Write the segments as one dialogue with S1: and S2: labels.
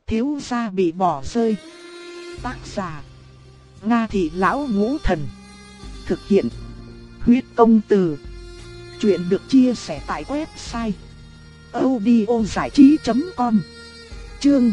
S1: Thiếu gia bị bỏ rơi. Tác giả Nga Thị Lão Ngũ Thần. Thực hiện Huyết Công Từ. Chuyện được chia sẻ tại website audiozảichí.com. Chương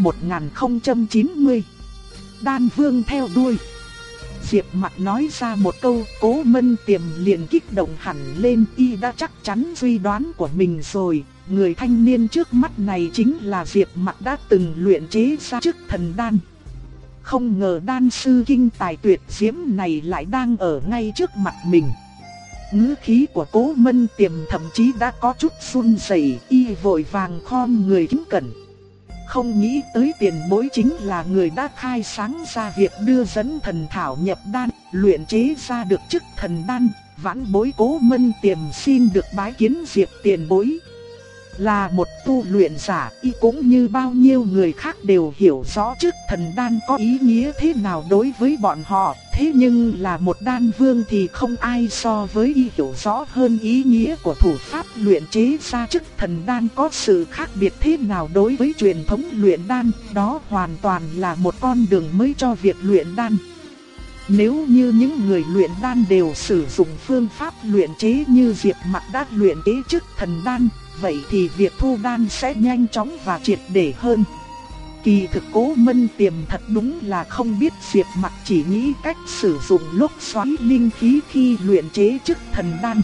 S1: 1090. Đan Vương theo đuôi. Diệp Mặc nói ra một câu, Cố Mân Tiềm liền kích động hẳn lên, y đã chắc chắn suy đoán của mình rồi. Người thanh niên trước mắt này chính là Diệp Mặc đã từng luyện chế ra chức thần đan. Không ngờ đan sư kinh tài tuyệt diễm này lại đang ở ngay trước mặt mình. Ngữ khí của Cố Mân Tiềm thậm chí đã có chút run rẩy, y vội vàng khom người kính cẩn. Không nghĩ tới tiền bối chính là người đã khai sáng ra việc đưa dẫn thần thảo nhập đan, luyện chế ra được chức thần đan. Vãn bối Cố Mân Tiềm xin được bái kiến Diệp tiền bối. Là một tu luyện giả, y cũng như bao nhiêu người khác đều hiểu rõ chức thần đan có ý nghĩa thế nào đối với bọn họ. Thế nhưng là một đan vương thì không ai so với y hiểu rõ hơn ý nghĩa của thủ pháp luyện chế ra chức thần đan có sự khác biệt thế nào đối với truyền thống luyện đan. Đó hoàn toàn là một con đường mới cho việc luyện đan. Nếu như những người luyện đan đều sử dụng phương pháp luyện chế như Diệp Mặc đã luyện chế chức thần đan, vậy thì việc thu đan sẽ nhanh chóng và triệt để hơn. Kỳ thực Cố Mân Tiềm thật đúng là không biết Diệp Mặc chỉ nghĩ cách sử dụng lốc xoáy linh khí khi luyện chế chức thần đan,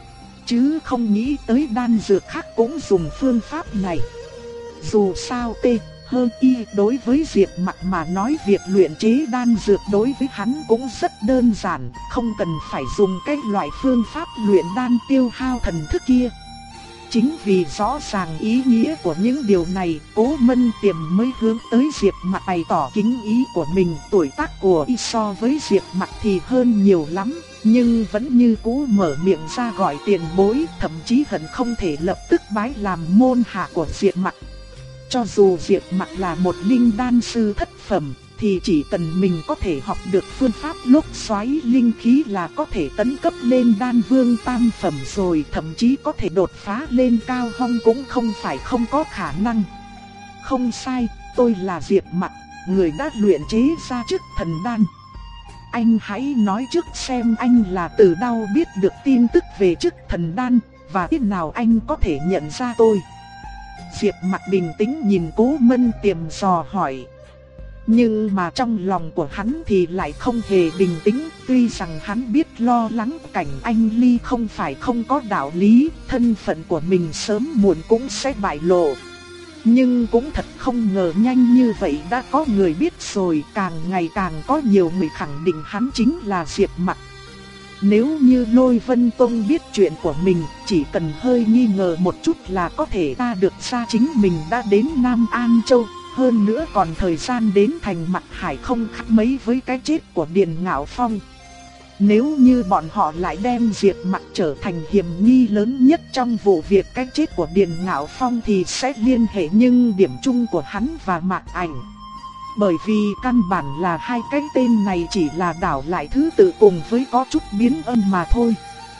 S1: chứ không nghĩ tới đan dược khác cũng dùng phương pháp này. Dù sao hơn y đối với Diệp Mặc mà nói, việc luyện chế đan dược đối với hắn cũng rất đơn giản, không cần phải dùng cái loại phương pháp luyện đan tiêu hao thần thức kia. Chính vì rõ ràng ý nghĩa của những điều này, Cố Mân Tiềm mới hướng tới Diệp Mặc bày tỏ kính ý của mình. Tuổi tác của y so với Diệp Mặc thì hơn nhiều lắm, nhưng vẫn như cũ mở miệng ra gọi tiền bối, thậm chí hận không thể lập tức bái làm môn hạ của Diệp Mặc. Cho dù Diệp Mặc là một linh đan sư thất phẩm, thì chỉ cần mình có thể học được phương pháp lốc xoáy linh khí là có thể tấn cấp lên đan vương tam phẩm rồi, thậm chí có thể đột phá lên cao hong cũng không phải không có khả năng. Không sai, tôi là Diệp Mặc, người đã luyện chế ra chức thần đan. Anh hãy nói trước xem anh là từ đâu biết được tin tức về chức thần đan, và thế nào anh có thể nhận ra tôi. Diệp Mặc bình tĩnh nhìn Cố Mân Tiềm dò hỏi. Nhưng mà trong lòng của hắn thì lại không hề bình tĩnh, tuy rằng hắn biết lo lắng cảnh anh Ly không phải không có đạo lý, thân phận của mình sớm muộn cũng sẽ bại lộ. Nhưng cũng thật không ngờ nhanh như vậy đã có người biết rồi, càng ngày càng có nhiều người khẳng định hắn chính là Diệp Mặc. Nếu như Lôi Vân Tông biết chuyện của mình, chỉ cần hơi nghi ngờ một chút là có thể ta được ra chính mình đã đến Nam An Châu. Hơn nữa còn thời gian đến thành Mặt Hải không khác mấy với cái chết của Điền Ngạo Phong. Nếu như bọn họ lại đem Diệp Mặc trở thành hiểm nghi lớn nhất trong vụ việc cái chết của Điền Ngạo Phong thì sẽ liên hệ nhưng điểm chung của hắn và Mạc Ảnh. Bởi vì căn bản là hai cái tên này chỉ là đảo lại thứ tự cùng với có chút biến âm mà thôi.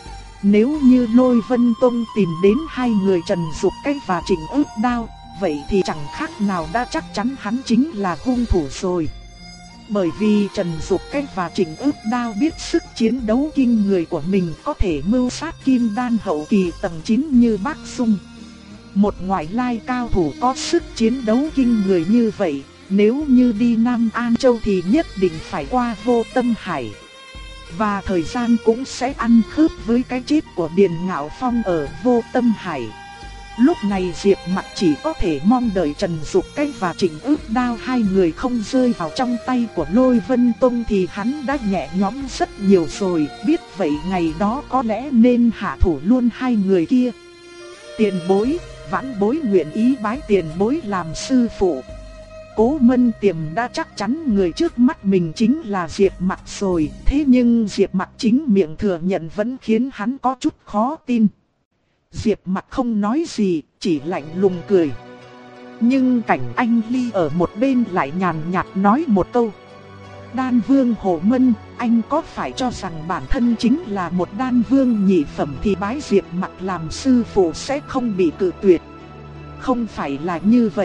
S1: Nếu như Lôi Vân Tông tìm đến hai người Trần Dục Cách và Trịnh Ức Đao, vậy thì chẳng khác nào đã chắc chắn hắn chính là hung thủ rồi. Bởi vì Trần Dục Cách và Trịnh Ức Đao biết sức chiến đấu kinh người của mình có thể mưu sát kim đan hậu kỳ tầng 9 như Bác Dung. Một ngoại lai cao thủ có sức chiến đấu kinh người như vậy, nếu như đi Nam An Châu thì nhất định phải qua Vô Tâm Hải. Và thời gian cũng sẽ ăn khớp với cái chết của Điền Ngạo Phong ở Vô Tâm Hải. Lúc này Diệp Mặc chỉ có thể mong đợi Trần Dục Cách và Trịnh Ức Đao hai người không rơi vào trong tay của Lôi Vân Tông thì hắn đã nhẹ nhõm rất nhiều rồi. Biết vậy ngày đó có lẽ nên hạ thủ luôn hai người kia. Tiền bối, vãn bối nguyện ý bái tiền bối làm sư phụ. Cố Mân Tiềm đã chắc chắn người trước mắt mình chính là Diệp Mặc rồi. Thế nhưng Diệp Mặc chính miệng thừa nhận vẫn khiến hắn có chút khó tin. Diệp Mặc không nói gì, chỉ lạnh lùng cười. Nhưng cảnh anh Ly ở một bên lại nhàn nhạt nói một câu. Đan vương Hồ Mân, anh có phải cho rằng bản thân chính là một đan vương nhị phẩm thì bái Diệp Mặc làm sư phụ sẽ không bị cự tuyệt? Không phải là như vậy,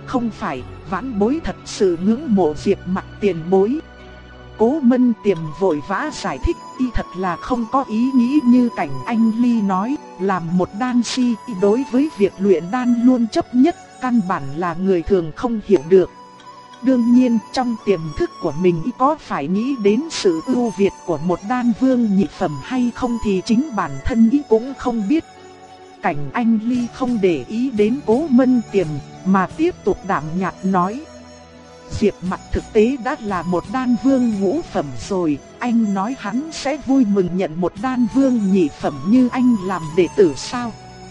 S1: không phải, vãn bối thật sự ngưỡng mộ Diệp Mặc tiền bối. Cố Mân Tiềm vội vã giải thích, y thật là không có ý nghĩ như Cảnh Anh Ly nói, làm một đan si đối với việc luyện đan luôn chấp nhất, căn bản là người thường không hiểu được. Đương nhiên trong tiềm thức của mình y có phải nghĩ đến sự ưu việt của một đan vương nhị phẩm hay không thì chính bản thân y cũng không biết. Cảnh Anh Ly không để ý đến Cố Mân Tiềm mà tiếp tục đảm nhạt nói. Diệp Mặc thực tế đã là một đan vương ngũ phẩm rồi, anh nói hắn sẽ vui mừng nhận một đan vương nhị phẩm như anh làm đệ tử sao?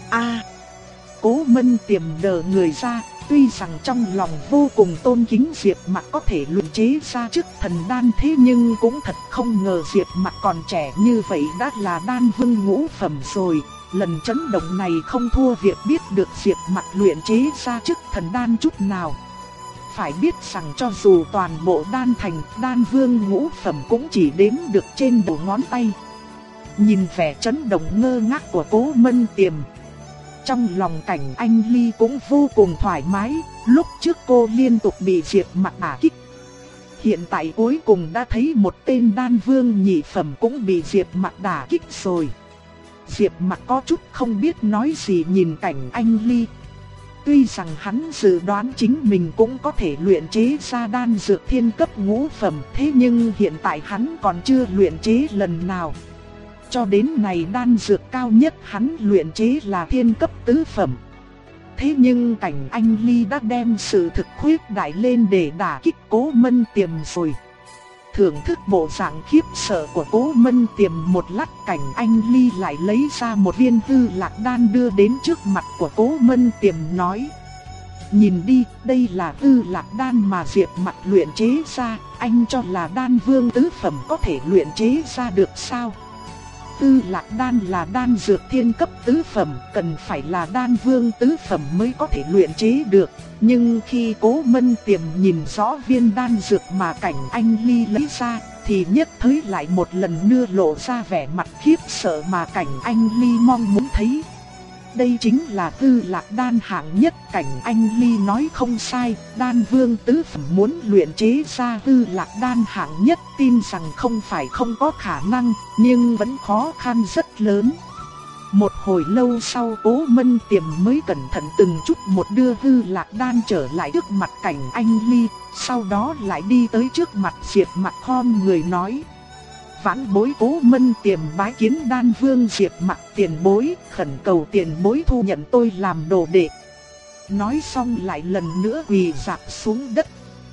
S1: Cố Mân Tiềm đờ người ra, tuy rằng trong lòng vô cùng tôn kính Diệp Mặc có thể luyện chế ra chức thần đan, thế nhưng cũng thật không ngờ Diệp Mặc còn trẻ như vậy đã là đan vương ngũ phẩm rồi. Lần chấn động này không thua việc biết được Diệp Mặc luyện chế ra chức thần đan chút nào. Phải biết rằng cho dù toàn bộ đan thành đan vương ngũ phẩm cũng chỉ đếm được trên đầu ngón tay. Nhìn vẻ chấn động ngơ ngác của Cố Mân Tiềm, trong lòng Cảnh Anh Ly cũng vô cùng thoải mái. Lúc trước cô liên tục bị Diệp Mặc đả kích, hiện tại cuối cùng đã thấy một tên đan vương nhị phẩm cũng bị Diệp Mặc đả kích rồi. Diệp Mặc có chút không biết nói gì nhìn Cảnh Anh Ly. Tuy rằng hắn dự đoán chính mình cũng có thể luyện chế ra đan dược thiên cấp ngũ phẩm, thế nhưng hiện tại hắn còn chưa luyện chế lần nào. Cho đến nay đan dược cao nhất hắn luyện chế là thiên cấp tứ phẩm. Thế nhưng Cảnh Anh Ly đã đem sự thực khuyết đại lên để đả kích Cố Mân Tiềm rồi. Thưởng thức bộ dạng khiếp sợ của Cố Mân Tiềm một lát, Cảnh Anh Ly lại lấy ra một viên Tư Lạc Đan đưa đến trước mặt của Cố Mân Tiềm nói. Nhìn đi, đây là Tư Lạc Đan mà Diệp Mặc luyện chế ra, anh cho là đan vương tứ phẩm có thể luyện chế ra được sao? Tư Lạc Đan là đan dược thiên cấp tứ phẩm, cần phải là đan vương tứ phẩm mới có thể luyện chế được. Nhưng khi Cố Mân Tiềm nhìn rõ viên đan dược mà Cảnh Anh Ly lấy ra, thì nhất thời lại một lần nữa lộ ra vẻ mặt khiếp sợ mà Cảnh Anh Ly mong muốn thấy. Đây chính là Tư Lạc Đan hạng nhất. Cảnh Anh Ly nói không sai, đan vương tứ phẩm muốn luyện chế ra Tư Lạc Đan hạng nhất tin rằng không phải không có khả năng, nhưng vẫn khó khăn rất lớn. Một hồi lâu sau, Cố Mân Tiềm mới cẩn thận từng chút một đưa Tư Lạc Đan trở lại trước mặt Cảnh Anh Ly, sau đó lại đi tới trước mặt Diệp Mặc khom người nói. Vãn bối Cố Mân Tiềm bái kiến đan vương Diệp Mặc tiền bối, khẩn cầu tiền bối thu nhận tôi làm đồ đệ. Nói xong lại lần nữa quỳ rạp xuống đất.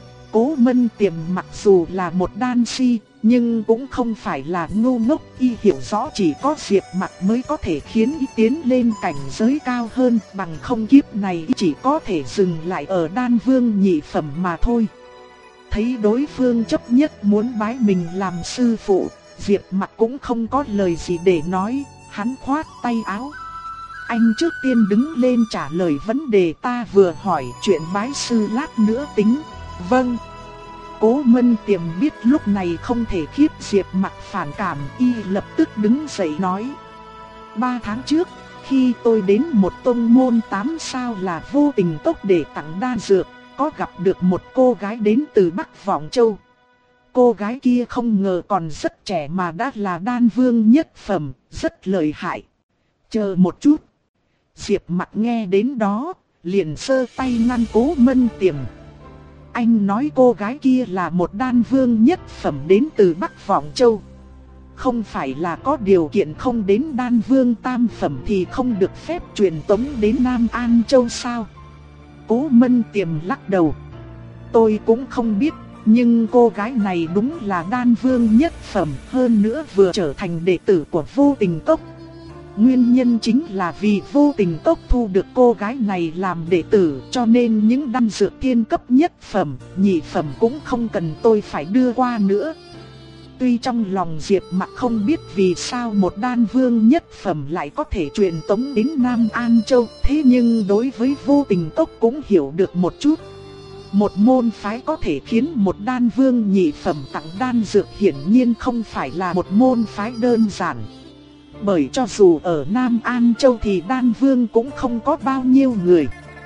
S1: Cố Mân Tiềm mặc dù là một đan si, nhưng cũng không phải là ngu ngốc, y hiểu rõ chỉ có Diệp Mặc mới có thể khiến y tiến lên cảnh giới cao hơn, bằng không kiếp này y chỉ có thể dừng lại ở đan vương nhị phẩm mà thôi. Thấy đối phương chấp nhất muốn bái mình làm sư phụ, Diệp Mặc cũng không có lời gì để nói, hắn khoát tay áo. Anh trước tiên đứng lên trả lời vấn đề ta vừa hỏi, chuyện bái sư lát nữa tính. Vâng. Cố Mân Tiềm biết lúc này không thể khiếp Diệp Mặc phản cảm, y lập tức đứng dậy nói. 3 tháng trước, khi tôi đến một tông môn 8 sao là Vô Tình Cốc để tặng đan dược, có gặp được một cô gái đến từ Bắc Vọng Châu. Cô gái kia không ngờ còn rất trẻ mà đã là đan vương nhất phẩm, rất lợi hại. Chờ một chút. Diệp Mặc nghe đến đó, liền giơ tay ngăn Cố Mân Tiềm. Anh nói cô gái kia là một đan vương nhất phẩm đến từ Bắc Vọng Châu. Không phải là có điều kiện không đến đan vương tam phẩm thì không được phép truyền tống đến Nam An Châu sao? Cố Mân Tiềm lắc đầu. Tôi cũng không biết, nhưng cô gái này đúng là đan vương nhất phẩm, hơn nữa vừa trở thành đệ tử của Vô Tình Cốc. Nguyên nhân chính là vì Vô Tình Cốc thu được cô gái này làm đệ tử, cho nên những đan dược thiên cấp nhất phẩm, nhị phẩm cũng không cần tôi phải đưa qua nữa. Tuy trong lòng Diệp Mặc không biết vì sao một đan vương nhất phẩm lại có thể truyền tống đến Nam An Châu, thế nhưng đối với Vô Tình Cốc cũng hiểu được một chút. Một môn phái có thể khiến một đan vương nhị phẩm tặng đan dược hiển nhiên không phải là một môn phái đơn giản. Bởi cho dù ở Nam An Châu thì đan vương cũng không có bao nhiêu người.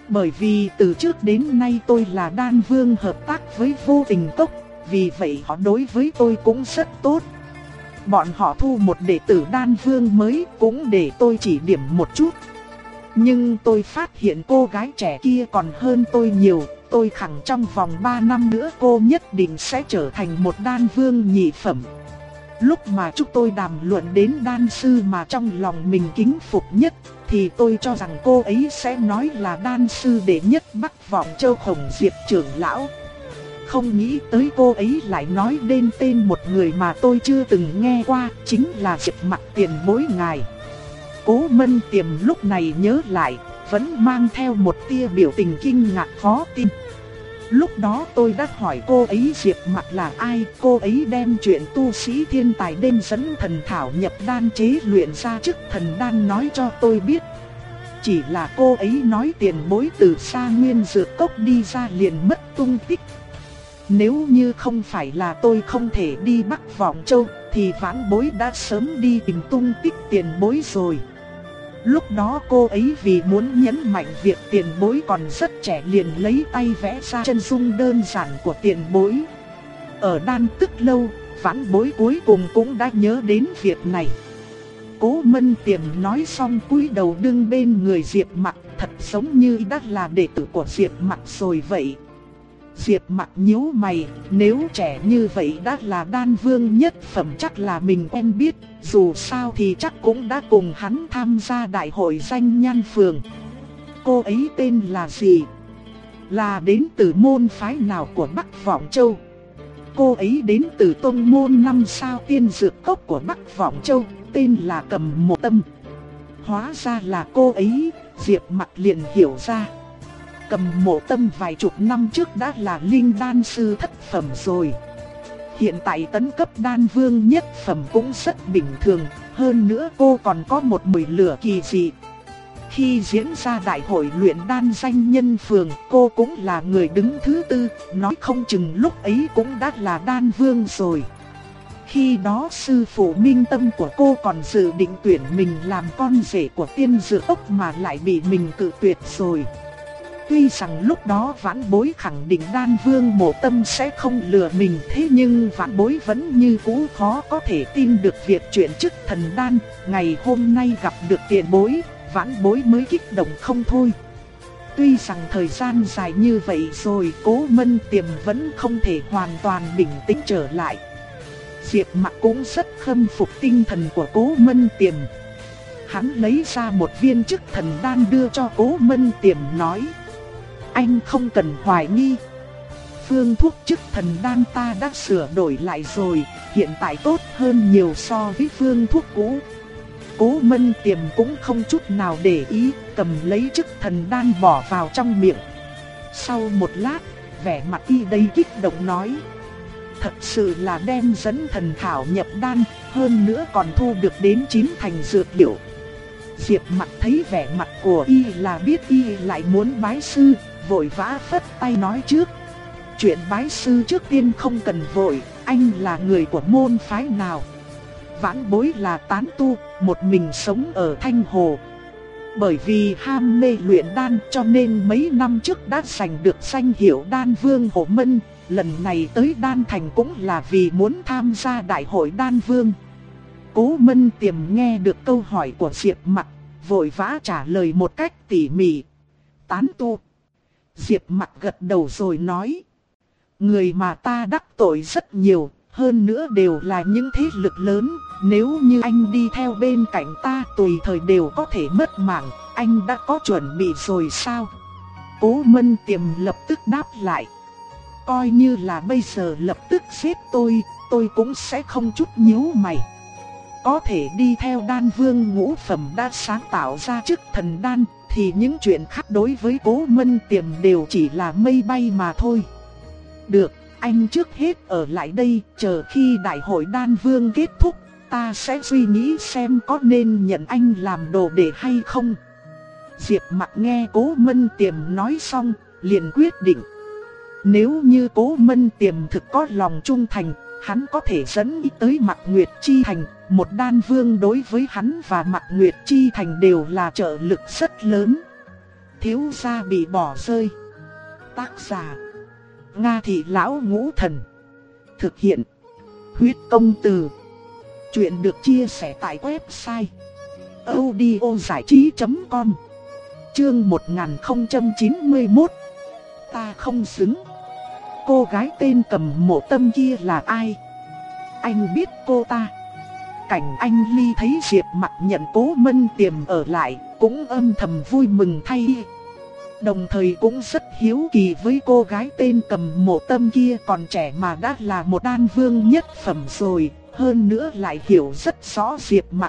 S1: Bởi vì từ trước đến nay tôi là đan vương hợp tác với Vô Tình Cốc, vì vậy họ đối với tôi cũng rất tốt. Bọn họ thu một đệ tử đan vương mới cũng để tôi chỉ điểm một chút. Nhưng tôi phát hiện cô gái trẻ kia còn hơn tôi nhiều, tôi khẳng trong vòng 3 năm nữa cô nhất định sẽ trở thành một đan vương nhị phẩm. Lúc mà chúng tôi đàm luận đến đan sư mà trong lòng mình kính phục nhất, thì tôi cho rằng cô ấy sẽ nói là đan sư đệ nhất Bắc Vọng Châu Khổng Diệp trưởng lão. Không nghĩ tới cô ấy lại nói đến tên một người mà tôi chưa từng nghe qua, chính là Diệp Mặc tiền bối ngài. Cố Mân Tiềm lúc này nhớ lại, vẫn mang theo một tia biểu tình kinh ngạc khó tin. Lúc đó tôi đã hỏi cô ấy Diệp Mặc là ai, cô ấy đem chuyện tu sĩ thiên tài đêm dẫn thần thảo nhập đan chế luyện ra chức thần đan nói cho tôi biết. Chỉ là cô ấy nói tiền bối từ xa Nguyên Dược Cốc đi ra liền mất tung tích. Nếu như không phải là tôi không thể đi Bắc Vọng Châu, thì vãn bối đã sớm đi tìm tung tích tiền bối rồi. Lúc đó cô ấy vì muốn nhấn mạnh việc tiền bối còn rất trẻ liền lấy tay vẽ ra chân dung đơn giản của tiền bối. Ở đan tức lâu, vãn bối cuối cùng cũng đã nhớ đến việc này. Cố Mân Tiềm nói xong cúi đầu đứng bên người Diệp Mặc, thật giống như đã là đệ tử của Diệp Mặc rồi vậy. Diệp Mặc nhíu mày, nếu trẻ như vậy đã là đan vương nhất phẩm chắc là mình quen biết, dù sao thì chắc cũng đã cùng hắn tham gia đại hội danh nhan phường. Cô ấy tên là gì? Là đến từ môn phái nào của Bắc Vọng Châu? Cô ấy đến từ tông môn 5 sao tiên dược cốc của Bắc Vọng Châu, tên là Cầm Mộ Tâm. Hóa ra là cô ấy, Diệp Mặc liền hiểu ra. Cầm Mộ Tâm vài chục năm trước đã là linh đan sư thất phẩm rồi. Hiện tại tấn cấp đan vương nhất phẩm cũng rất bình thường, hơn nữa cô còn có một mùi lửa kỳ dị. Khi diễn ra đại hội luyện đan danh nhân phường, cô cũng là người đứng thứ tư, nói không chừng lúc ấy cũng đã là đan vương rồi. Khi đó sư phụ Minh Tâm của cô còn dự định tuyển mình làm con rể của tiên dược ốc mà lại bị mình cự tuyệt rồi. Tuy rằng lúc đó vãn bối khẳng định đan vương Mộ Tâm sẽ không lừa mình, thế nhưng vãn bối vẫn như cũ khó có thể tin được việc chuyện chức thần đan. Ngày hôm nay gặp được tiền bối, vãn bối mới kích động không thôi. Tuy rằng thời gian dài như vậy rồi, Cố Mân Tiềm vẫn không thể hoàn toàn bình tĩnh trở lại. Diệp Mặc cũng rất khâm phục tinh thần của Cố Mân Tiềm. Hắn lấy ra một viên chức thần đan đưa cho Cố Mân Tiềm nói: anh không cần hoài nghi, phương thuốc chức thần đan ta đã sửa đổi lại rồi, hiện tại tốt hơn nhiều so với phương thuốc cũ. Cố Mân Tiềm cũng không chút nào để ý, cầm lấy chức thần đan bỏ vào trong miệng. Sau một lát, vẻ mặt y đầy kích động nói: thật sự là đem dẫn thần thảo nhập đan, hơn nữa còn thu được đến 9 thành dược liệu. Diệp Mặc thấy vẻ mặt của y là biết y lại muốn bái sư, vội vã phất tay nói trước: chuyện bái sư trước tiên không cần vội, anh là người của môn phái nào? Vãn bối là tán tu, một mình sống ở Thanh Hồ. Bởi vì ham mê luyện đan cho nên mấy năm trước đã giành được danh hiệu đan vương Hồ Mân. Lần này tới đan thành cũng là vì muốn tham gia đại hội đan vương. Cố Mân Tiềm nghe được câu hỏi của Diệp Mặc, vội vã trả lời một cách tỉ mỉ: tán tu. Diệp Mặc gật đầu rồi nói: người mà ta đắc tội rất nhiều, hơn nữa đều là những thế lực lớn, nếu như anh đi theo bên cạnh ta tùy thời đều có thể mất mạng, anh đã có chuẩn bị rồi sao? Cố Mân Tiềm lập tức đáp lại: coi như là bây giờ lập tức giết tôi cũng sẽ không chút nhíu mày. Có thể đi theo đan vương ngũ phẩm đã sáng tạo ra chức thần đan, thì những chuyện khác đối với Cố Mân Tiềm đều chỉ là mây bay mà thôi. Được, anh trước hết ở lại đây, chờ khi đại hội đan vương kết thúc, ta sẽ suy nghĩ xem có nên nhận anh làm đồ đệ hay không. Diệp Mặc nghe Cố Mân Tiềm nói xong, liền quyết định. Nếu như Cố Mân Tiềm thực có lòng trung thành, hắn có thể dẫn ý tới Mạc Nguyệt Chi Thành. Một đan vương đối với hắn và Mạc Nguyệt Chi Thành đều là trợ lực rất lớn. thiếu gia bị bỏ rơi. Tác giả Nga Thị Lão Ngũ Thần. Thực hiện Huyết Công Từ. Chuyện được chia sẻ tại website audiozảichí.com. Chương 1091. Ta không xứng. Cô gái tên Cầm Mộ Tâm kia là ai? Anh biết cô ta. Cảnh Anh Ly thấy Diệp Mặc nhận Cố Mân Tiềm ở lại, cũng âm thầm vui mừng thay. Đồng thời cũng rất hiếu kỳ với cô gái tên Cầm Mộ Tâm kia, còn trẻ mà đã là một đan vương nhất phẩm rồi, hơn nữa lại hiểu rất rõ Diệp Mặc.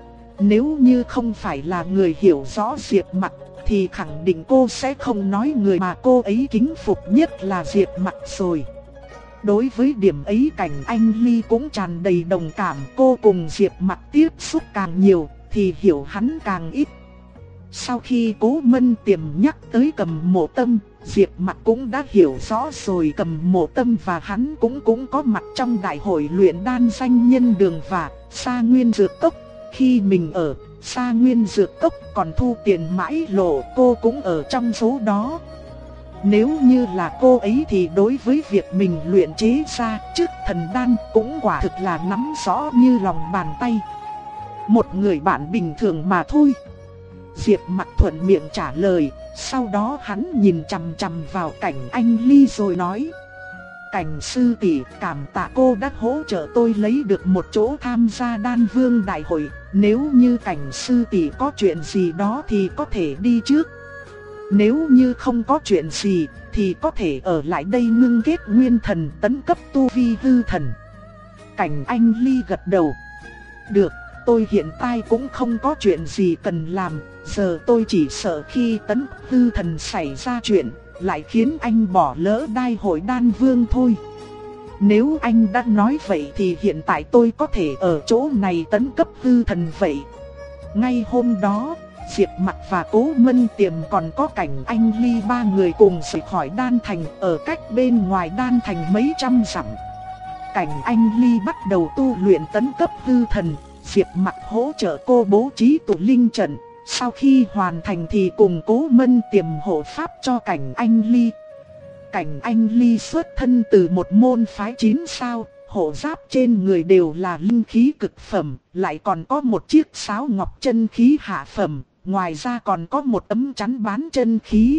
S1: Nếu như không phải là người hiểu rõ Diệp Mặc thì khẳng định cô sẽ không nói người mà cô ấy kính phục nhất là Diệp Mặc rồi. Đối với điểm ấy Cảnh Anh Ly cũng tràn đầy đồng cảm, cô cùng Diệp Mặc tiếp xúc càng nhiều thì hiểu hắn càng ít. Sau khi Cố Mân Tiềm nhắc tới Cầm Mộ Tâm, Diệp Mặc cũng đã hiểu rõ rồi. Cầm Mộ Tâm và hắn cũng có mặt trong đại hội luyện đan danh nhân đường và Sa Nguyên Dược Cốc. Khi mình ở Sa Nguyên Dược Cốc còn thu tiền mãi lộ, cô cũng ở trong số đó. Nếu như là cô ấy thì đối với việc mình luyện chế ra chức thần đan cũng quả thực là nắm rõ như lòng bàn tay. Một người bạn bình thường mà thôi. Diệp Mặc thuận miệng trả lời, sau đó hắn nhìn chằm chằm vào Cảnh Anh Ly rồi nói: Cảnh sư tỷ, cảm tạ cô đã hỗ trợ tôi lấy được một chỗ tham gia đan vương đại hội. Nếu như Cảnh sư tỷ có chuyện gì đó thì có thể đi trước. Nếu như không có chuyện gì thì có thể ở lại đây ngưng kết nguyên thần, tấn cấp tu vi hư thần. Cảnh Anh Ly gật đầu. Được, tôi hiện tại cũng không có chuyện gì cần làm. Giờ tôi chỉ sợ khi tấn hư thần xảy ra chuyện lại khiến anh bỏ lỡ đại hội đan vương thôi. Nếu anh đã nói vậy thì hiện tại tôi có thể ở chỗ này tấn cấp hư thần vậy. Ngay hôm đó, Diệp Mặc và Cố Mân Tiềm còn có Cảnh Anh Ly ba người cùng rời khỏi đan thành, ở cách bên ngoài đan thành mấy trăm dặm. Cảnh Anh Ly bắt đầu tu luyện tấn cấp hư thần, Diệp Mặc hỗ trợ cô bố trí tụ linh trận. Sau khi hoàn thành thì cùng Cố Mân Tiềm hộ pháp cho Cảnh Anh Ly. Cảnh Anh Ly xuất thân từ một môn phái 9 sao, hộ giáp trên người đều là linh khí cực phẩm, lại còn có một chiếc sáo ngọc chân khí hạ phẩm, ngoài ra còn có một tấm chắn bán chân khí.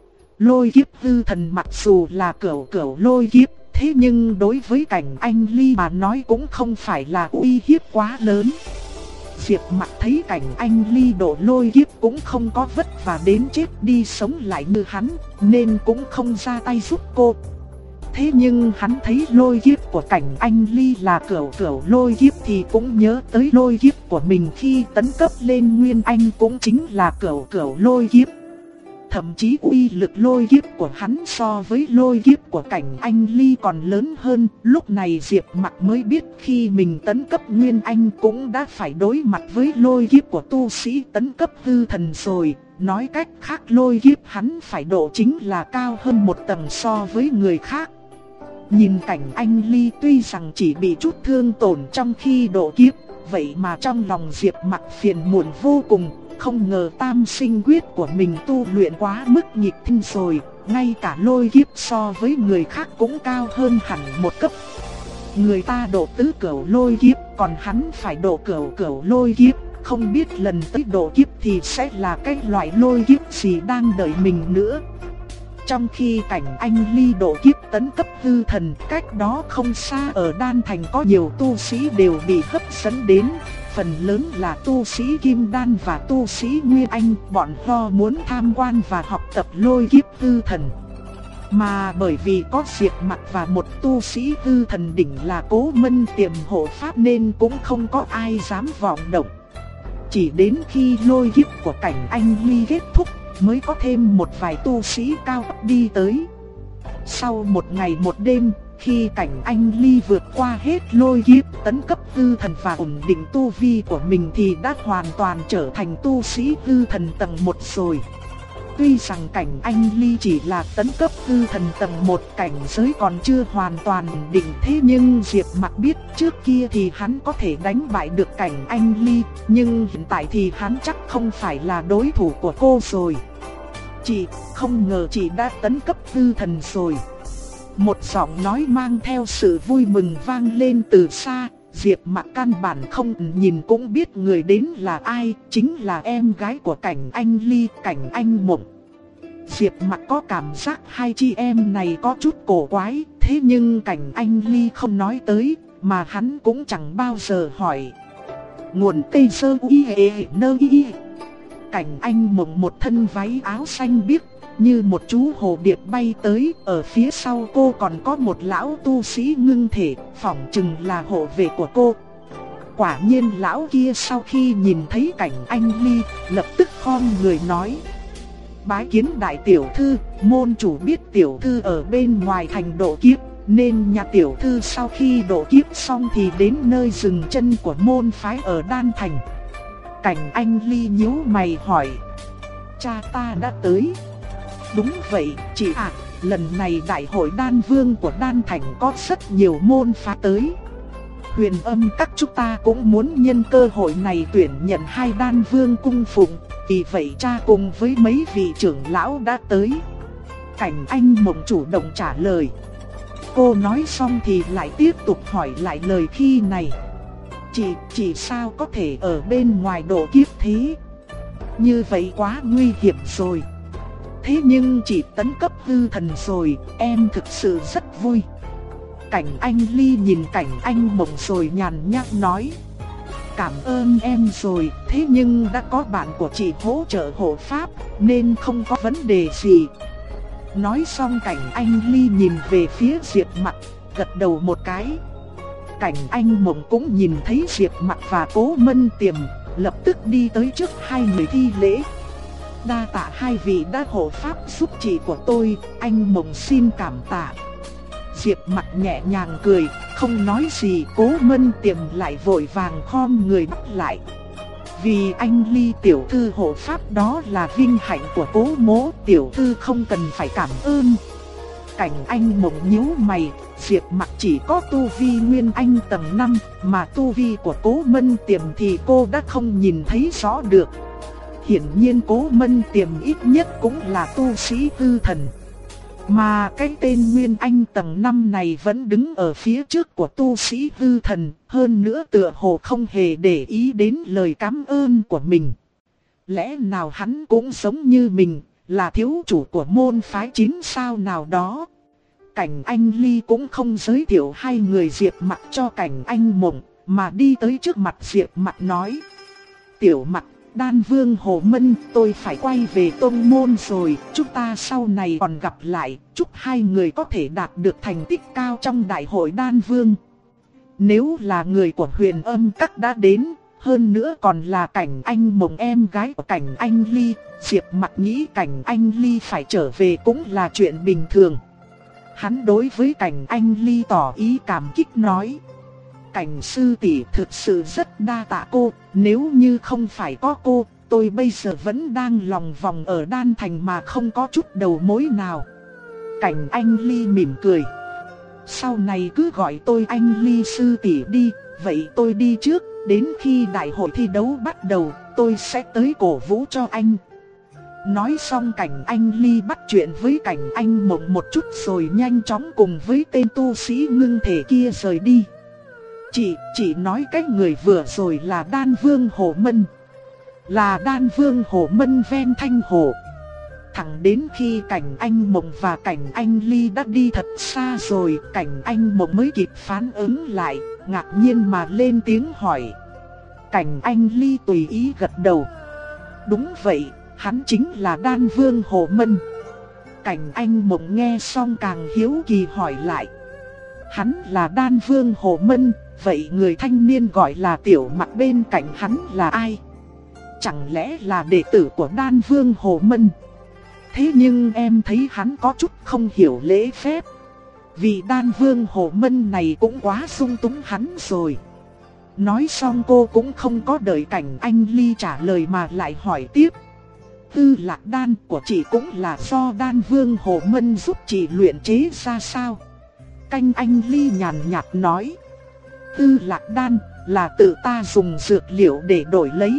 S1: Lôi kiếp hư thần mặc dù là cửu lôi kiếp, thế nhưng đối với Cảnh Anh Ly mà nói cũng không phải là uy hiếp quá lớn. Diệp Mặc thấy Cảnh Anh Ly độ lôi kiếp cũng không có vất vả đến chết đi sống lại như hắn, nên cũng không ra tay giúp cô. Thế nhưng hắn thấy lôi kiếp của Cảnh Anh Ly là cửu lôi kiếp thì cũng nhớ tới lôi kiếp của mình khi tấn cấp lên Nguyên Anh cũng chính là cửu lôi kiếp. Thậm chí uy lực lôi kiếp của hắn so với lôi kiếp của Cảnh Anh Ly còn lớn hơn. Lúc này Diệp Mặc mới biết khi mình tấn cấp Nguyên Anh cũng đã phải đối mặt với lôi kiếp của tu sĩ tấn cấp hư thần rồi. Nói cách khác lôi kiếp hắn phải độ chính là cao hơn một tầng so với người khác. Nhìn Cảnh Anh Ly tuy rằng chỉ bị chút thương tổn trong khi độ kiếp, vậy mà trong lòng Diệp Mặc phiền muộn vô cùng. Không ngờ tam sinh quyết của mình tu luyện quá mức nghịch thiên rồi, ngay cả lôi kiếp so với người khác cũng cao hơn hẳn một cấp. Người ta độ tứ cửu lôi kiếp, còn hắn phải độ cửu lôi kiếp, không biết lần tới độ kiếp thì sẽ là cái loại lôi kiếp gì đang đợi mình nữa. Trong khi Cảnh Anh Ly độ kiếp tấn cấp hư thần, cách đó không xa ở đan thành có nhiều tu sĩ đều bị hấp dẫn đến. Phần lớn là tu sĩ Kim Đan và tu sĩ Nguyên Anh, bọn họ muốn tham quan và học tập lôi kiếp hư thần. Mà bởi vì có Diệp Mặc và một tu sĩ hư thần đỉnh là Cố Mân Tiềm hộ pháp nên cũng không có ai dám vọng động. Chỉ đến khi lôi kiếp của Cảnh Anh Ly kết thúc mới có thêm một vài tu sĩ cao cấp đi tới. Sau một ngày một đêm, khi Cảnh Anh Ly vượt qua hết lôi kiếp, tấn cấp hư thần và ổn định tu vi của mình thì đã hoàn toàn trở thành tu sĩ hư thần tầng 1 rồi. Tuy rằng Cảnh Anh Ly chỉ là tấn cấp hư thần tầng 1, cảnh giới còn chưa hoàn toàn ổn định, thế nhưng Diệp Mặc biết trước kia thì hắn có thể đánh bại được Cảnh Anh Ly, nhưng hiện tại thì hắn chắc không phải là đối thủ của cô rồi. Chị, không ngờ chị đã tấn cấp hư thần rồi. Một giọng nói mang theo sự vui mừng vang lên từ xa. Diệp Mặc căn bản không nhìn cũng biết người đến là ai, chính là em gái của Cảnh Anh Ly, Cảnh Anh Mộng. Diệp Mặc có cảm giác hai chị em này có chút cổ quái, thế nhưng Cảnh Anh Ly không nói tới, mà hắn cũng chẳng bao giờ hỏi. Nguồn tê sơ uy hệ nơ y. Cảnh Anh Mộng một thân váy áo xanh biếc, như một chú hồ điệp bay tới, ở phía sau cô còn có một lão tu sĩ ngưng thể, phỏng chừng là hộ vệ của cô. Quả nhiên lão kia sau khi nhìn thấy Cảnh Anh Ly, lập tức khom người nói: bái kiến đại tiểu thư, môn chủ biết tiểu thư ở bên ngoài thành độ kiếp, nên nhà tiểu thư sau khi độ kiếp xong thì đến nơi dừng chân của môn phái ở Đan Thành. Cảnh Anh Ly nhíu mày hỏi: cha ta đã tới? Đúng vậy, chị ạ, lần này đại hội Đan Vương của Đan Thành có rất nhiều môn phái tới. Huyền Âm các chúng ta cũng muốn nhân cơ hội này tuyển nhận 2 Đan Vương cung phụng, vì vậy cha cùng với mấy vị trưởng lão đã tới. Cảnh Anh Mộng chủ động trả lời. Cô nói xong thì lại tiếp tục hỏi lại lời khi này: chị sao có thể ở bên ngoài độ kiếp thế? Như vậy quá nguy hiểm rồi. Thế nhưng chị tấn cấp hư thần rồi, em thực sự rất vui. Cảnh Anh Ly nhìn Cảnh Anh Mộng rồi nhàn nhạt nói: cảm ơn em rồi, thế nhưng đã có bạn của chị hỗ trợ hộ pháp, nên không có vấn đề gì. Nói xong Cảnh Anh Ly nhìn về phía Diệp Mặc, gật đầu một cái. Cảnh Anh Mộng cũng nhìn thấy Diệp Mặc và Cố Mân Tiềm, lập tức đi tới trước hai người thi lễ. Đa tạ hai vị đã hộ pháp giúp chị của tôi, anh Mộng xin cảm tạ. Diệp Mặc nhẹ nhàng cười, không nói gì. Cố Mân Tiềm lại vội vàng khom người bắt lại. Vì anh Ly tiểu thư hộ pháp đó là vinh hạnh của Cố mỗ, tiểu thư không cần phải cảm ơn. Cảnh Anh Mộng nhíu mày, Diệp Mặc chỉ có tu vi Nguyên Anh tầng 5, mà tu vi của Cố Mân Tiềm thì cô đã không nhìn thấy rõ được. Hiển nhiên Cố Mân Tiềm ít nhất cũng là tu sĩ hư thần. Mà cái tên Nguyên Anh tầng 5 này vẫn đứng ở phía trước của tu sĩ hư thần, hơn nữa tựa hồ không hề để ý đến lời cảm ơn của mình. Lẽ nào hắn cũng giống như mình, là thiếu chủ của môn phái 9 sao nào đó? Cảnh Anh Ly cũng không giới thiệu hai người Diệp Mặc cho Cảnh Anh Mộng, mà đi tới trước mặt Diệp Mặc nói: tiểu Mặc, Đan Vương Hồ Mân, tôi phải quay về tông môn rồi, chúng ta sau này còn gặp lại, chúc hai người có thể đạt được thành tích cao trong đại hội Đan Vương. Nếu là người của Huyền Âm các đã đến, hơn nữa còn là Cảnh Anh Mộng em gái của Cảnh Anh Ly, Diệp Mặc nghĩ Cảnh Anh Ly phải trở về cũng là chuyện bình thường. Hắn đối với Cảnh Anh Ly tỏ ý cảm kích nói: Cảnh sư tỷ thực sự rất đa tạ cô, nếu như không phải có cô, tôi bây giờ vẫn đang lòng vòng ở Đan Thành mà không có chút đầu mối nào. Cảnh Anh Ly mỉm cười: sau này cứ gọi tôi Anh Ly sư tỷ đi, vậy tôi đi trước, đến khi đại hội thi đấu bắt đầu, tôi sẽ tới cổ vũ cho anh. Nói xong Cảnh Anh Ly bắt chuyện với Cảnh Anh Mộng một chút rồi nhanh chóng cùng với tên tu sĩ ngưng thể kia rời đi. Chị nói cái người vừa rồi là Đan Vương Hồ Mân. Là Đan Vương Hồ Mân ven Thanh Hồ. Thẳng đến khi Cảnh Anh Mộng và Cảnh Anh Ly đã đi thật xa rồi, Cảnh Anh Mộng mới kịp phản ứng lại, ngạc nhiên mà lên tiếng hỏi. Cảnh Anh Ly tùy ý gật đầu: đúng vậy, hắn chính là Đan Vương Hồ Mân. Cảnh Anh Mộng nghe xong càng hiếu kỳ hỏi lại: hắn là Đan Vương Hồ Mân, vậy người thanh niên gọi là Tiểu Mặc bên cạnh hắn là ai? Chẳng lẽ là đệ tử của Đan Vương Hồ Mân? Thế nhưng em thấy hắn có chút không hiểu lễ phép. Vì Đan Vương Hồ Mân này cũng quá sung túng hắn rồi. Nói xong cô cũng không có đợi Cảnh Anh Ly trả lời mà lại hỏi tiếp: Tư Lạc Đan của chị cũng là do Đan Vương Hồ Mân giúp chị luyện chế ra sao? Cảnh Anh Ly nhàn nhạt nói: Tư Lạc Đan là tự ta dùng dược liệu để đổi lấy,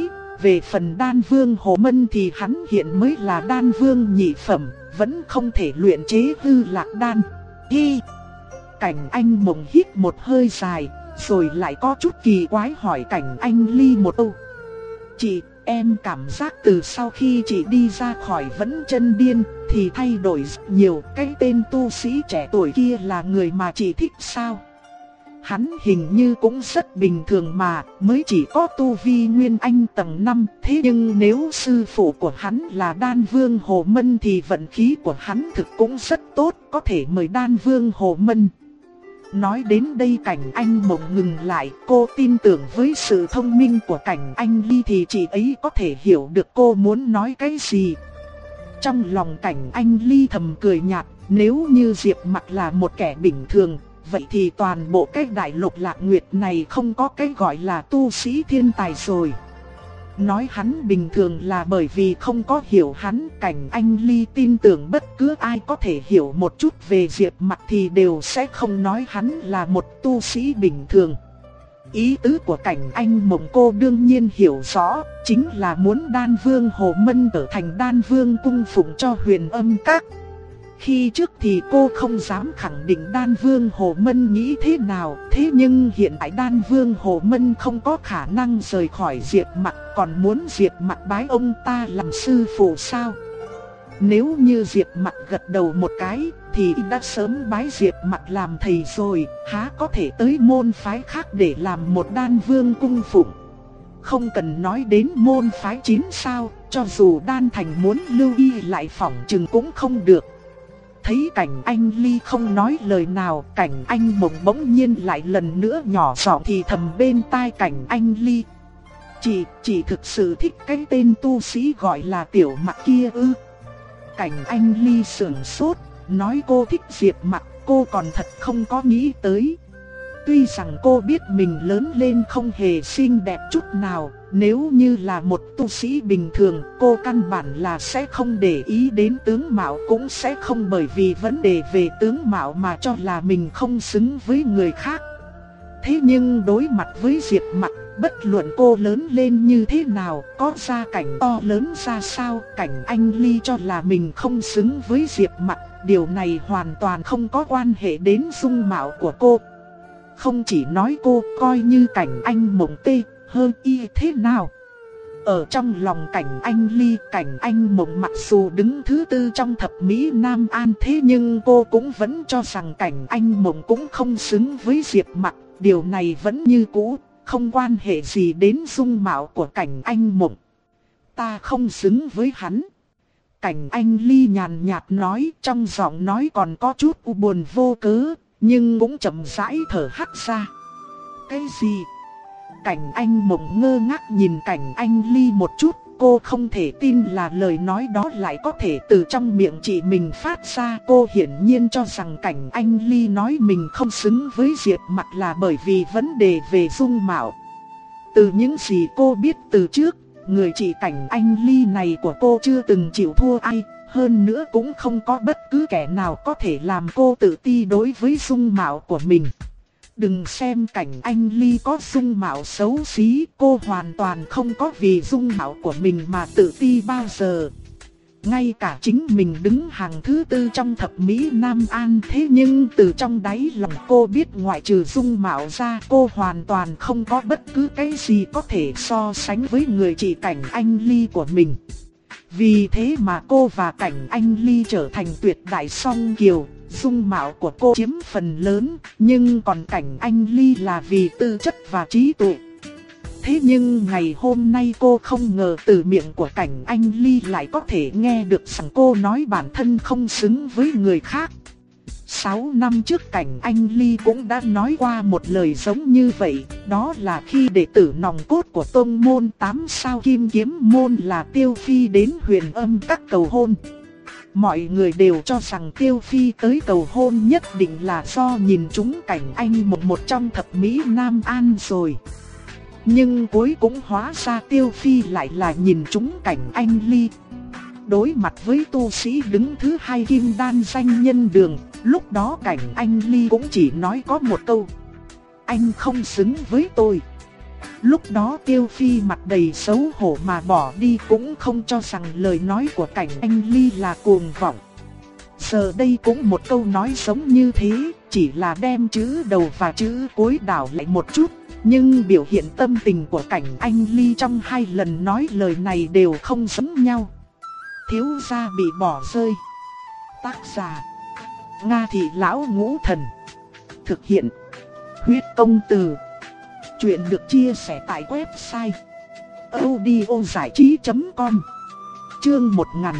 S1: Về phần đan vương Hồ Mân thì hắn hiện mới là đan vương nhị phẩm, vẫn không thể luyện chế hư lạc đan. Hi! Cảnh Anh Mộng hít một hơi dài, rồi lại có chút kỳ quái hỏi Cảnh Anh Ly một câu. Chị, em cảm giác từ sau khi chị đi ra khỏi Vẫn Chân Điên thì thay đổi rất nhiều. Cái tên tu sĩ trẻ tuổi kia là người mà chị thích sao? Hắn hình như cũng rất bình thường mà, mới chỉ có tu vi Nguyên Anh tầng 5. Thế nhưng nếu sư phụ của hắn là đan vương Hồ Mân thì vận khí của hắn thực cũng rất tốt, có thể mời đan vương Hồ Mân. Nói đến đây Cảnh Anh Mộng ngừng lại, cô tin tưởng với sự thông minh của Cảnh Anh Ly thì chị ấy có thể hiểu được cô muốn nói cái gì. Trong lòng Cảnh Anh Ly thầm cười nhạt, nếu như Diệp Mặc là một kẻ bình thường, vậy thì toàn bộ cái đại lục Lạc Nguyệt này không có cái gọi là tu sĩ thiên tài rồi. Nói hắn bình thường là bởi vì không có hiểu hắn. Cảnh Anh Ly tin tưởng bất cứ ai có thể hiểu một chút về Diệp Mặc thì đều sẽ không nói hắn là một tu sĩ bình thường. Ý tứ của Cảnh Anh Mộng cô đương nhiên hiểu rõ, chính là muốn đan vương Hồ Mân trở thành đan vương cung phụng cho Huyền Âm Các. Khi trước thì cô không dám khẳng định đan vương Hồ Mân nghĩ thế nào, thế nhưng hiện tại đan vương Hồ Mân không có khả năng rời khỏi Diệp Mặc, còn muốn Diệp Mặc bái ông ta làm sư phụ sao? Nếu như Diệp Mặc gật đầu một cái thì đã sớm bái Diệp Mặc làm thầy rồi, há có thể tới môn phái khác để làm một đan vương cung phụng. Không cần nói đến môn phái 9 sao, cho dù đan thành muốn lưu y lại phỏng chừng cũng không được. Thấy Cảnh Anh Ly không nói lời nào, Cảnh Anh Mộng bỗng nhiên lại lần nữa nhỏ giọng thì thầm bên tai Cảnh Anh Ly. Chị thực sự thích cái tên tu sĩ gọi là Tiểu Mặc kia ư? Cảnh Anh Ly sững sốt, nói cô thích Diệp Mặc, cô còn thật không có nghĩ tới. Tuy rằng cô biết mình lớn lên không hề xinh đẹp chút nào, nếu như là một tu sĩ bình thường, cô căn bản là sẽ không để ý đến tướng mạo, cũng sẽ không bởi vì vấn đề về tướng mạo mà cho là mình không xứng với người khác. Thế nhưng đối mặt với Diệp Mặc, bất luận cô lớn lên như thế nào, có gia cảnh to lớn ra sao, Cảnh Anh Ly cho là mình không xứng với Diệp Mặc, điều này hoàn toàn không có quan hệ đến dung mạo của cô. Không chỉ nói cô, coi như Cảnh Anh Mộng tê hơn y thế nào. Ở trong lòng Cảnh Anh Ly, Cảnh Anh Mộng mặc dù đứng thứ tư trong thập mỹ Nam An, thế nhưng cô cũng vẫn cho rằng Cảnh Anh Mộng cũng không xứng với Diệp Mặc. Điều này vẫn như cũ, không quan hệ gì đến dung mạo của Cảnh Anh Mộng. Ta không xứng với hắn. Cảnh Anh Ly nhàn nhạt nói, trong giọng nói còn có chút u buồn vô cớ, nhưng cũng chậm rãi thở hắt ra. Cái gì? Cảnh Anh Mộng ngơ ngác nhìn Cảnh Anh Ly một chút, cô không thể tin là lời nói đó lại có thể từ trong miệng chị mình phát ra. Cô hiển nhiên cho rằng Cảnh Anh Ly nói mình không xứng với Diệp Mặc là bởi vì vấn đề về dung mạo. Từ những gì cô biết từ trước, người chị Cảnh Anh Ly này của cô chưa từng chịu thua ai, hơn nữa cũng không có bất cứ kẻ nào có thể làm cô tự ti đối với dung mạo của mình. Đừng xem Cảnh Anh Ly có dung mạo xấu xí, cô hoàn toàn không có vì dung mạo của mình mà tự ti bao giờ. Ngay cả chính mình đứng hàng thứ tư trong thập mỹ Nam An, thế nhưng từ trong đáy lòng cô biết ngoại trừ dung mạo ra, cô hoàn toàn không có bất cứ cái gì có thể so sánh với người chị Cảnh Anh Ly của mình. Vì thế mà cô và Cảnh Anh Ly trở thành tuyệt đại song kiều. Dung mạo của cô chiếm phần lớn, nhưng còn Cảnh Anh Ly là vì tư chất và trí tuệ. Thế nhưng ngày hôm nay cô không ngờ từ miệng của Cảnh Anh Ly lại có thể nghe được rằng cô nói bản thân không xứng với người khác. 6 năm trước Cảnh Anh Ly cũng đã nói qua một lời giống như vậy, đó là khi đệ tử nòng cốt của tông môn 8 sao Kim Kiếm môn là Tiêu Phi đến Huyền Âm Các cầu hôn. Mọi người đều cho rằng Tiêu Phi tới cầu hôn nhất định là do nhìn trúng Cảnh Anh một trong thập mỹ Nam An rồi. Nhưng cuối cùng hóa ra Tiêu Phi lại là nhìn trúng Cảnh Anh Ly. Đối mặt với tu sĩ đứng thứ hai kim đan danh nhân đường, lúc đó Cảnh Anh Ly cũng chỉ nói có một câu: anh không xứng với tôi. Lúc đó Tiêu Phi mặt đầy xấu hổ mà bỏ đi, cũng không cho rằng lời nói của Cảnh Anh Ly là cuồng vọng. Giờ đây cũng một câu nói giống như thế, chỉ là đem chữ đầu và chữ cuối đảo lại một chút. Nhưng biểu hiện tâm tình của Cảnh Anh Ly trong hai lần nói lời này đều không giống nhau. Thiếu gia bị bỏ rơi. Tác giả: Nga Thị Lão Ngũ Thần. Thực hiện: Huyết Công Từ. Chuyện được chia sẻ tại website audiozảichí.com. Chương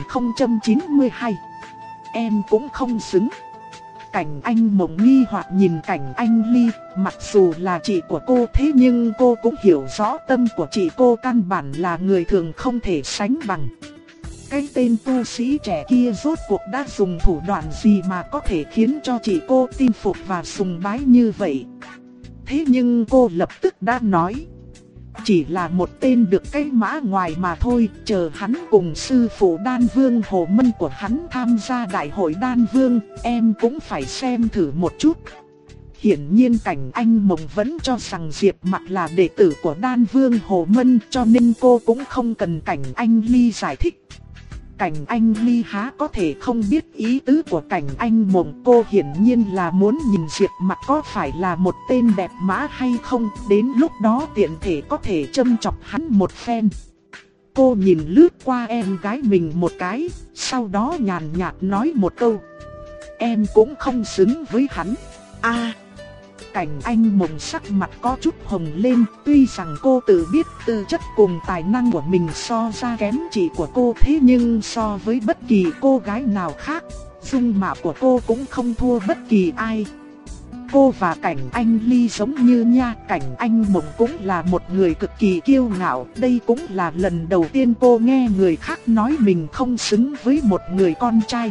S1: 1092. Em cũng không xứng. Cảnh Anh Mộng nghi hoặc nhìn Cảnh Anh Ly, mặc dù là chị của cô thế nhưng cô cũng hiểu rõ tâm của chị cô căn bản là người thường không thể sánh bằng. Cái tên tu sĩ trẻ kia rốt cuộc đã dùng thủ đoạn gì mà có thể khiến cho chị cô tin phục và sùng bái như vậy? Thế nhưng cô lập tức đã nói, chỉ là một tên được cái mã ngoài mà thôi, chờ hắn cùng sư phụ Đan Vương Hồ Mân của hắn tham gia đại hội Đan Vương, em cũng phải xem thử một chút. Hiển nhiên Cảnh Anh Mộng vẫn cho rằng Diệp Mặc là đệ tử của Đan Vương Hồ Mân, cho nên cô cũng không cần Cảnh Anh Ly giải thích. Cảnh Anh Ly há có thể không biết ý tứ của Cảnh Anh Mộng, cô hiển nhiên là muốn nhìn Diệp Mặc có phải là một tên đẹp mã hay không, đến lúc đó tiện thể có thể châm chọc hắn một phen. Cô nhìn lướt qua em gái mình một cái, sau đó nhàn nhạt nói một câu: em cũng không xứng với hắn. Cảnh Anh Mộng sắc mặt có chút hồng lên, tuy rằng cô tự biết tư chất cùng tài năng của mình so ra kém chị của cô, thế nhưng so với bất kỳ cô gái nào khác, dung mạo của cô cũng không thua bất kỳ ai. Cô và Cảnh Anh Ly giống như nha, Cảnh Anh Mộng cũng là một người cực kỳ kiêu ngạo, đây cũng là lần đầu tiên cô nghe người khác nói mình không xứng với một người con trai.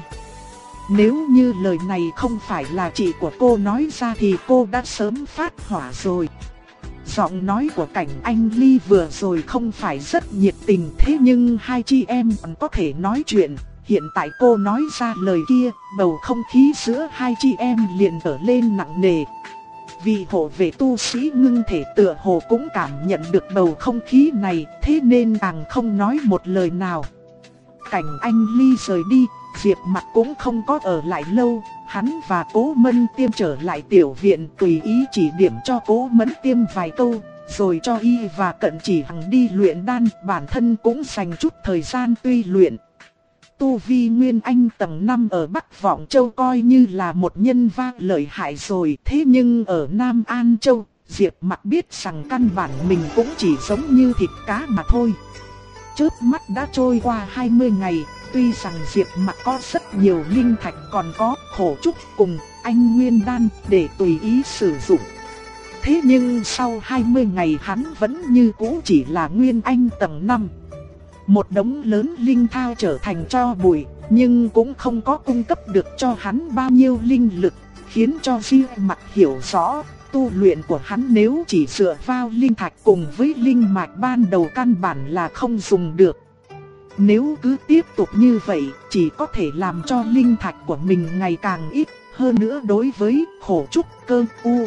S1: Nếu như lời này không phải là chị của cô nói ra thì cô đã sớm phát hỏa rồi. Giọng nói của Cảnh Anh Ly vừa rồi không phải rất nhiệt tình, thế nhưng hai chị em còn có thể nói chuyện. Hiện tại cô nói ra lời kia, bầu không khí giữa hai chị em liền trở lên nặng nề. Vì hộ vệ tu sĩ ngưng thể tựa hồ cũng cảm nhận được bầu không khí này, thế nên càng không nói một lời nào. Cảnh Anh Ly rời đi, Diệp Mặc cũng không có ở lại lâu, hắn và Cố Mân Tiêm trở lại tiểu viện, tùy ý chỉ điểm cho Cố Mân Tiêm vài câu, rồi cho y và Cận Chỉ Hằng đi luyện đan, bản thân cũng dành chút thời gian tuy luyện. Tu vi Nguyên Anh tầng 5 ở Bắc Vọng Châu coi như là một nhân vật lợi hại rồi, thế nhưng ở Nam An Châu, Diệp Mặc biết rằng căn bản mình cũng chỉ giống như thịt cá mà thôi. Chớp mắt đã trôi qua 20 ngày, tuy rằng Diệp Mặc có rất nhiều linh thạch, còn có khổ trúc cùng anh Nguyên Đan để tùy ý sử dụng. Thế nhưng sau 20 ngày hắn vẫn như cũ chỉ là Nguyên Anh tầng 5. Một đống lớn linh thao trở thành tro bụi, nhưng cũng không có cung cấp được cho hắn bao nhiêu linh lực, khiến cho Diệp Mặc hiểu rõ, tu luyện của hắn nếu chỉ dựa vào linh thạch cùng với linh mạch ban đầu căn bản là không dùng được. Nếu cứ tiếp tục như vậy, chỉ có thể làm cho linh thạch của mình ngày càng ít. Hơn nữa đối với khổ trúc cơ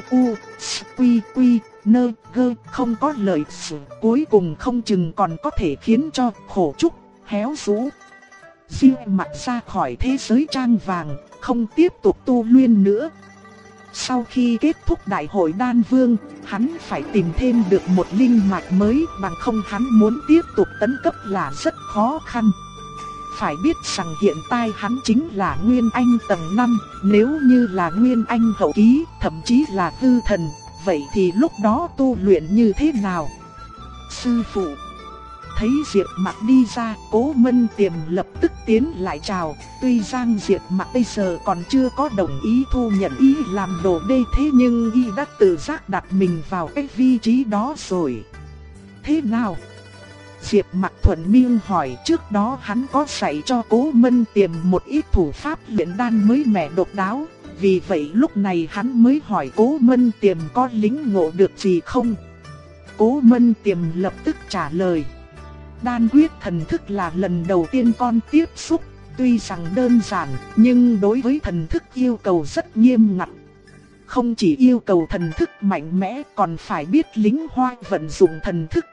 S1: quy nơ gơ không có lợi, cuối cùng không chừng còn có thể khiến cho khổ trúc héo rũ. Diệp Mặc ra khỏi thế giới trang vàng, không tiếp tục tu luyện nữa. Sau khi kết thúc đại hội Đan Vương, hắn phải tìm thêm được một linh mạch mới, bằng không hắn muốn tiếp tục tấn cấp là rất khó khăn. Phải biết rằng hiện tại hắn chính là Nguyên Anh tầng 5, nếu như là Nguyên Anh hậu kỳ, thậm chí là hư thần, vậy thì lúc đó tu luyện như thế nào? Sư phụ. Thấy Diệp Mặc đi ra, Cố Mân Tiềm lập tức tiến lại chào. Tuy rằng Diệp Mặc bây giờ còn chưa có đồng ý thu nhận y làm đồ đê, thế nhưng y đã tự giác đặt mình vào cái vị trí đó rồi. Thế nào? Diệp Mặc thuận miệng hỏi. Trước đó hắn có dạy cho Cố Mân Tiềm một ít thủ pháp luyện đan mới mẻ độc đáo, vì vậy lúc này hắn mới hỏi Cố Mân Tiềm có lĩnh ngộ được gì không. Cố Mân Tiềm lập tức trả lời: đan quyết thần thức là lần đầu tiên con tiếp xúc, tuy rằng đơn giản, nhưng đối với thần thức yêu cầu rất nghiêm ngặt. không chỉ yêu cầu thần thức mạnh mẽ còn phải biết lính hoa vận dụng thần thức.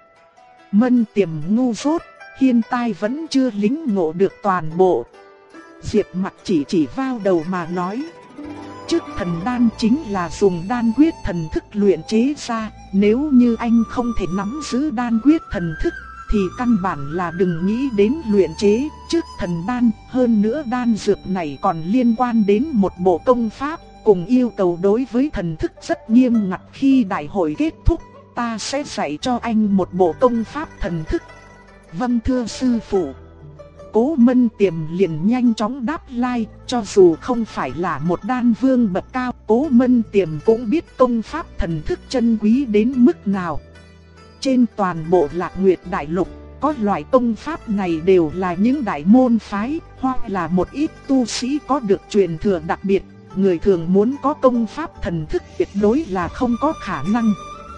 S1: Mân Tiềm ngu dốt, hiện tại vẫn chưa lính ngộ được toàn bộ. Diệp Mặc chỉ vào đầu mà nói. Trước thần đan chính là dùng đan quyết thần thức luyện chế ra, nếu như anh không thể nắm giữ đan quyết thần thức thì căn bản là đừng nghĩ đến luyện chế trước thần đan. Hơn nữa đan dược này còn liên quan đến một bộ công pháp, cùng yêu cầu đối với thần thức rất nghiêm ngặt. Khi đại hội kết thúc, ta sẽ dạy cho anh một bộ công pháp thần thức. Vâng thưa sư phụ. Cố Mân Tiềm liền nhanh chóng đáp lai, cho dù không phải là một đan vương bậc cao, Cố Mân Tiềm cũng biết công pháp thần thức chân quý đến mức nào. Trên toàn bộ Lạc Nguyệt Đại Lục, có loại công pháp này đều là những đại môn phái, hoặc là một ít tu sĩ có được truyền thừa đặc biệt. Người thường muốn có công pháp thần thức tuyệt đối là không có khả năng.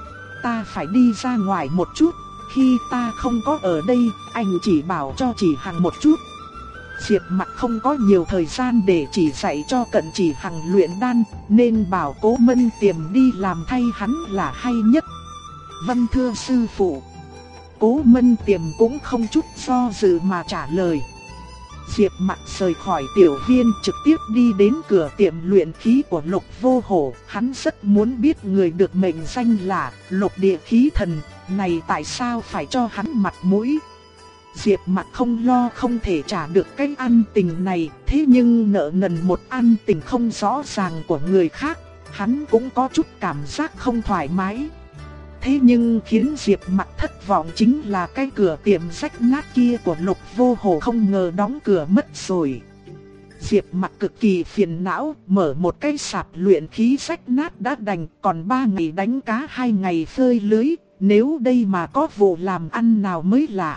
S1: Ta phải đi ra ngoài một chút. Khi ta không có ở đây, anh chỉ bảo cho Chỉ Hằng một chút. Diệp Mặc không có nhiều thời gian để chỉ dạy cho Cận Chỉ Hằng luyện đan, nên bảo Cố Mân Tiềm đi làm thay hắn là hay nhất. Vâng thưa sư phụ. Cố Mân Tiềm cũng không chút do dự mà trả lời. Diệp Mặc rời khỏi tiểu viên trực tiếp đi đến cửa tiệm luyện khí của Lục Vô Hổ. Hắn rất muốn biết người được mệnh danh là Lục Địa Khí Thần này tại sao phải cho hắn mặt mũi. Diệp Mặc không lo không thể trả được cái ân tình này, thế nhưng nợ nần một ân tình không rõ ràng của người khác, hắn cũng có chút cảm giác không thoải mái. Thế nhưng khiến Diệp Mặc thất vọng chính là cái cửa tiệm rách nát kia của Lục Vô Hổ không ngờ đóng cửa mất rồi. Diệp Mặc cực kỳ phiền não, mở một cái sạp luyện khí rách nát đã đành, còn 3 ngày đánh cá 2 ngày phơi lưới, nếu đây mà có vụ làm ăn nào mới lạ.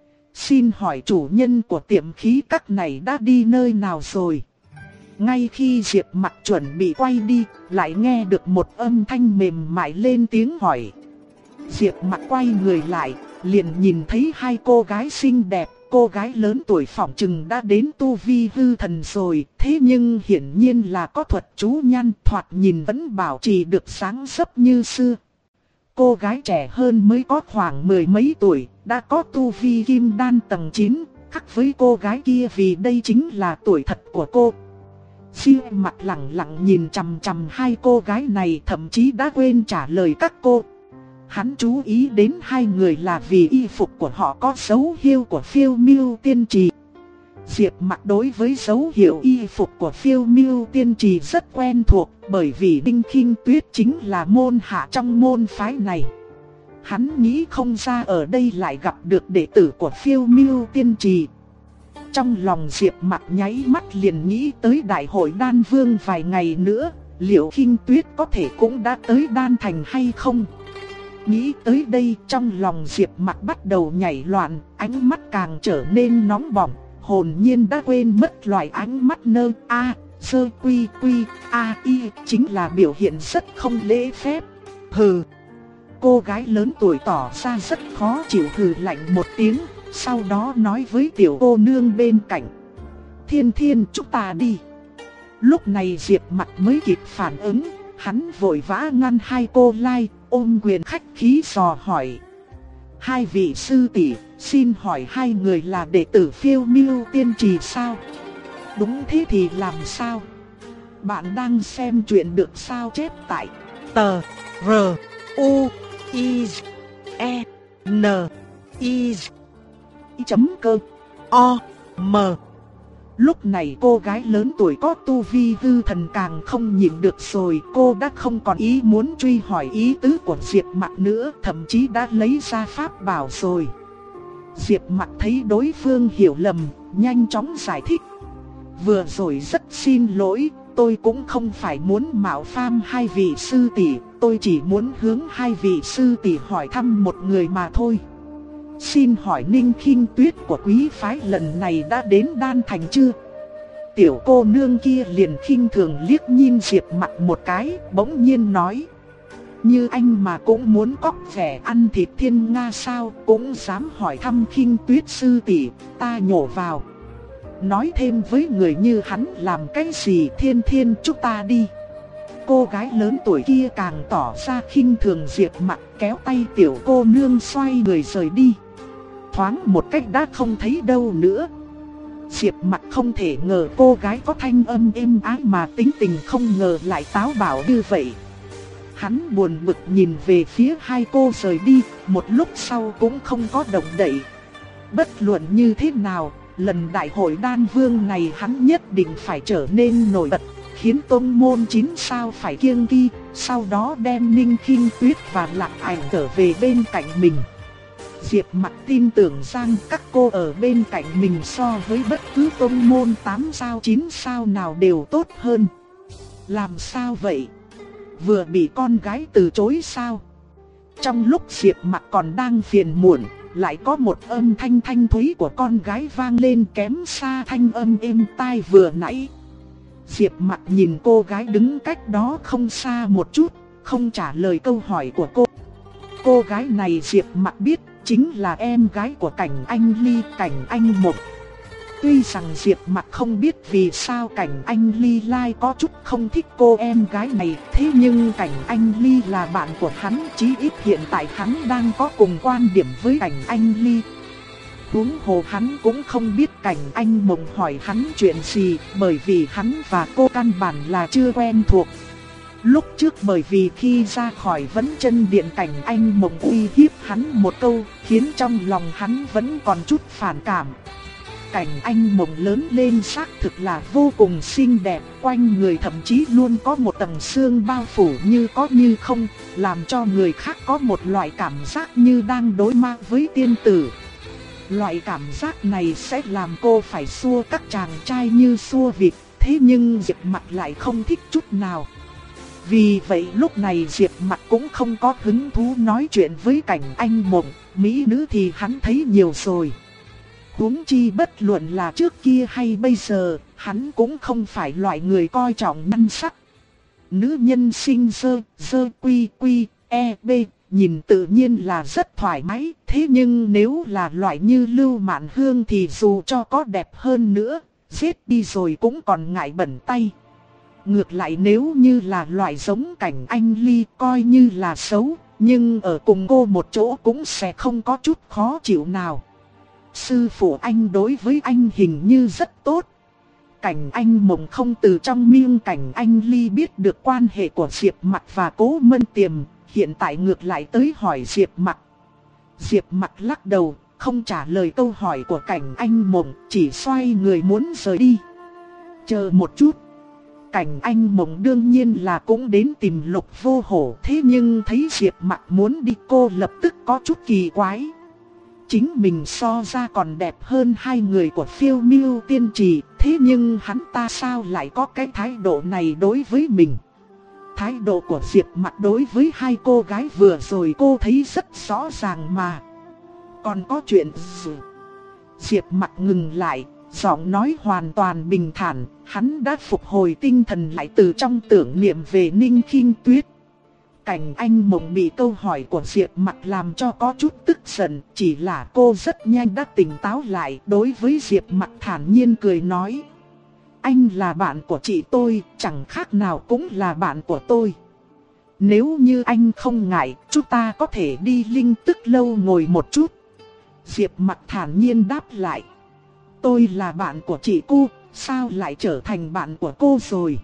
S1: Xin hỏi chủ nhân của tiệm khí các này đã đi nơi nào rồi? Ngay khi Diệp Mặc chuẩn bị quay đi, lại nghe được một âm thanh mềm mại lên tiếng hỏi. Diệp Mặc quay người lại, liền nhìn thấy 2 cô gái xinh đẹp. Cô gái lớn tuổi phỏng chừng đã đến tu vi hư thần rồi, thế nhưng hiển nhiên là có thuật chú nhan, thoạt nhìn vẫn bảo trì được sáng sấp như xưa. Cô gái trẻ hơn mới có khoảng 10 mấy tuổi, đã có tu vi kim đan tầng 9, khác với cô gái kia vì đây chính là tuổi thật của cô. Diệp Mặc lặng lặng nhìn chằm chằm 2 cô gái này, thậm chí đã quên trả lời các cô. Hắn chú ý đến 2 người là vì y phục của họ có dấu hiệu của Phiêu Miêu Tiên Trì. Diệp Mặc đối với dấu hiệu y phục của Phiêu Miêu Tiên Trì rất quen thuộc, bởi vì Đinh Khinh Tuyết chính là môn hạ trong môn phái này. Hắn nghĩ không ra ở đây lại gặp được đệ tử của Phiêu Miêu Tiên Trì. Trong lòng Diệp Mặc nháy mắt liền nghĩ tới đại hội đan vương vài ngày nữa, liệu Khinh Tuyết có thể cũng đã tới đan thành hay không? Nghĩ tới đây trong lòng Diệp Mặc bắt đầu nhảy loạn, ánh mắt càng trở nên nóng bỏng, hồn nhiên đã quên mất loại ánh mắt nơ a sơ quy quy a y chính là biểu hiện rất không lễ phép. Hừ. Cô gái lớn tuổi tỏ ra rất khó chịu, hừ lạnh một tiếng, sau đó nói với tiểu cô nương bên cạnh. Thiên Thiên, chúng ta đi. Lúc này Diệp Mặc mới kịp phản ứng, hắn vội vã ngăn 2 cô lai, ôm quyền khách khí dò hỏi. 2 vị sư tỷ, xin hỏi 2 người là đệ tử Phiêu Miêu Tiên Trì sao? Đúng thế thì làm sao? Bạn đang xem chuyện được sao chép tại tr.u.i.n.i.com. Lúc này cô gái lớn tuổi có tu vi hư thần càng không nhịn được rồi, cô đã không còn ý muốn truy hỏi ý tứ của Diệp Mặc nữa, thậm chí đã lấy ra pháp bảo rồi. Diệp Mặc thấy đối phương hiểu lầm, nhanh chóng giải thích. Vừa rồi rất xin lỗi, tôi cũng không phải muốn mạo phạm 2 vị sư tỷ, tôi chỉ muốn hướng 2 vị sư tỷ hỏi thăm một người mà thôi. Xin hỏi Ninh Khinh Tuyết của quý phái lần này đã đến đan thành chưa? Tiểu cô nương kia liền khinh thường liếc nhìn Diệp Mặc một cái, bỗng nhiên nói. Như anh mà cũng muốn cóc vẻ ăn thịt thiên nga sao, cũng dám hỏi thăm Khinh Tuyết sư tỷ, ta nhổ vào. Nói thêm với người như hắn làm cái gì, Thiên Thiên chúng ta đi. cô gái lớn tuổi kia càng tỏ ra khinh thường Diệp Mặc, kéo tay tiểu cô nương xoay người rời đi. Thoáng một cách đã không thấy đâu nữa. Diệp Mặc không thể ngờ cô gái có thanh âm êm ái mà tính tình không ngờ lại táo bạo như vậy. Hắn buồn bực nhìn về phía hai cô rời đi, một lúc sau cũng không có động đậy. Bất luận như thế nào, lần đại hội đan vương này hắn nhất định phải trở nên nổi bật, khiến tông môn 9 sao phải kiêng kỵ, sau đó đem Ninh Khinh Tuyết và Lạc Ảnh trở về bên cạnh mình. Diệp Mặc tin tưởng rằng các cô ở bên cạnh mình so với bất cứ tông môn 8 sao 9 sao nào đều tốt hơn. Làm sao vậy? Vừa bị con gái từ chối sao? Trong lúc Diệp Mặc còn đang phiền muộn, lại có một âm thanh thanh thúy của con gái vang lên kém xa thanh âm êm tai vừa nãy. Diệp Mặc nhìn cô gái đứng cách đó không xa một chút, không trả lời câu hỏi của cô. Cô gái này Diệp Mặc biết chính là em gái của Cảnh Anh Ly, Cảnh Anh Mộng. Tuy rằng Diệp Mặc không biết vì sao Cảnh Anh Ly lại có chút không thích cô em gái này, thế nhưng Cảnh Anh Ly là bạn của hắn, chí ít hiện tại hắn đang có cùng quan điểm với Cảnh Anh Ly. Huống hồ hắn cũng không biết Cảnh Anh Mộng hỏi hắn chuyện gì, bởi vì hắn và cô căn bản là chưa quen thuộc. Lúc trước bởi vì khi ra khỏi Vấn Chân Điện Cảnh Anh Mộng uy hiếp hắn một câu, khiến trong lòng hắn vẫn còn chút phản cảm. Cảnh Anh Mộng lớn lên xác thực là vô cùng xinh đẹp, quanh người thậm chí luôn có một tầng sương bao phủ như có như không, làm cho người khác có một loại cảm giác như đang đối mặt với tiên tử. Loại cảm giác này sẽ làm cô phải xua các chàng trai như xua vịt, thế nhưng Diệp Mặc lại không thích chút nào. Vì vậy lúc này Diệp Mặc cũng không có hứng thú nói chuyện với Cảnh Anh Mộng, mỹ nữ thì hắn thấy nhiều rồi. Huống chi bất luận là trước kia hay bây giờ, hắn cũng không phải loại người coi trọng nhan sắc. Nữ nhân xinh dơ quy quy e b, nhìn tự nhiên là rất thoải mái, thế nhưng nếu là loại như Lưu Mạn Hương thì dù cho có đẹp hơn nữa, giết đi rồi cũng còn ngại bẩn tay. Ngược lại nếu như là loại giống Cảnh Anh Ly coi như là xấu, nhưng ở cùng cô một chỗ cũng sẽ không có chút khó chịu nào. Sư phụ anh đối với anh hình như rất tốt. Cảnh Anh Mộng không từ trong miệng Cảnh Anh Ly biết được quan hệ của Diệp Mặc và Cố Mân Tiềm, hiện tại ngược lại tới hỏi Diệp Mặc. Diệp Mặc lắc đầu, không trả lời câu hỏi của Cảnh Anh Mộng, chỉ xoay người muốn rời đi. Chờ một chút. Cảnh Anh Mộng đương nhiên là cũng đến tìm Lục Vô Hổ, thế nhưng thấy Diệp Mặc muốn đi cô lập tức có chút kỳ quái. Chính mình so ra còn đẹp hơn hai người của Phiêu Miêu Tiên Trì, thế nhưng hắn ta sao lại có cái thái độ này đối với mình? Thái độ của Diệp Mặc đối với hai cô gái vừa rồi cô thấy rất rõ ràng mà. Còn có chuyện gì? Diệp Mặc ngừng lại, giọng nói hoàn toàn bình thản, hắn đã phục hồi tinh thần lại từ trong tưởng niệm về Ninh Khinh Tuyết. Cảnh Anh Mộng bị câu hỏi của Diệp Mặc làm cho có chút tức giận, chỉ là cô rất nhanh đã tỉnh táo lại, đối với Diệp Mặc thản nhiên cười nói: anh là bạn của chị tôi, chẳng khác nào cũng là bạn của tôi. Nếu như anh không ngại, chúng ta có thể đi Linh Tức Lâu ngồi một chút. Diệp Mặc thản nhiên đáp lại: tôi là bạn của chị cô, sao lại trở thành bạn của cô rồi?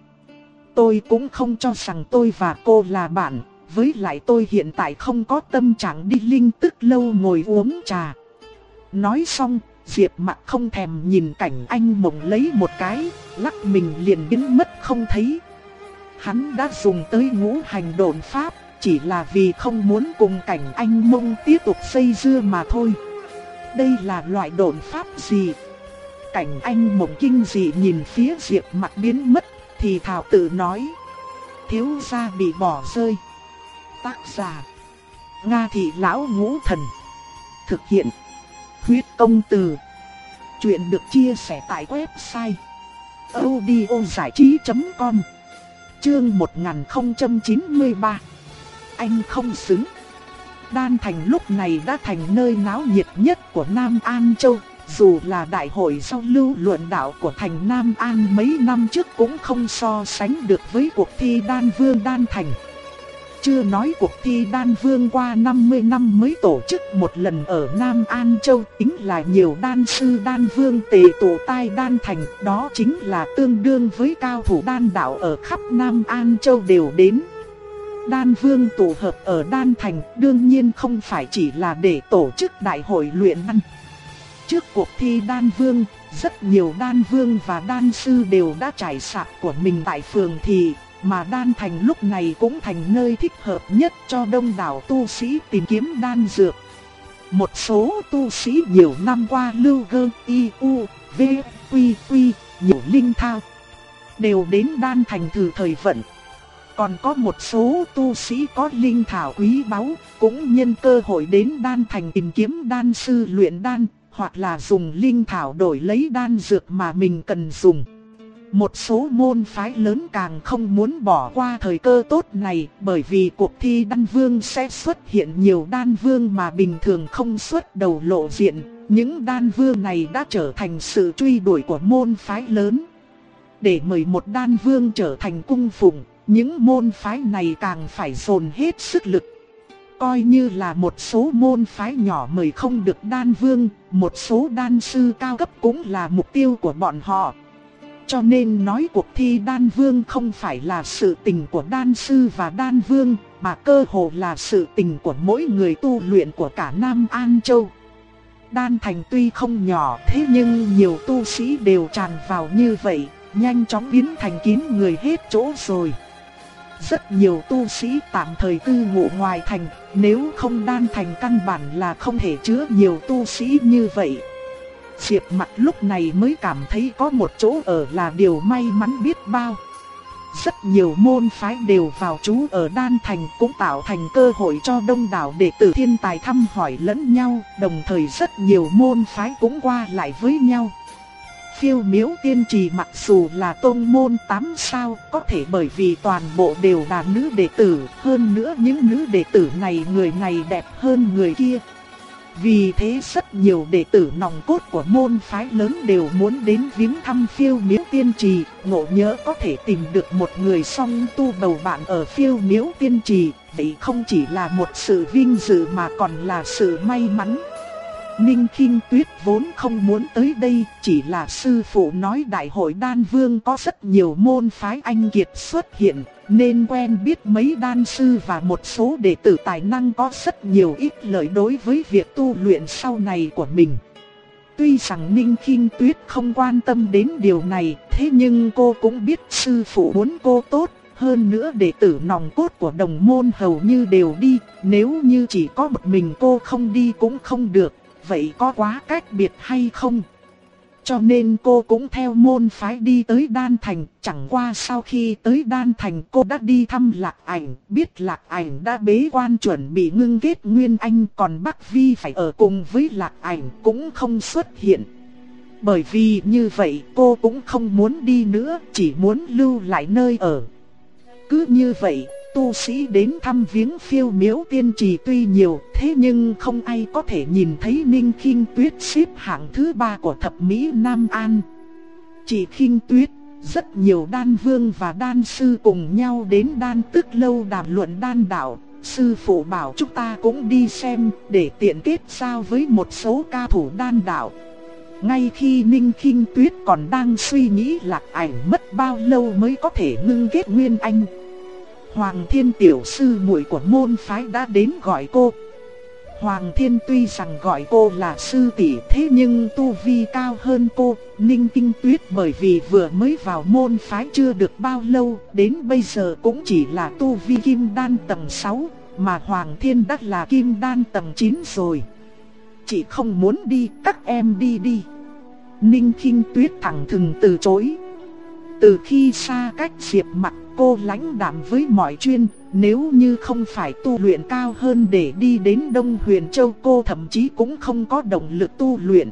S1: Tôi cũng không cho rằng tôi và cô là bạn, với lại tôi hiện tại không có tâm trạng đi Linh Tức Lâu ngồi uống trà. Nói xong, Diệp Mặc không thèm nhìn Cảnh Anh Mộng lấy một cái, lắc mình liền biến mất không thấy. Hắn đã dùng tới ngũ hành độn pháp, chỉ là vì không muốn cùng Cảnh Anh Mộng tiếp tục dây dưa mà thôi. Đây là loại độn pháp gì? Cảnh Anh Mộng kinh dị nhìn phía Diệp Mặc biến mất, thì thào tự nói: thiếu gia bị bỏ rơi. Tác giả: Nga Thị Lão Ngũ Thần. Thực hiện: Huyết Công Từ. Chuyện được chia sẻ tại website audiozảichí.com. Chương 1093. Anh không xứng. Đan Thành lúc này đã thành nơi náo nhiệt nhất của Nam An Châu. dù là đại hội giao lưu luận đạo của thành Nam An mấy năm trước cũng không so sánh được với cuộc thi đan vương đan thành. Chưa nói cuộc thi đan vương qua 50 năm mới tổ chức một lần ở Nam An Châu, tính là nhiều đan sư đan vương tề tụ tai đan thành, đó chính là tương đương với cao thủ đan đạo ở khắp Nam An Châu đều đến. Đan vương tụ hợp ở đan thành đương nhiên không phải chỉ là để tổ chức đại hội luyện đan. Trước cuộc thi đan vương, rất nhiều đan vương và đan sư đều đã trải sạp của mình tại phường thị, mà đan thành lúc này cũng thành nơi thích hợp nhất cho đông đảo tu sĩ tìm kiếm đan dược. Một số tu sĩ nhiều năm qua lưu gơ, y, u, v, quy, quy, nhiều linh thao, đều đến đan thành thử thời vận. Còn có một số tu sĩ có linh thảo quý báu, cũng nhân cơ hội đến đan thành tìm kiếm đan sư luyện đan, hoặc là dùng linh thảo đổi lấy đan dược mà mình cần dùng. Một số môn phái lớn càng không muốn bỏ qua thời cơ tốt này, bởi vì cuộc thi đan vương sẽ xuất hiện nhiều đan vương mà bình thường không xuất đầu lộ diện. Những đan vương này đã trở thành sự truy đuổi của môn phái lớn. Để mời một đan vương trở thành cung phụng, những môn phái này càng phải dồn hết sức lực. Coi như là một số môn phái nhỏ mời không được đan vương, một số đan sư cao cấp cũng là mục tiêu của bọn họ. Cho nên nói cuộc thi đan vương không phải là sự tình của đan sư và đan vương, mà cơ hồ là sự tình của mỗi người tu luyện của cả Nam An Châu. Đan thành tuy không nhỏ thế nhưng nhiều tu sĩ đều tràn vào như vậy, nhanh chóng biến thành kín người hết chỗ rồi. Rất nhiều tu sĩ tạm thời cư ngụ ngoài thành, nếu không đan thành căn bản là không thể chứa nhiều tu sĩ như vậy. Diệp Mặc lúc này mới cảm thấy có một chỗ ở là điều may mắn biết bao. Rất nhiều môn phái đều vào trú ở đan thành, cũng tạo thành cơ hội cho đông đảo đệ tử thiên tài thăm hỏi lẫn nhau, đồng thời rất nhiều môn phái cũng qua lại với nhau. Phiêu Miếu Tiên Trì mặc dù là tôn môn 8 sao, có thể bởi vì toàn bộ đều là nữ đệ tử, hơn nữa những nữ đệ tử này người này đẹp hơn người kia. Vì thế rất nhiều đệ tử nòng cốt của môn phái lớn đều muốn đến viếng thăm Phiêu Miếu Tiên Trì, ngộ nhỡ có thể tìm được một người song tu bầu bạn ở Phiêu Miếu Tiên Trì, vậy không chỉ là một sự vinh dự mà còn là sự may mắn. Ninh Khinh Tuyết vốn không muốn tới đây, chỉ là sư phụ nói đại hội đan vương có rất nhiều môn phái anh kiệt xuất hiện, nên quen biết mấy đan sư và một số đệ tử tài năng có rất nhiều ích lợi đối với việc tu luyện sau này của mình. Tuy rằng Ninh Khinh Tuyết không quan tâm đến điều này, thế nhưng cô cũng biết sư phụ muốn cô tốt. Hơn nữa đệ tử nòng cốt của đồng môn hầu như đều đi, nếu như chỉ có một mình cô không đi cũng không được. Vậy có quá cách biệt hay không? Cho nên cô cũng theo môn phái đi tới Đan Thành. Chẳng qua sau khi tới Đan Thành cô đã đi thăm Lạc Ảnh, biết Lạc Ảnh đã bế quan chuẩn bị ngưng kết Nguyên Anh, còn Bắc Vi phải ở cùng với Lạc Ảnh cũng không xuất hiện. Bởi vì như vậy cô cũng không muốn đi nữa, chỉ muốn lưu lại nơi ở. Cứ như vậy, tu sĩ đến thăm viếng Phiêu Miếu Tiên Trì tuy nhiều, thế nhưng không ai có thể nhìn thấy Ninh Khinh Tuyết xếp hạng thứ 3 của thập mỹ Nam An. Chỉ Khinh Tuyết, rất nhiều đan vương và đan sư cùng nhau đến Đan Tức Lâu đàm luận đan đạo. Sư phụ bảo chúng ta cũng đi xem, để tiện kết giao với một số cao thủ đan đạo. Ngay khi Ninh Khinh Tuyết còn đang suy nghĩ Lạc Ảnh mất bao lâu mới có thể ngưng kết Nguyên Anh, Hoàng Thiên tiểu sư muội của môn phái đã đến gọi cô. Hoàng Thiên tuy rằng gọi cô là sư tỷ, thế nhưng tu vi cao hơn cô. Ninh Khinh Tuyết bởi vì vừa mới vào môn phái chưa được bao lâu, đến bây giờ cũng chỉ là tu vi kim đan tầng 6, mà Hoàng Thiên đã là kim đan tầng 9 rồi. Chị không muốn đi, các em đi đi. Ninh Khinh Tuyết thẳng thừng từ chối. Từ khi xa cách Diệp Mặc, cô lãnh đạm với mọi chuyện, nếu như không phải tu luyện cao hơn để đi đến Đông Huyền Châu, cô thậm chí cũng không có động lực tu luyện.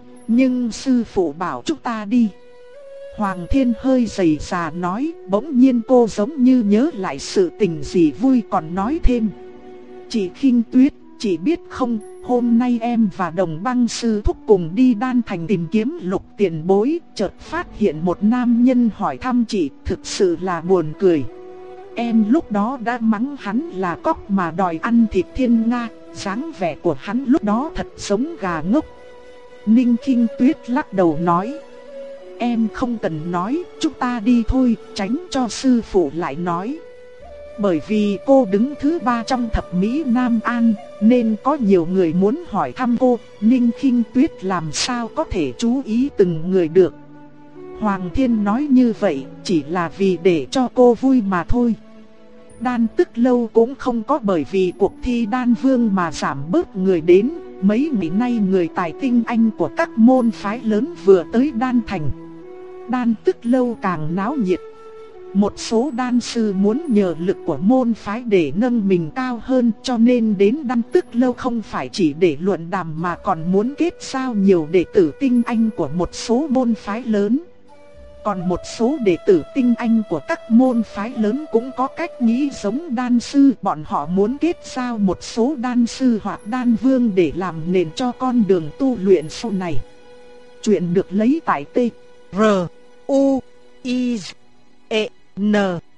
S1: Nhưng sư phụ bảo chúng ta đi. Hoàng Thiên hơi dày dà nói, bỗng nhiên cô giống như nhớ lại sự tình gì vui còn nói thêm. Chị Khinh Tuyết, chị biết không, hôm nay em và Đồng Băng sư thúc cùng đi Đan Thành tìm kiếm Lục tiền bối, chợt phát hiện một nam nhân hỏi thăm chị, thực sự là buồn cười. Em lúc đó đã mắng hắn là cóc mà đòi ăn thịt thiên nga, dáng vẻ của hắn lúc đó thật giống gà ngốc. Ninh Khinh Tuyết lắc đầu nói, em không cần nói, chúng ta đi thôi, tránh cho sư phụ lại nói. Bởi vì cô đứng thứ 3 trong thập mỹ Nam An, nên có nhiều người muốn hỏi thăm cô, Ninh Khinh Tuyết làm sao có thể chú ý từng người được. Hoàng Thiên nói như vậy chỉ là vì để cho cô vui mà thôi. Đan Tức Lâu cũng không có bởi vì cuộc thi Đan Vương mà giảm bớt người đến. Mấy ngày nay người tài tinh anh của các môn phái lớn vừa tới Đan Thành. Đan Tức Lâu càng náo nhiệt. Một số đan sư muốn nhờ lực của môn phái để nâng mình cao hơn, cho nên đến Đan Tức Lâu không phải chỉ để luận đàm mà còn muốn kết giao nhiều đệ tử tinh anh của một số môn phái lớn. Còn một số đệ tử tinh anh của các môn phái lớn cũng có cách nghĩ giống đan sư, bọn họ muốn kết giao một số đan sư hoặc đan vương để làm nền cho con đường tu luyện sau này. Chuyện được lấy tại T R U I E N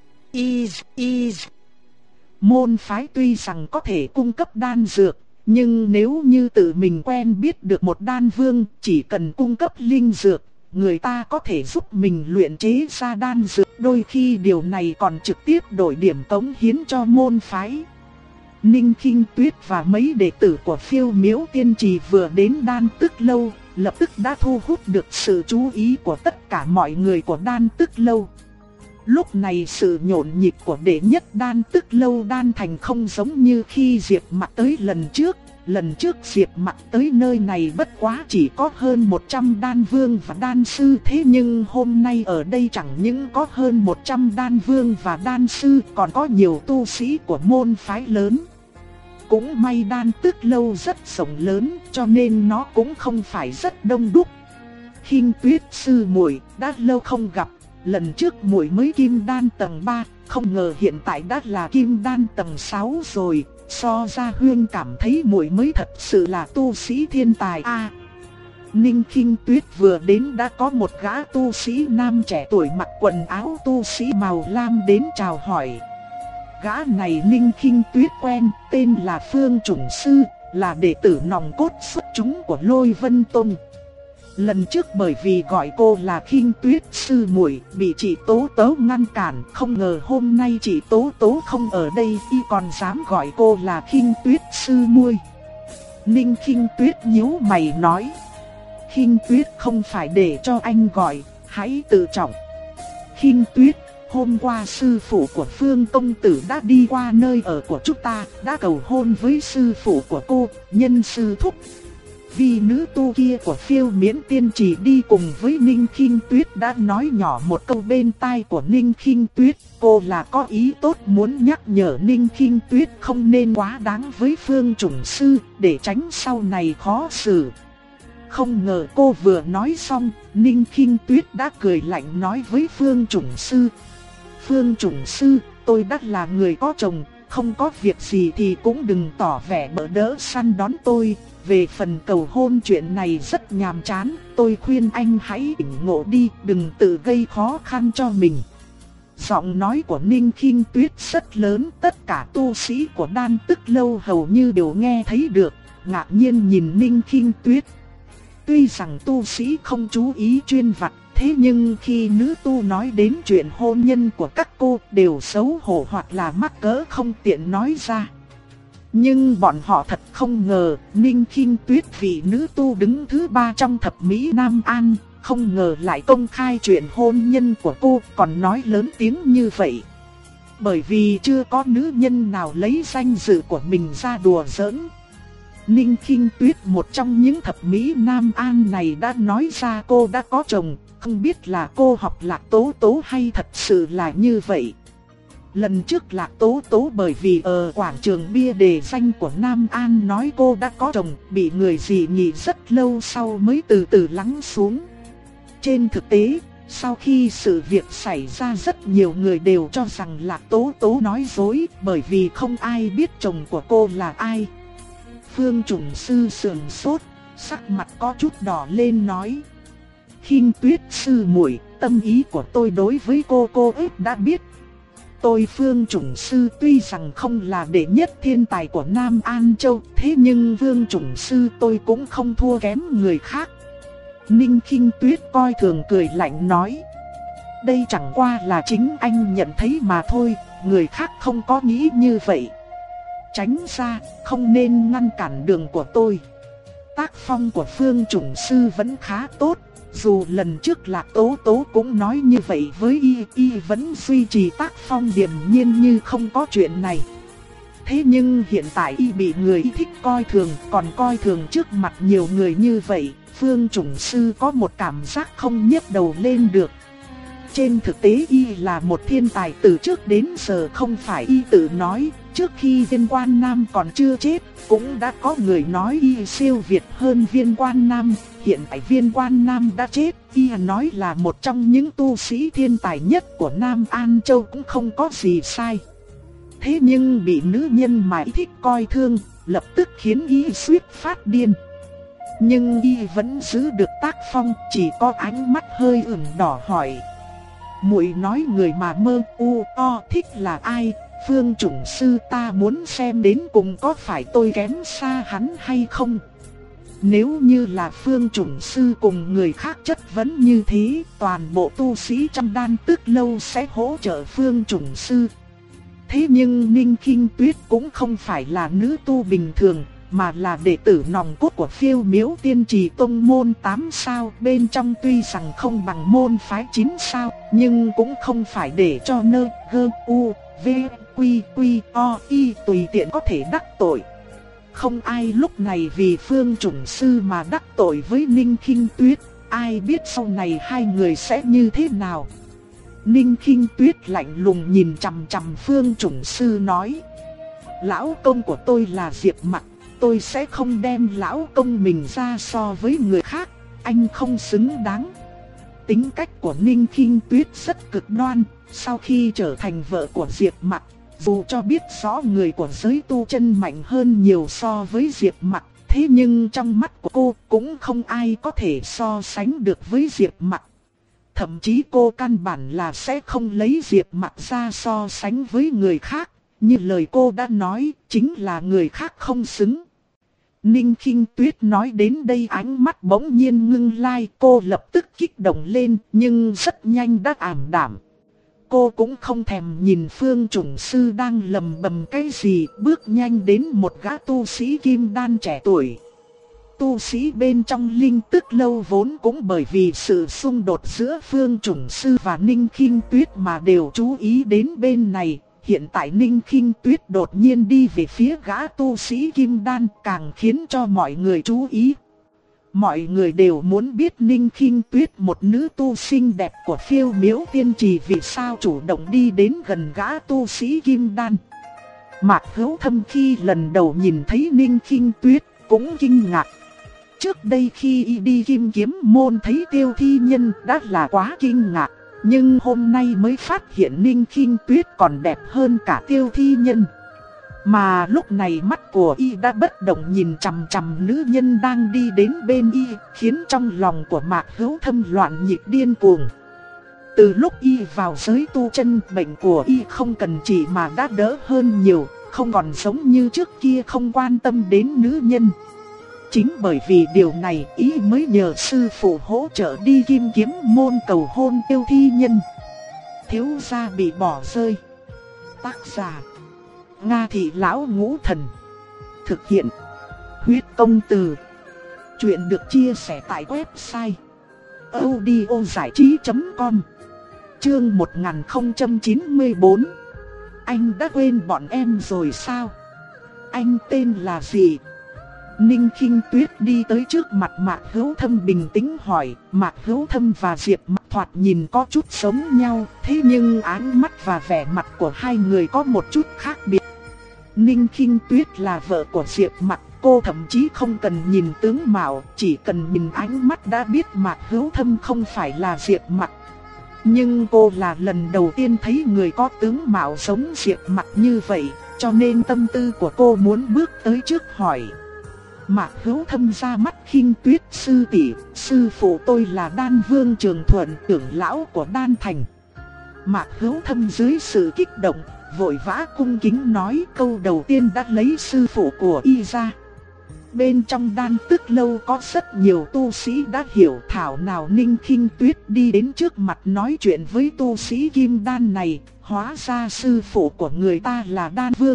S1: I. Môn phái tuy rằng có thể cung cấp đan dược, nhưng nếu như tự mình quen biết được một đan vương, chỉ cần cung cấp linh dược, người ta có thể giúp mình luyện chế ra đan dược, đôi khi điều này còn trực tiếp đổi điểm cống hiến cho môn phái. Ninh Khinh Tuyết và mấy đệ tử của Phiêu Miễu Tiên Trì vừa đến Đan Tức Lâu, lập tức đã thu hút được sự chú ý của tất cả mọi người của Đan Tức Lâu. Lúc này sự nhộn nhịp của đệ nhất Đan Tức Lâu Đan Thành không giống như khi Diệp Mặc tới lần trước. Lần trước Diệp Mặc tới nơi này bất quá chỉ có hơn 100 đan vương và đan sư, thế nhưng hôm nay ở đây chẳng những có hơn 100 đan vương và đan sư, còn có nhiều tu sĩ của môn phái lớn. Cũng may Đan Tức Lâu rất rộng lớn, cho nên nó cũng không phải rất đông đúc. Khinh Tuyết sư muội, đã lâu không gặp, lần trước muội mới kim đan tầng 3, không ngờ hiện tại đã là kim đan tầng 6 rồi. So ra Huyên cảm thấy muội mới thật sự là tu sĩ thiên tài a. Ninh Khinh Tuyết vừa đến đã có một gã tu sĩ nam trẻ tuổi mặc quần áo tu sĩ màu lam đến chào hỏi. Gã này Ninh Khinh Tuyết quen, tên là Phương Chủng Sư, là đệ tử nòng cốt xuất chúng của Lôi Vân Tông. Lần trước bởi vì gọi cô là Khinh Tuyết sư muội, bị chị Tố Tố ngăn cản, không ngờ hôm nay chị Tố Tố không ở đây, y còn dám gọi cô là Khinh Tuyết sư muội. Ninh Khinh Tuyết nhíu mày nói, Khinh Tuyết không phải để cho anh gọi, hãy tự trọng. Khinh Tuyết, hôm qua sư phụ của Phương công tử đã đi qua nơi ở của chúng ta, đã cầu hôn với sư phụ của cô, Nhân sư thúc. Vì nữ tu kia của Phiêu Miễn Tiên Trì đi cùng với Ninh Khinh Tuyết đã nói nhỏ một câu bên tai của Ninh Khinh Tuyết, cô là có ý tốt muốn nhắc nhở Ninh Khinh Tuyết không nên quá đáng với Phương Chủng Sư, để tránh sau này khó xử. Không ngờ cô vừa nói xong, Ninh Khinh Tuyết đã cười lạnh nói với Phương Chủng Sư, Phương Chủng Sư, tôi đã là người có chồng, không có việc gì thì cũng đừng tỏ vẻ bỡ đỡ săn đón tôi. Về phần cầu hôn chuyện này rất nhàm chán, tôi khuyên anh hãy tỉnh ngộ đi, đừng tự gây khó khăn cho mình. Giọng nói của Ninh Khinh Tuyết rất lớn, tất cả tu sĩ của Đan Tức Lâu hầu như đều nghe thấy được, ngạc nhiên nhìn Ninh Khinh Tuyết. Tuy rằng tu sĩ không chú ý chuyên vặt, thế nhưng khi nữ tu nói đến chuyện hôn nhân của các cô đều xấu hổ hoặc là mắc cỡ không tiện nói ra. Nhưng bọn họ thật không ngờ, Ninh Khinh Tuyết vị nữ tu đứng thứ 3 trong thập mỹ Nam An, không ngờ lại công khai chuyện hôn nhân của cô, còn nói lớn tiếng như vậy. Bởi vì chưa có nữ nhân nào lấy danh dự của mình ra đùa giỡn. Ninh Khinh Tuyết, một trong những thập mỹ Nam An này, đã nói ra cô đã có chồng, không biết là cô học Lạc Tố Tố hay thật sự là như vậy. Lần trước Lạc Tố Tố bởi vì ở quảng trường bia đề danh của Nam An nói cô đã có chồng, bị người dị nghị rất lâu sau mới từ từ lắng xuống. Trên thực tế, sau khi sự việc xảy ra rất nhiều người đều cho rằng Lạc Tố Tố nói dối, bởi vì không ai biết chồng của cô là ai. Phương Trùng Sư sườn sốt, sắc mặt có chút đỏ lên nói: Khinh Tuyết sư muội, tâm ý của tôi đối với cô ít đã biết. Tôi Phương Trùng Sư tuy rằng không là đệ nhất thiên tài của Nam An Châu, thế nhưng Phương Trùng Sư tôi cũng không thua kém người khác. Ninh Khinh Tuyết coi thường cười lạnh nói: Đây chẳng qua là chính anh nhận thấy mà thôi, người khác không có nghĩ như vậy. Tránh ra, không nên ngăn cản đường của tôi. Tác phong của Phương Trùng Sư vẫn khá tốt, dù lần trước Lạc Tố Tố cũng nói như vậy với y vẫn duy trì tác phong điềm nhiên như không có chuyện này. Thế nhưng hiện tại y bị người thích coi thường, còn coi thường trước mặt nhiều người như vậy, Phương Trùng Sư có một cảm giác không nhấc đầu lên được. Trên thực tế y là một thiên tài từ trước đến giờ, không phải y tự nói. Trước khi Viên Quan Nam còn chưa chết, cũng đã có người nói y siêu việt hơn Viên Quan Nam. Hiện tại Viên Quan Nam đã chết, y nói là một trong những tu sĩ thiên tài nhất của Nam An Châu cũng không có gì sai. Thế nhưng bị nữ nhân mà y thích coi thương, lập tức khiến y suýt phát điên. Nhưng y vẫn giữ được tác phong, chỉ có ánh mắt hơi ửng đỏ hỏi: Muội nói người mà mơ u o thích là ai? Phương Trùng Sư, ta muốn xem đến cùng có phải tôi kém xa hắn hay không. Nếu như là Phương Trùng Sư cùng người khác chất vấn như thế, toàn bộ tu sĩ trong Đan Tức Lâu sẽ hỗ trợ Phương Trùng Sư. Thế nhưng Ninh Khinh Tuyết cũng không phải là nữ tu bình thường, mà là đệ tử nòng cốt của Phiêu Miếu Tiên Trì tông môn 8 sao, bên trong tuy rằng không bằng môn phái 9 sao, nhưng cũng không phải để cho nơ gơ u v quy quy o y tùy tiện có thể đắc tội. Không ai lúc này vì Phương Trùng Sư mà đắc tội với Ninh Khinh Tuyết, ai biết sau này hai người sẽ như thế nào. Ninh Khinh Tuyết lạnh lùng nhìn chằm chằm Phương Trùng Sư nói: Lão công của tôi là Diệp Mặc, tôi sẽ không đem lão công mình ra so với người khác, anh không xứng đáng. Tính cách của Ninh Khinh Tuyết rất cực đoan, sau khi trở thành vợ của Diệp Mặc, dù cho biết rõ người của giới tu chân mạnh hơn nhiều so với Diệp Mặc, thế nhưng trong mắt của cô cũng không ai có thể so sánh được với Diệp Mặc. Thậm chí cô căn bản là sẽ không lấy Diệp Mặc ra so sánh với người khác, như lời cô đã nói, chính là người khác không xứng. Ninh Khinh Tuyết nói đến đây ánh mắt bỗng nhiên ngưng lai, cô lập tức kích động lên nhưng rất nhanh đã ảm đạm. Cô cũng không thèm nhìn Phương Trùng Sư đang lầm bầm cái gì, bước nhanh đến một gã tu sĩ kim đan trẻ tuổi. Tu sĩ bên trong Linh Tức Lâu vốn cũng bởi vì sự xung đột giữa Phương Trùng Sư và Ninh Khinh Tuyết mà đều chú ý đến bên này. Hiện tại Ninh Khinh Tuyết đột nhiên đi về phía gã tu sĩ kim đan, càng khiến cho mọi người chú ý. Mọi người đều muốn biết Ninh Khinh Tuyết, một nữ tu xinh đẹp của Phiêu Miếu Tiên Trì, vì sao chủ động đi đến gần gã tu sĩ kim đan. Mạc Hữu Thâm khi lần đầu nhìn thấy Ninh Khinh Tuyết cũng kinh ngạc. Trước đây khi y đi Kim Kiếm Môn thấy Tiêu Thi Nhân đã là quá kinh ngạc, nhưng hôm nay mới phát hiện Ninh Khinh Tuyết còn đẹp hơn cả Tiêu Thi Nhân. Mà lúc này mắt của y đã bất động nhìn chằm chằm nữ nhân đang đi đến bên y, khiến trong lòng của Mạc Hữu Thâm loạn nhịp điên cuồng. Từ lúc y vào giới tu chân, bệnh của y không cần trị mà đã đỡ hơn nhiều, không còn giống như trước kia không quan tâm đến nữ nhân. Chính bởi vì điều này, y mới nhờ sư phụ hỗ trợ đi Kim Kiếm Môn cầu hôn Tiêu Thi Nhân. Thiếu gia bị bỏ rơi. Tác giả: Nga Thị Lão Ngũ Thần. Thực hiện: Huyết Công Từ. Chuyện được chia sẻ tại website audiozảichí.com. Chương 1094. Anh đã quên bọn em rồi sao? Anh tên là gì? Ninh Khinh Tuyết đi tới trước mặt Mạc Hữu Thâm bình tĩnh hỏi. Mạc Hữu Thâm và Diệp Mặc thoạt nhìn có chút giống nhau, thế nhưng ánh mắt và vẻ mặt của hai người có một chút khác biệt. Ninh Khinh Tuyết là vợ của Diệp Mặc, cô thậm chí không cần nhìn tướng mạo, chỉ cần nhìn ánh mắt đã biết Mạc Hữu Thâm không phải là Diệp Mặc. Nhưng cô là lần đầu tiên thấy người có tướng mạo giống Diệp Mặc như vậy, cho nên tâm tư của cô muốn bước tới trước hỏi: Mạc Hữu Thâm ra mắt khinh tuyết sư tỷ, sư phụ tôi là Đan Vương Trường Thuận, trưởng lão của Đan Thành. Mạc Hữu Thâm dưới sự kích động, vội vã cung kính nói câu đầu tiên đã lấy sư phụ của y ra. Bên trong Đan Tức lâu có rất nhiều tu sĩ đã hiểu, thảo nào Ninh Khinh Tuyết đi đến trước mặt nói chuyện với tu sĩ Kim Đan này, hóa ra sư phụ của người ta là Đan Vương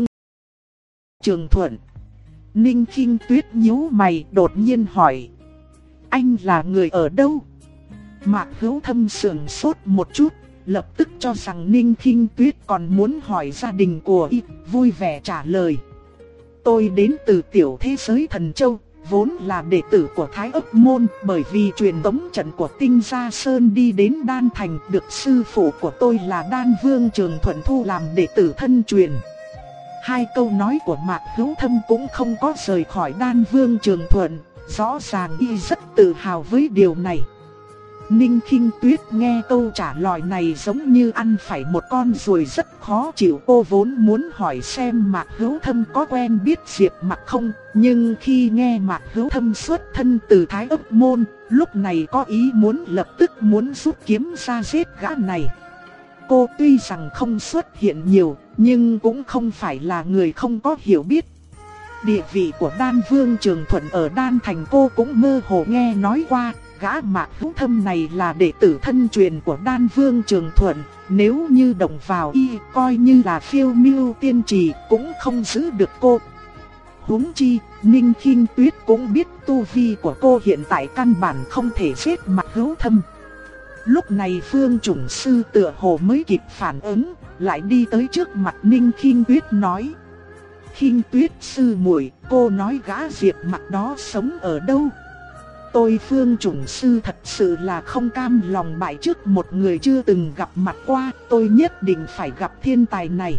S1: Trường Thuận. Ninh Khinh Tuyết nhíu mày đột nhiên hỏi: anh là người ở đâu? Mạc Hữu Thâm sững sốt một chút, lập tức cho rằng Ninh Khinh Tuyết còn muốn hỏi gia đình của y, vui vẻ trả lời: tôi đến từ tiểu thế giới Thần Châu, vốn là đệ tử của Thái Ấp Môn, bởi vì truyền tống trận của Tinh Gia Sơn đi đến Đan Thành, được sư phụ của tôi là Đan Vương Trường Thuận thu làm đệ tử thân truyền. Hai câu nói của Mạc Hữu Thâm cũng không có rời khỏi Đan Vương Trường Thuận, rõ ràng y rất tự hào với điều này. Ninh Khinh Tuyết nghe câu trả lời này giống như ăn phải một con ruồi rất khó chịu. Cô vốn muốn hỏi xem Mạc Hữu Thâm có quen biết Diệp Mặc không, nhưng khi nghe Mạc Hữu Thâm xuất thân từ Thái Ấp Môn, lúc này có ý muốn lập tức muốn rút kiếm ra giết gã này. Cô tuy rằng không xuất hiện nhiều, nhưng cũng không phải là người không có hiểu biết. Địa vị của Đan Vương Trường Thuận ở Đan Thành cô cũng mơ hồ nghe nói qua. Gã Mạc Hữu Thâm này là đệ tử thân truyền của Đan Vương Trường Thuận, nếu như động vào y coi như là phiêu miêu tiên trì cũng không giữ được cô. Huống chi, Ninh Khinh Tuyết cũng biết tu vi của cô hiện tại căn bản không thể giết Mạc Hữu Thâm. Lúc này Phương Chủng Sư tựa hồ mới kịp phản ứng, lại đi tới trước mặt Ninh Khinh Tuyết nói: Khinh Tuyết sư muội, cô nói gã Diệp Mặc đó sống ở đâu? Tôi Phương Chủng Sư thật sự là không cam lòng bại trước một người chưa từng gặp mặt qua, tôi nhất định phải gặp thiên tài này.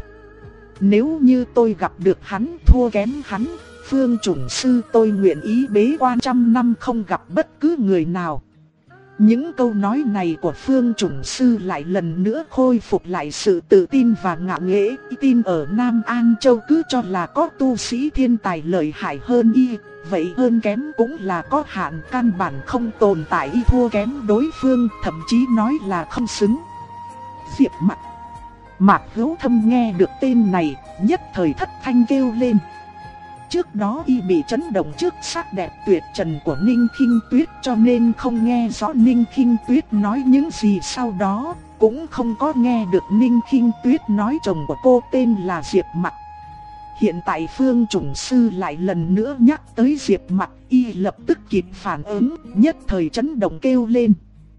S1: Nếu như tôi gặp được hắn, thua kém hắn, Phương Chủng Sư tôi nguyện ý bế quan 100 năm không gặp bất cứ người nào. Những câu nói này của Phương Chủng Sư lại lần nữa khôi phục lại sự tự tin và ngạo nghễ. Tin ở Nam An Châu cứ cho là có tu sĩ thiên tài lợi hại hơn y, vậy hơn kém cũng là có hạn, căn bản không tồn tại y thua kém đối phương, thậm chí nói là không xứng. Diệp Mặc. Mạc Hữu Thâm nghe được tên này, nhất thời thất thanh kêu lên. Trước đó y bị chấn động trước sắc đẹp tuyệt trần của Ninh Khinh Tuyết, cho nên không nghe rõ Ninh Khinh Tuyết nói những gì sau đó, cũng không có nghe được Ninh Khinh Tuyết nói chồng của cô tên là Diệp Mặc. Hiện tại Phương Chủng Sư lại lần nữa nhắc tới Diệp Mặc, y lập tức kịp phản ứng, nhất thời chấn động kêu lên.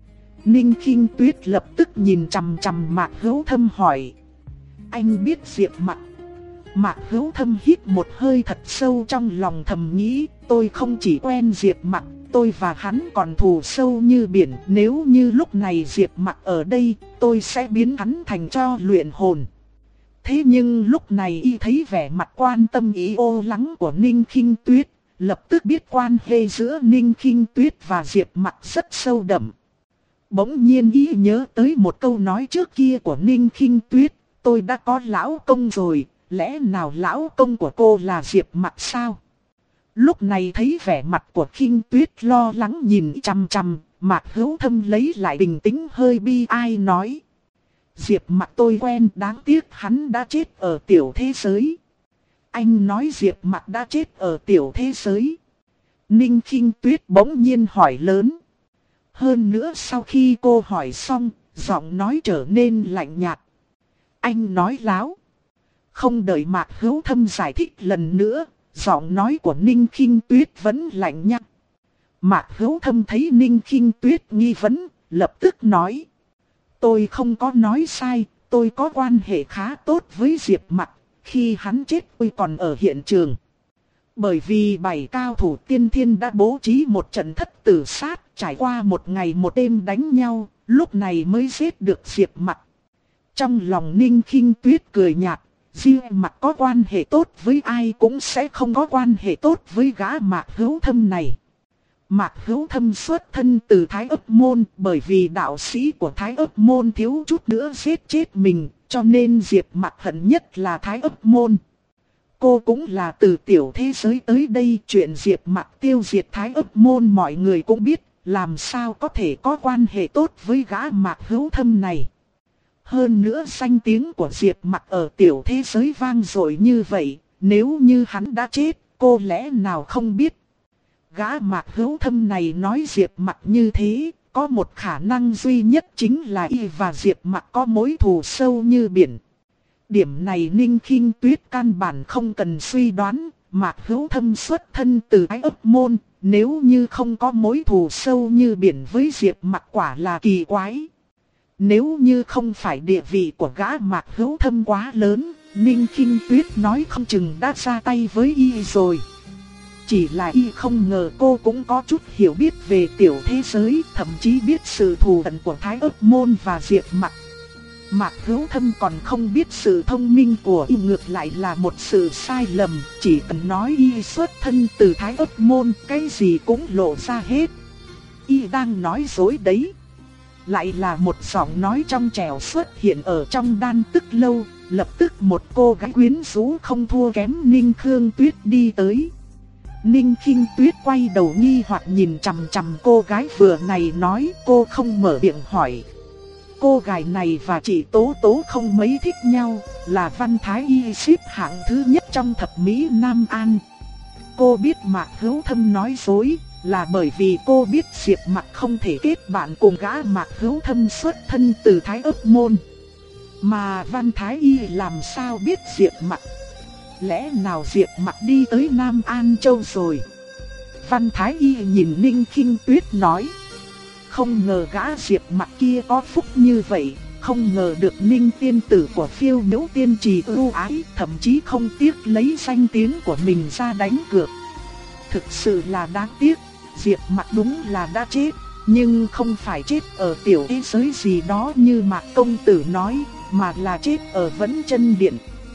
S1: Ninh Khinh Tuyết lập tức nhìn chằm chằm Mạc Hữu Thâm hỏi: anh biết Diệp Mặc? Mạc Hữu Thâm hít một hơi thật sâu, trong lòng thầm nghĩ, tôi không chỉ quen Diệp Mặc, tôi và hắn còn thù sâu như biển. Nếu như lúc này Diệp Mặc ở đây, tôi sẽ biến hắn thành tro luyện hồn. Thế nhưng lúc này y thấy vẻ mặt quan tâm ý ô lắng của Ninh Khinh Tuyết, lập tức biết quan hệ giữa Ninh Khinh Tuyết và Diệp Mặc rất sâu đậm. Bỗng nhiên y nhớ tới một câu nói trước kia của Ninh Khinh Tuyết: tôi đã có lão công rồi, lẽ nào lão công của cô là Diệp Mặc sao? Lúc này thấy vẻ mặt của Khinh Tuyết lo lắng nhìn chằm chằm, Mạc Hữu Thâm lấy lại bình tĩnh hơi bi ai nói: Diệp Mặc tôi quen, đáng tiếc hắn đã chết ở tiểu thế giới. Anh nói Diệp Mặc đã chết ở tiểu thế giới? Ninh Khinh Tuyết bỗng nhiên hỏi lớn. Hơn nữa sau khi cô hỏi xong, giọng nói trở nên lạnh nhạt. Anh nói láo. Không đợi Mạc Hữu Thâm giải thích lần nữa, giọng nói của Ninh Khinh Tuyết vẫn lạnh nhạt. Mạc Hữu Thâm thấy Ninh Khinh Tuyết nghi vấn, lập tức nói: tôi không có nói sai, tôi có quan hệ khá tốt với Diệp Mặc, khi hắn chết tôi còn ở hiện trường. Bởi vì 7 cao thủ tiên thiên đã bố trí một trận thất tử sát, trải qua một ngày một đêm đánh nhau, lúc này mới giết được Diệp Mặc. Trong lòng Ninh Khinh Tuyết cười nhạt, Diệp Mặc có quan hệ tốt với ai cũng sẽ không có quan hệ tốt với gã Mạc Hữu Thâm này. Mạc Hữu Thâm xuất thân từ Thái Ấp Môn, bởi vì đạo sĩ của Thái Ấp Môn thiếu chút nữa giết chết mình, cho nên Diệp Mặc hận nhất là Thái Ấp Môn. cô cũng là từ tiểu thế giới tới đây. Chuyện Diệp Mặc tiêu diệt Thái Ức môn mọi người cũng biết, làm sao có thể có quan hệ tốt với gã Mạc Hữu Thâm này. Hơn nữa danh tiếng của Diệp Mặc ở tiểu thế giới vang dội như vậy, nếu như hắn đã chết, cô lẽ nào không biết. Gã Mạc Hữu Thâm này nói Diệp Mặc như thế, có một khả năng duy nhất chính là y và Diệp Mặc có mối thù sâu như biển. Điểm này Ninh Khinh Tuyết căn bản không cần suy đoán, Mạc Hữu Thâm xuất thân từ Thái Ức môn, nếu như không có mối thù sâu như biển với Diệp Mặc quả là kỳ quái. Nếu như không phải địa vị của gã Mạc Hữu Thâm quá lớn, Ninh Khinh Tuyết nói không chừng đã ra tay với y rồi. Chỉ là y không ngờ cô cũng có chút hiểu biết về tiểu thế giới, thậm chí biết sự thù hận của Thái Ức môn và Diệp Mặc. Mạc Hữu Thâm còn không biết sự thông minh của y ngược lại là một sự sai lầm, chỉ cần nói y xuất thân từ Thái Ức môn, cái gì cũng lộ ra hết. Y đang nói dối đấy. Lại là một giọng nói trong trẻo xuất hiện ở trong Đan Tức lâu, lập tức một cô gái quyến rũ không thua kém Ninh Khương Tuyết đi tới. Ninh Khinh Tuyết quay đầu nghi hoặc nhìn chằm chằm cô gái vừa này nói, cô không mở miệng hỏi. Cô gái này và chị Tố Tố không mấy thích nhau, là văn thái y xếp hạng thứ nhất trong thập mỹ Nam An. Cô biết Mạc Hữu Thâm nói dối, là bởi vì cô biết Diệp Mặc không thể kết bạn cùng gã Mạc Hữu Thâm xuất thân từ Thái Ức môn. Mà văn thái y làm sao biết Diệp Mặc? Lẽ nào Diệp Mặc đi tới Nam An Châu rồi? Văn thái y nhìn Ninh Khinh Tuyết nói. Không ngờ gã Diệp Mặc kia có phúc như vậy, không ngờ được Ninh tiên tử của Phiêu Miễu tiên trì ưu ái, thậm chí không tiếc lấy danh tiếng của mình ra đánh cược. Thực sự là đáng tiếc, Diệp Mặc đúng là đã chết, nhưng không phải chết ở tiểu thế giới gì đó như Mạc công tử nói, mà là chết ở Vẫn Chân Điện.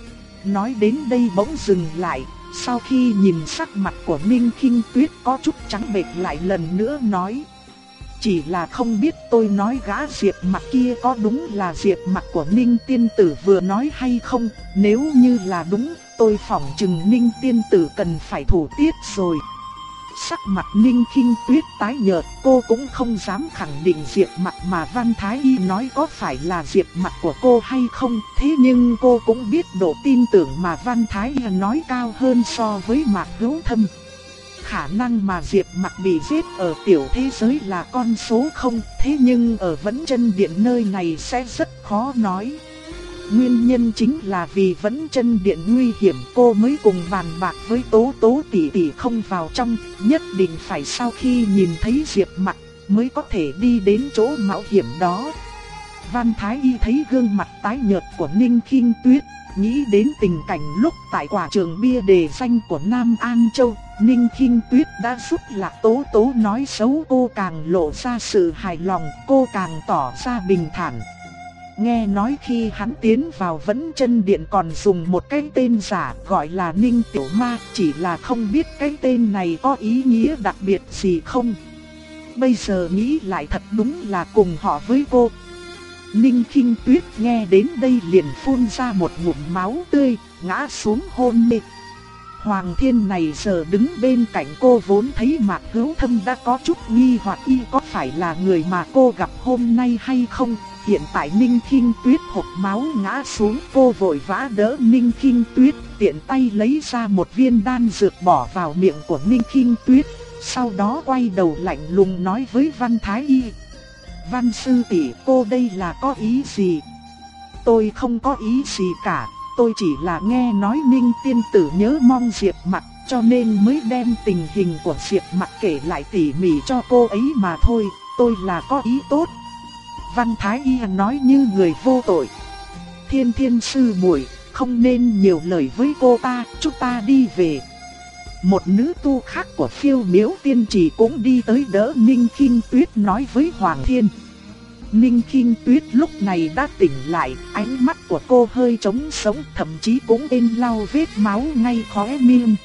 S1: Nói đến đây bỗng dừng lại, sau khi nhìn sắc mặt của Ninh Khinh Tuyết có chút trắng bệch lại lần nữa nói. Chỉ là không biết tôi nói gã Diệp Mặc kia có đúng là Diệp Mặc của Ninh tiên tử vừa nói hay không, nếu như là đúng, tôi phỏng chừng Ninh tiên tử cần phải thủ tiết rồi. Sắc mặt Ninh Khinh Tuyết tái nhợt, cô cũng không dám khẳng định Diệp Mặc mà Văn Thái Y nói có phải là Diệp Mặc của cô hay không, thế nhưng cô cũng biết độ tin tưởng mà Văn Thái Y nói cao hơn so với Mạc Hữu Thâm. Khả năng mà Diệp Mặc bị giết ở tiểu thế giới là con số không, thế nhưng ở Vẫn Chân Điện nơi này sẽ rất khó nói. Nguyên nhân chính là vì Vẫn Chân Điện nguy hiểm, cô mới cùng bàn bạc với Tố Tố tỷ tỷ không vào trong, nhất định phải sau khi nhìn thấy Diệp Mặc mới có thể đi đến chỗ mạo hiểm đó. Văn Thái Y thấy gương mặt tái nhợt của Ninh Khinh Tuyết, nghĩ đến tình cảnh lúc tại quảng trường bia đề danh của Nam An Châu, Ninh Khinh Tuyết đã giúp Lạc Tố Tố nói xấu cô, càng lộ ra sự hài lòng, cô càng tỏ ra bình thản. Nghe nói khi hắn tiến vào Vẫn Chân Điện còn dùng một cái tên giả gọi là Ninh Tiểu Ma, chỉ là không biết cái tên này có ý nghĩa đặc biệt gì không. Bây giờ nghĩ lại thật đúng là cùng họ với cô. Ninh Khinh Tuyết nghe đến đây liền phun ra một ngụm máu tươi, ngã xuống hôn mê. Hoàng Thiên này giờ đứng bên cạnh cô vốn thấy Mạc Hữu Thâm đã có chút nghi hoặc y có phải là người mà cô gặp hôm nay hay không. Hiện tại Ninh Khinh Tuyết hộc máu ngã xuống, cô vội vã đỡ Ninh Khinh Tuyết, tiện tay lấy ra một viên đan dược bỏ vào miệng của Ninh Khinh Tuyết. Sau đó quay đầu lạnh lùng nói với Văn Thái Y. Văn sư tỷ, cô đây là có ý gì? Tôi không có ý gì cả, tôi chỉ là nghe nói Ninh tiên tử nhớ mong Diệp Mặc, cho nên mới đem tình hình của Diệp Mặc kể lại tỉ mỉ cho cô ấy mà thôi, tôi là có ý tốt. Văn Thái Y nói như người vô tội. Thiên Thiên sư muội, không nên nhiều lời với cô ta, chúng ta đi về. Một nữ tu khác của Phiêu Miễu tiên trì cũng đi tới đỡ Ninh Khinh Tuyết nói với Hoàng Thiên. Ninh Khinh Tuyết lúc này đã tỉnh lại, ánh mắt của cô hơi trống sống, thậm chí cũng bên lau vết máu ngay khóe miệng.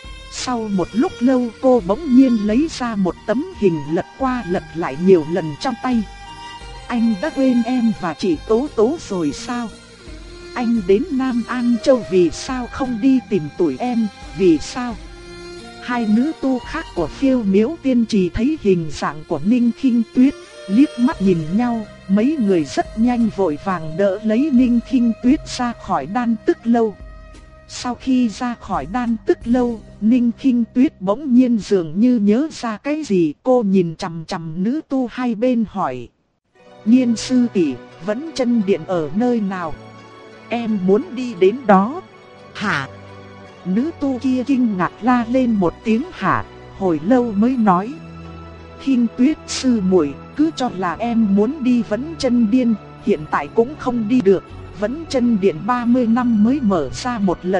S1: Sau một lúc lâu cô bỗng nhiên lấy ra một tấm hình lật qua lật lại nhiều lần trong tay. Anh đã quên em và chị Tố Tố rồi sao? anh đến Nam An Châu vì sao không đi tìm tụi em, vì sao? Hai nữ tu khác của Phiêu Miếu Tiên Trì thấy hình dạng của Ninh Khinh Tuyết, liếc mắt nhìn nhau, mấy người rất nhanh vội vàng đỡ lấy Ninh Khinh Tuyết ra khỏi đan tức lâu. Sau khi ra khỏi đan tức lâu, Ninh Khinh Tuyết bỗng nhiên dường như nhớ ra cái gì, cô nhìn chằm chằm nữ tu hai bên hỏi: Nhiên sư tỷ, Vẫn Chân Điện ở nơi nào? Em muốn đi đến đó. Hả? Nữ tu kia kinh ngạc la lên một tiếng hả, hồi lâu mới nói: Khinh Tuyết sư muội, cứ cho là em muốn đi Vẫn Chân Điện, hiện tại cũng không đi được. Vẫn Chân Điện 30 năm mới mở ra một lần.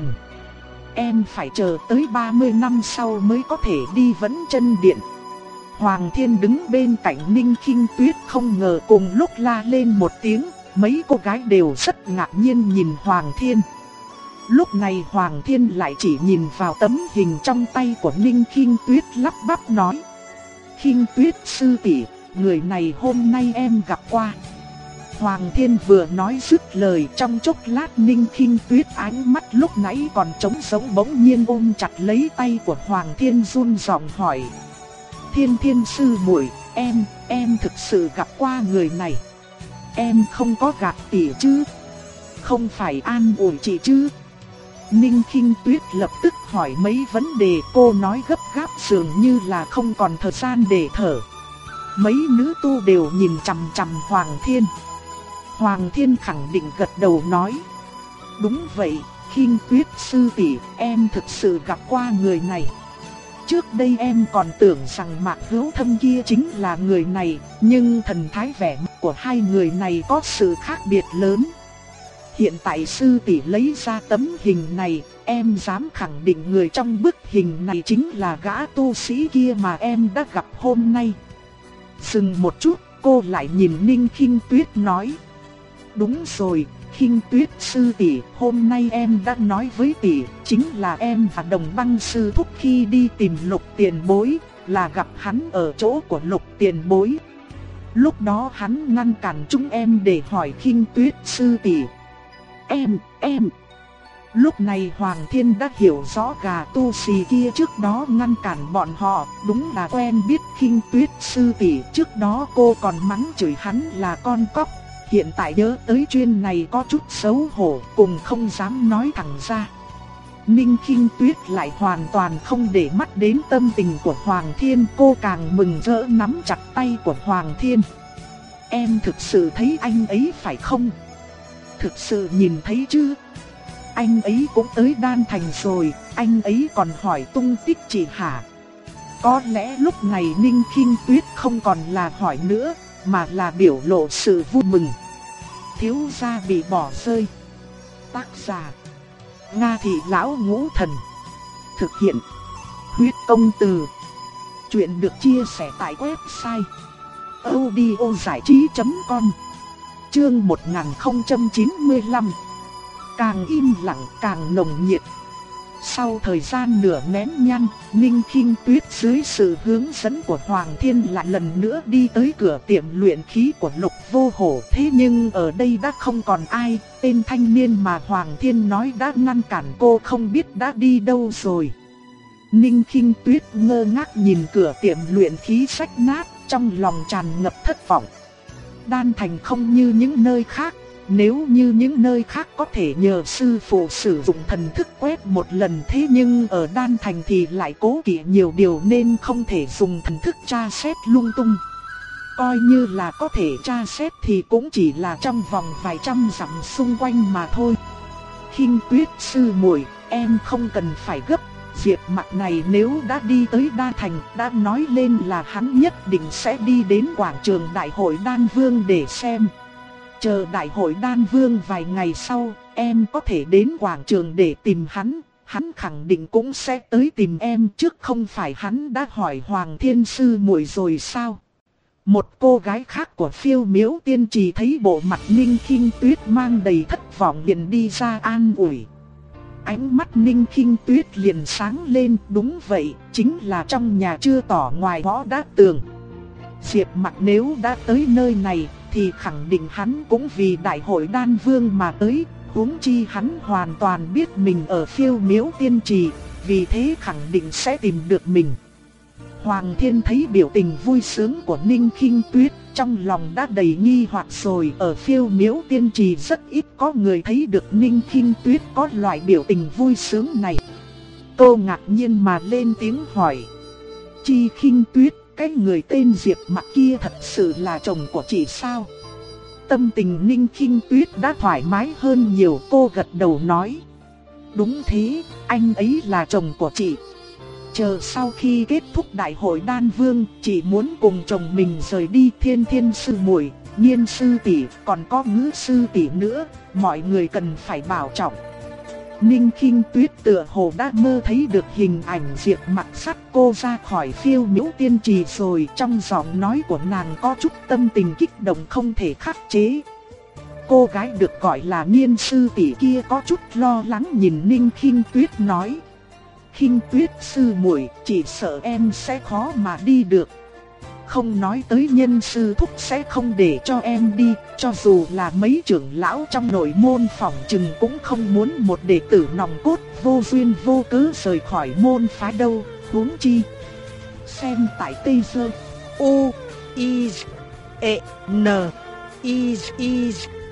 S1: Em phải chờ tới 30 năm sau mới có thể đi Vẫn Chân Điện. Hoàng Thiên đứng bên cạnh Ninh Khinh Tuyết không ngờ cùng lúc la lên một tiếng, mấy cô gái đều rất ngạc nhiên nhìn Hoàng Thiên. Lúc này Hoàng Thiên lại chỉ nhìn vào tấm hình trong tay của Ninh Khinh Tuyết lắp bắp nói: Khinh Tuyết sư tỷ, người này hôm nay em gặp qua. Hoàng Thiên vừa nói dứt lời, trong chốc lát Ninh Khinh Tuyết ánh mắt lúc nãy còn trống rỗng bỗng nhiên ôm chặt lấy tay của Hoàng Thiên, run giọng hỏi: Thiên Thiên sư muội, em thực sự gặp qua người này. Em không có gạt tỷ chứ? Không phải an ủi chị chứ? Ninh Khinh Tuyết lập tức hỏi mấy vấn đề, cô nói gấp gáp dường như là không còn thời gian để thở. Mấy nữ tu đều nhìn chằm chằm Hoàng Thiên. Hoàng Thiên khẳng định gật đầu nói: Đúng vậy, Khinh Tuyết sư tỷ, em thực sự gặp qua người này. Trước đây em còn tưởng rằng Mạc Hữu Thâm kia chính là người này, nhưng thần thái vẻ mặt của hai người này có sự khác biệt lớn. Hiện tại sư tỷ lấy ra tấm hình này, em dám khẳng định người trong bức hình này chính là gã tu sĩ kia mà em đã gặp hôm nay. Dừng một chút, cô lại nhìn Ninh Khinh Tuyết nói: Đúng rồi, Khinh Tuyết sư tỷ, hôm nay em đã nói với tỷ, chính là em và Đồng Băng sư thúc khi đi tìm Lục Tiền Bối, là gặp hắn ở chỗ của Lục Tiền Bối. Lúc đó hắn ngăn cản chúng em để hỏi Khinh Tuyết sư tỷ. Em. Lúc này Hoàng Thiên đã hiểu rõ gà tu sĩ kia trước đó ngăn cản bọn họ, đúng là quen biết Khinh Tuyết sư tỷ, trước đó cô còn mắng chửi hắn là con cóc. Hiện tại nhớ tới chuyện này có chút xấu hổ, cùng không dám nói thẳng ra. Ninh Khinh Tuyết lại hoàn toàn không để mắt đến tâm tình của Hoàng Thiên, cô càng mừng rỡ nắm chặt tay của Hoàng Thiên. Em thực sự thấy anh ấy phải không? Thực sự nhìn thấy chứ? Anh ấy cũng tới Đan Thành rồi, anh ấy còn hỏi tung tích chị hả? Có lẽ lúc này Ninh Khinh Tuyết không còn là hỏi nữa, mà là biểu lộ sự vui mừng. Thiếu gia bị bỏ rơi. Tác giả: Nga Thị Lão Ngũ Thần. Thực hiện: Huyết Công Từ. Chuyện được chia sẻ tại website audiozải trí.com. Chương 1095. Càng im lặng càng nồng nhiệt. Sau thời gian nửa nén nhang, Ninh Khinh Tuyết dưới sự hướng dẫn của Hoàng Thiên lại lần nữa đi tới cửa tiệm luyện khí của Lục Vô Hổ. Thế nhưng ở đây đã không còn ai, tên thanh niên mà Hoàng Thiên nói đã ngăn cản cô không biết đã đi đâu rồi. Ninh Khinh Tuyết ngơ ngác nhìn cửa tiệm luyện khí rách nát, trong lòng tràn ngập thất vọng. Đan Thành không như những nơi khác. Nếu như những nơi khác có thể nhờ sư phụ sử dụng thần thức quét một lần, thế nhưng ở Đan Thành thì lại cố kỵ nhiều điều nên không thể dùng thần thức tra xét lung tung. Coi như là có thể tra xét thì cũng chỉ là trong vòng vài trăm dặm xung quanh mà thôi. Khinh Tuyết sư muội, em không cần phải gấp. Diệp Mặc này nếu đã đi tới Đan Thành, đã nói lên là hắn nhất định sẽ đi đến quảng trường Đại hội Đan Vương để xem. Chờ Đại hội Đan Vương vài ngày sau, em có thể đến quảng trường để tìm hắn. Hắn khẳng định cũng sẽ tới tìm em, trước không phải hắn đã hỏi Hoàng Thiên sư muội rồi sao? Một cô gái khác của Phiêu Miếu Tiên Trì thấy bộ mặt Ninh Khinh Tuyết mang đầy thất vọng liền đi ra an ủi. Ánh mắt Ninh Khinh Tuyết liền sáng lên, đúng vậy, chính là trong nhà chưa tỏ ngoài ngõ đã tường. Diệp Mặc nếu đã tới nơi này thì khẳng định hắn cũng vì Đại hội Đan Vương mà tới, huống chi hắn hoàn toàn biết mình ở Phiêu Miếu Tiên Trì, vì thế khẳng định sẽ tìm được mình. Hoàng Thiên thấy biểu tình vui sướng của Ninh Khinh Tuyết, trong lòng đã đầy nghi hoặc rồi. Ở Phiêu Miếu Tiên Trì rất ít có người thấy được Ninh Khinh Tuyết có loại biểu tình vui sướng này. Cô ngạc nhiên mà lên tiếng hỏi: Chi Khinh Tuyết, cái người tên Diệp Mặc kia thật sự là chồng của chị sao? Tâm tình Ninh Khinh Tuyết đã thoải mái hơn nhiều, cô gật đầu nói: Đúng thế, anh ấy là chồng của chị. Chờ sau khi kết thúc đại hội Đan Vương, chị muốn cùng chồng mình rời đi. Thiên Thiên sư muội, Nhiên sư tỷ, còn có Ngữ sư tỷ nữa, mọi người cần phải bảo trọng. Ninh Khinh Tuyết tựa hồ đã mơ thấy được hình ảnh Diệp Mặc dắt cô ra khỏi Phiêu Miếu Tiên Trì rồi, trong giọng nói của nàng có chút tâm tình kích động không thể khắc chế. Cô gái được gọi là Nhiên sư tỷ kia có chút lo lắng nhìn Ninh Khinh Tuyết nói: Khinh Tuyết sư muội, chỉ sợ em sẽ khó mà đi được. Không nói tới Nhân sư thúc sẽ không để cho em đi, cho dù là mấy trưởng lão trong nội môn phỏng chừng cũng không muốn một đệ tử nòng cốt vô duyên vô cớ rời khỏi môn phái đâu, huống chi. Xem tại Tây Sơ, U, I, E, N, I.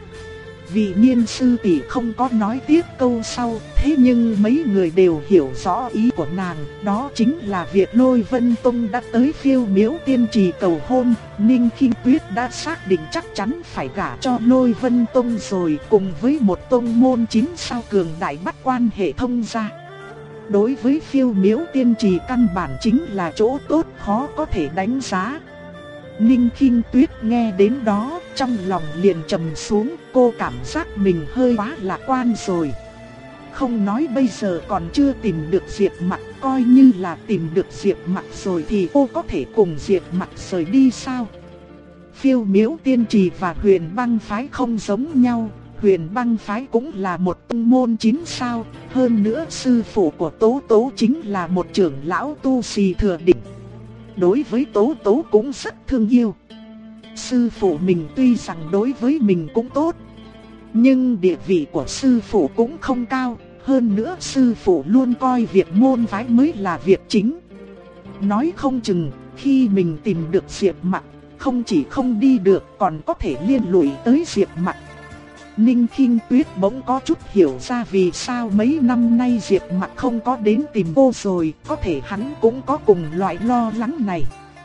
S1: Vị Nhiên sư tỷ không có nói tiếp câu sau, thế nhưng mấy người đều hiểu rõ ý của nàng, đó chính là việc Lôi Vân Tông đã tới Phiêu Miếu Tiên Trì cầu hôn. Ninh Khinh Tuyết đã xác định chắc chắn phải gả cho Lôi Vân Tông rồi, cùng với một tông môn 9 sao cường đại bắt quan hệ thông gia. Đối với Phiêu Miếu Tiên Trì căn bản chính là chỗ tốt khó có thể đánh giá. Ninh Khinh Tuyết nghe đến đó, trong lòng liền trầm xuống, cô cảm giác mình hơi quá lạc quan rồi. Không nói bây giờ còn chưa tìm được Diệp Mặc, coi như là tìm được Diệp Mặc rồi thì cô có thể cùng Diệp Mặc rời đi sao? Phiêu Miếu Tiên Trì và Huyền Băng Phái không giống nhau, Huyền Băng Phái cũng là một tông môn 9 sao, hơn nữa sư phụ của Tố Tố chính là một trưởng lão tu sĩ thừa đỉnh. Đối với Tố Tố cũng rất thương yêu. Sư phụ mình tuy rằng đối với mình cũng tốt, nhưng địa vị của sư phụ cũng không cao. Hơn nữa sư phụ luôn coi việc môn phái mới là việc chính. Nói không chừng khi mình tìm được Diệp Mặc, không chỉ không đi được còn có thể liên lụy tới Diệp Mặc. Ninh Khinh Tuyết bỗng có chút hiểu ra vì sao mấy năm nay Diệp Mặc không có đến tìm cô rồi, có thể hắn cũng có cùng loại lo lắng này.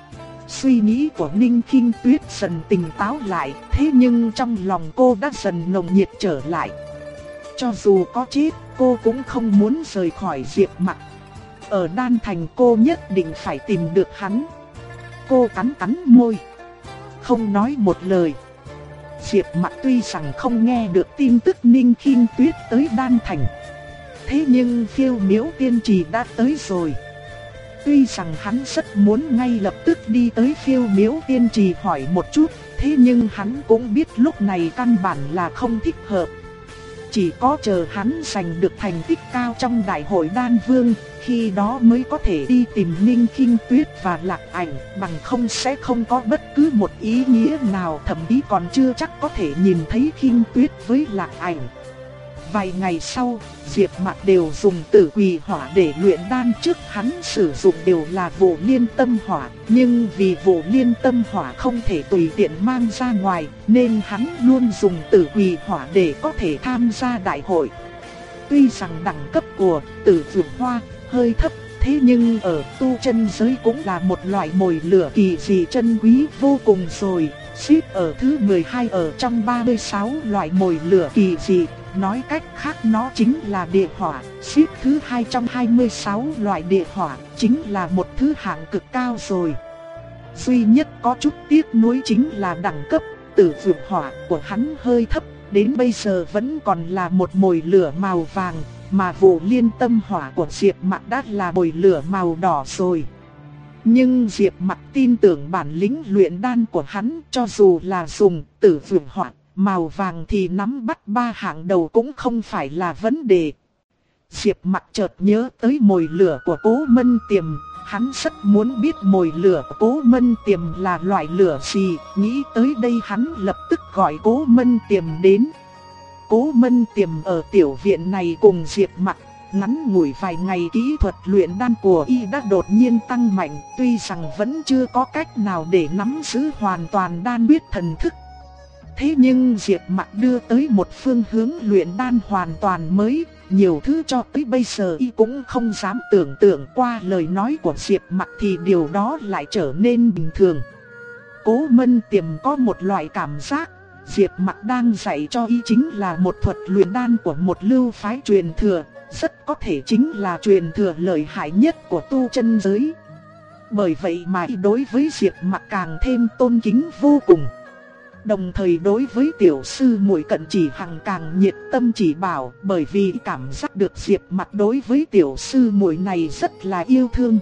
S1: Suy nghĩ của Ninh Khinh Tuyết dần tỉnh táo lại, thế nhưng trong lòng cô đã dần nồng nhiệt trở lại. Cho dù có chết, cô cũng không muốn rời khỏi Diệp Mặc. Ở Đan Thành cô nhất định phải tìm được hắn. Cô cắn môi, không nói một lời. Diệp Mặc tuy rằng không nghe được tin tức Ninh Khinh Tuyết tới Đan Thành, thế nhưng Phiêu Miếu Tiên Trì đã tới rồi. Tuy rằng hắn rất muốn ngay lập tức đi tới Phiêu Miếu Tiên Trì hỏi một chút, thế nhưng hắn cũng biết lúc này căn bản là không thích hợp. Chỉ có chờ hắn giành được thành tích cao trong đại hội Đan Vương, khi đó mới có thể đi tìm Ninh Khinh Tuyết và Lạc Ảnh, bằng không sẽ không có bất cứ một ý nghĩa nào, thậm chí còn chưa chắc có thể nhìn thấy Khinh Tuyết với Lạc Ảnh. Vài ngày sau, Diệp Mặc đều dùng Tử Quỳ Hỏa để luyện đan, trước hắn sử dụng đều là Vụ Liên Tâm Hỏa, nhưng vì Vụ Liên Tâm Hỏa không thể tùy tiện mang ra ngoài, nên hắn luôn dùng Tử Quỳ Hỏa để có thể tham gia đại hội. Tuy rằng đẳng cấp của Tử Dược Hoa hơi thấp, thế nhưng ở tu chân giới cũng là một loại mồi lửa kỳ dị chân quý vô cùng rồi, xếp ở thứ 12 ở trong 36 loại mồi lửa kỳ dị. Nói cách khác nó chính là địa hỏa, xếp thứ 2 trong 26 loại địa hỏa, chính là một thứ hạng cực cao rồi. Duy nhất có chút tiếc nuối chính là đẳng cấp Tử Dược Hỏa của hắn hơi thấp, đến bây giờ vẫn còn là một mồi lửa màu vàng, mà Vụ Liên Tâm Hỏa của Diệp Mặc đã là mồi lửa màu đỏ rồi. Nhưng Diệp Mặc tin tưởng bản lĩnh luyện đan của hắn, cho dù là dùng Tử Dược Hỏa màu vàng thì nắm bắt 3 hạng đầu cũng không phải là vấn đề. Diệp Mặc chợt nhớ tới mồi lửa của Cố Mân Tiềm, hắn rất muốn biết mồi lửa của Cố Mân Tiềm là loại lửa gì, nghĩ tới đây hắn lập tức gọi Cố Mân Tiềm đến. Cố Mân Tiềm ở tiểu viện này cùng Diệp Mặc, ngắn ngủi vài ngày kỹ thuật luyện đan của y đã đột nhiên tăng mạnh, tuy rằng vẫn chưa có cách nào để nắm giữ hoàn toàn đan quyết thần thức. Thế nhưng Diệp Mặc đưa tới một phương hướng luyện đan hoàn toàn mới, nhiều thứ cho tới bây giờ y cũng không dám tưởng tượng. Qua lời nói của Diệp Mặc thì điều đó lại trở nên bình thường. Cố Mân Tiềm có một loại cảm giác, Diệp Mặc đang dạy cho y chính là một thuật luyện đan của một lưu phái truyền thừa, rất có thể chính là truyền thừa lợi hại nhất của tu chân giới. Bởi vậy mà y đối với Diệp Mặc càng thêm tôn kính vô cùng. Đồng thời đối với tiểu sư muội Cận Chỉ Hằng càng nhiệt tâm chỉ bảo, bởi vì cảm giác được Diệp Mặc đối với tiểu sư muội này rất là yêu thương.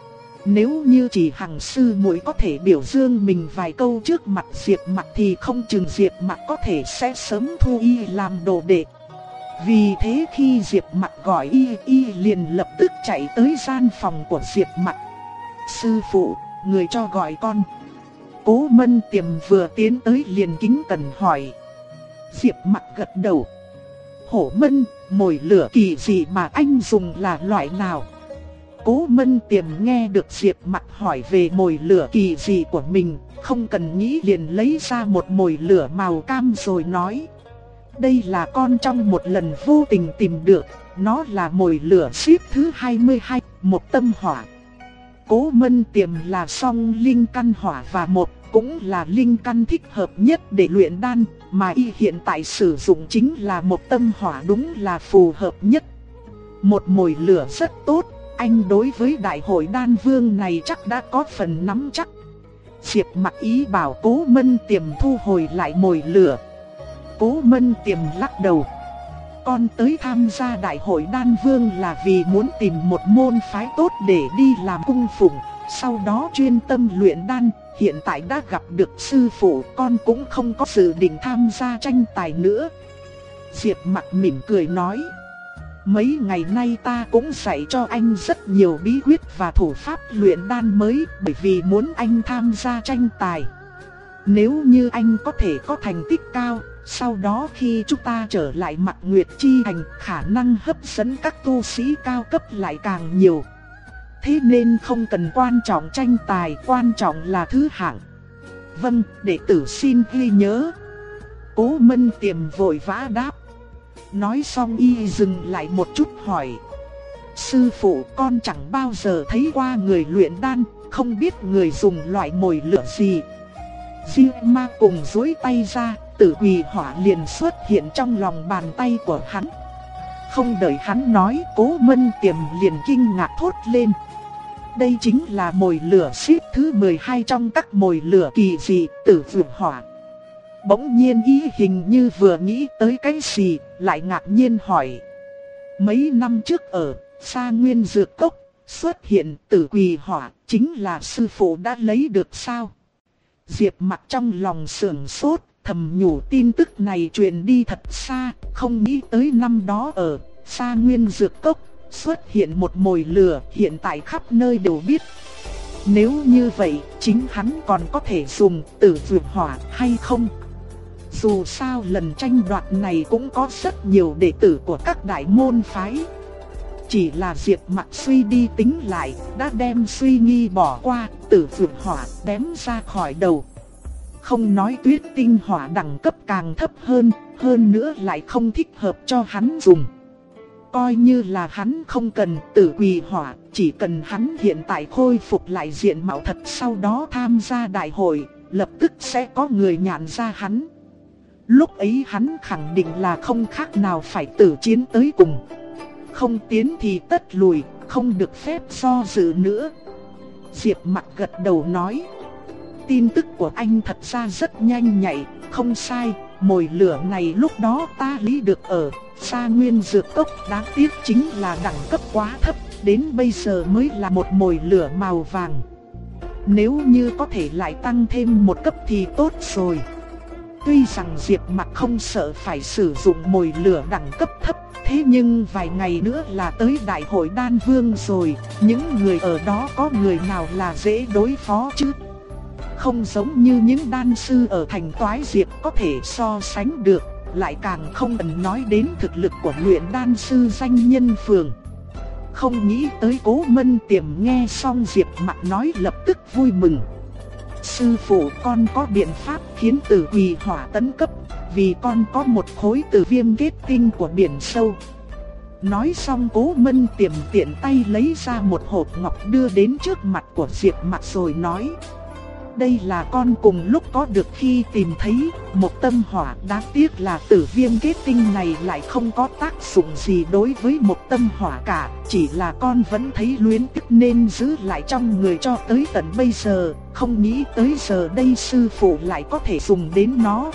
S1: Nếu như Chỉ Hằng sư muội có thể biểu dương mình vài câu trước mặt Diệp Mặc thì không chừng Diệp Mặc có thể sẽ sớm thu y làm đồ đệ. Vì thế khi Diệp Mặc gọi y liền lập tức chạy tới gian phòng của Diệp Mặc. Sư phụ, người cho gọi con. Cố Mân Tiềm vừa tiến tới liền kính cẩn hỏi. Diệp Mặc gật đầu. Hổ Mân, mồi lửa kỳ dị mà anh dùng là loại nào? Cố Mân Tiềm nghe được Diệp Mặc hỏi về mồi lửa kỳ dị của mình, không cần nghĩ liền lấy ra một mồi lửa màu cam rồi nói. Đây là con trong một lần vô tình tìm được, nó là mồi lửa xếp thứ 22, một tâm hỏa. Cố Mân Tiềm là song linh căn hỏa và một, cũng là linh căn thích hợp nhất để luyện đan, mà y hiện tại sử dụng chính là một tâm hỏa, đúng là phù hợp nhất. Một mồi lửa rất tốt, anh đối với đại hội đan vương này chắc đã có phần nắm chắc. Diệp Mặc ý bảo Cố Mân Tiềm thu hồi lại mồi lửa. Cố Mân Tiềm lắc đầu. Con tới tham gia đại hội đan vương là vì muốn tìm một môn phái tốt để đi làm cung phụng, sau đó chuyên tâm luyện đan. Hiện tại đã gặp được sư phụ, con cũng không có dự định tham gia tranh tài nữa. Diệp Mặc mỉm cười nói. Mấy ngày nay ta cũng dạy cho anh rất nhiều bí quyết và thủ pháp luyện đan mới, bởi vì muốn anh tham gia tranh tài. Nếu như anh có thể có thành tích cao, sau đó khi chúng ta trở lại Mạc Nguyệt Chi Thành, khả năng hấp dẫn các tu sĩ cao cấp lại càng nhiều. Thế nên không cần quan trọng tranh tài, quan trọng là thứ hạng. Vâng, đệ tử xin ghi nhớ. Cố Mân Tiềm vội vã đáp. Nói xong y dừng lại một chút hỏi. Sư phụ, con chẳng bao giờ thấy qua người luyện đan, không biết người dùng loại mồi lửa gì. Diêu Ma cùng duỗi tay ra, Tử Quỳ Hỏa liền xuất hiện trong lòng bàn tay của hắn. Không đợi hắn nói, Cố Mân Tiềm liền kinh ngạc thốt lên. Đây chính là mồi lửa xếp thứ 12 trong các mồi lửa kỳ dị, Tử Quỳ Hỏa. Bỗng nhiên ý hình như vừa nghĩ tới cái gì, lại ngạc nhiên hỏi. Mấy năm trước ở Sa Nguyên Dược Cốc xuất hiện Tử Quỳ Hỏa, chính là sư phụ đã lấy được sao? Diệp Mặc trong lòng sửng sốt, thầm nhủ tin tức này truyền đi thật xa, không nghĩ tới năm đó ở Sa Nguyên Dược Cốc xuất hiện một mồi lửa, hiện tại khắp nơi đều biết. Nếu như vậy, chính hắn còn có thể dùng Tử Quỳ Hỏa hay không? Dù sao lần tranh đoạt này cũng có rất nhiều đệ tử của các đại môn phái. Chỉ là Diệp Mặc suy đi tính lại, đã đem suy nghi bỏ qua, Tử Quỳ Hỏa đếm ra khỏi đầu. Không nói Tuyết Tinh Hỏa đẳng cấp càng thấp hơn nữa lại không thích hợp cho hắn dùng. Coi như là hắn không cần Tử Quỳ Hỏa, chỉ cần hắn hiện tại khôi phục lại diện mạo thật, sau đó tham gia đại hội, lập tức sẽ có người nhận ra hắn. Lúc ấy hắn khẳng định là không khác nào phải tử chiến tới cùng. Không tiến thì tất lùi, không được phép do dự nữa. Diệp Mặc gật đầu nói. Tin tức của anh thật ra rất nhanh nhạy, không sai. Mồi lửa này lúc đó ta lấy được ở Sa Nguyên Dược Cốc, đáng tiếc chính là đẳng cấp quá thấp, đến bây giờ mới là một mồi lửa màu vàng. Nếu như có thể lại tăng thêm một cấp thì tốt rồi. Tuy rằng Diệp Mặc không sợ phải sử dụng mồi lửa đẳng cấp thấp, thế nhưng vài ngày nữa là tới đại hội đan vương rồi, những người ở đó có người nào là dễ đối phó chứ? Không giống như những đan sư ở thành Toái Diệp có thể so sánh được, lại càng không cần nói đến thực lực của luyện đan sư danh nhân phường. Không nghĩ tới Cố Mân Tiềm nghe xong Diệp Mặc nói lập tức vui mừng. Sư phụ, con có biện pháp khiến Tử Quỳ Hỏa tấn cấp, vì con có một khối Tử Viêm kết tinh của biển sâu. Nói xong Cố Mân Tiềm tiện tay lấy ra một hộp ngọc đưa đến trước mặt của Diệp Mặc rồi nói: đây là con cùng lúc có được khi tìm thấy một tâm hỏa, đáng tiếc là Tử Viêm kết tinh này lại không có tác dụng gì đối với một tâm hỏa cả, chỉ là con vẫn thấy luyến tiếc nên giữ lại trong người cho tới tận bây giờ, không nghĩ tới giờ đây sư phụ lại có thể dùng đến nó.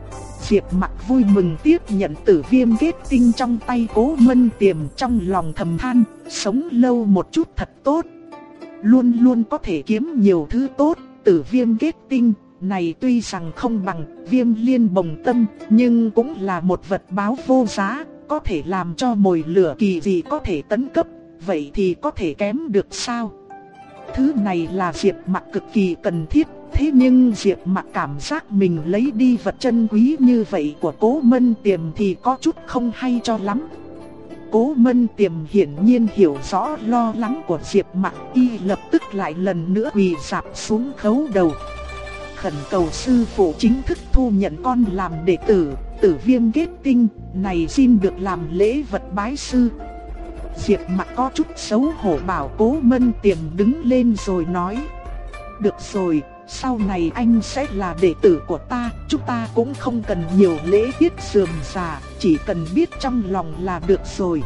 S1: Diệp Mặc vui mừng tiếp nhận Tử Viêm kết tinh trong tay Cố Mân Tiềm, trong lòng thầm than, sống lâu một chút thật tốt, luôn luôn có thể kiếm nhiều thứ tốt. Tử Viêm kết tinh này tuy rằng không bằng Viêm Liên Bồng Tâm, nhưng cũng là một vật báo vô giá, có thể làm cho mồi lửa kỳ dị có thể tấn cấp, vậy thì có thể kém được sao? Thứ này là Diệp Mặc cực kỳ cần thiết, thế nhưng Diệp Mặc cảm giác mình lấy đi vật chân quý như vậy của Cố Mân Tiềm thì có chút không hay cho lắm. Cố Mân Tiềm hiển nhiên hiểu rõ lo lắng của Diệp Mặc, y lập tức lại lần nữa quỳ rạp xuống khấu đầu, khẩn cầu sư phụ chính thức thu nhận con làm đệ tử. Tử Viêm kết tinh này xin được làm lễ vật bái sư. Diệp Mặc có chút xấu hổ bảo Cố Mân Tiềm đứng lên rồi nói: được rồi, sau này anh sẽ là đệ tử của ta, chúng ta cũng không cần nhiều lễ tiết rườm rà, chỉ cần biết trong lòng là được rồi.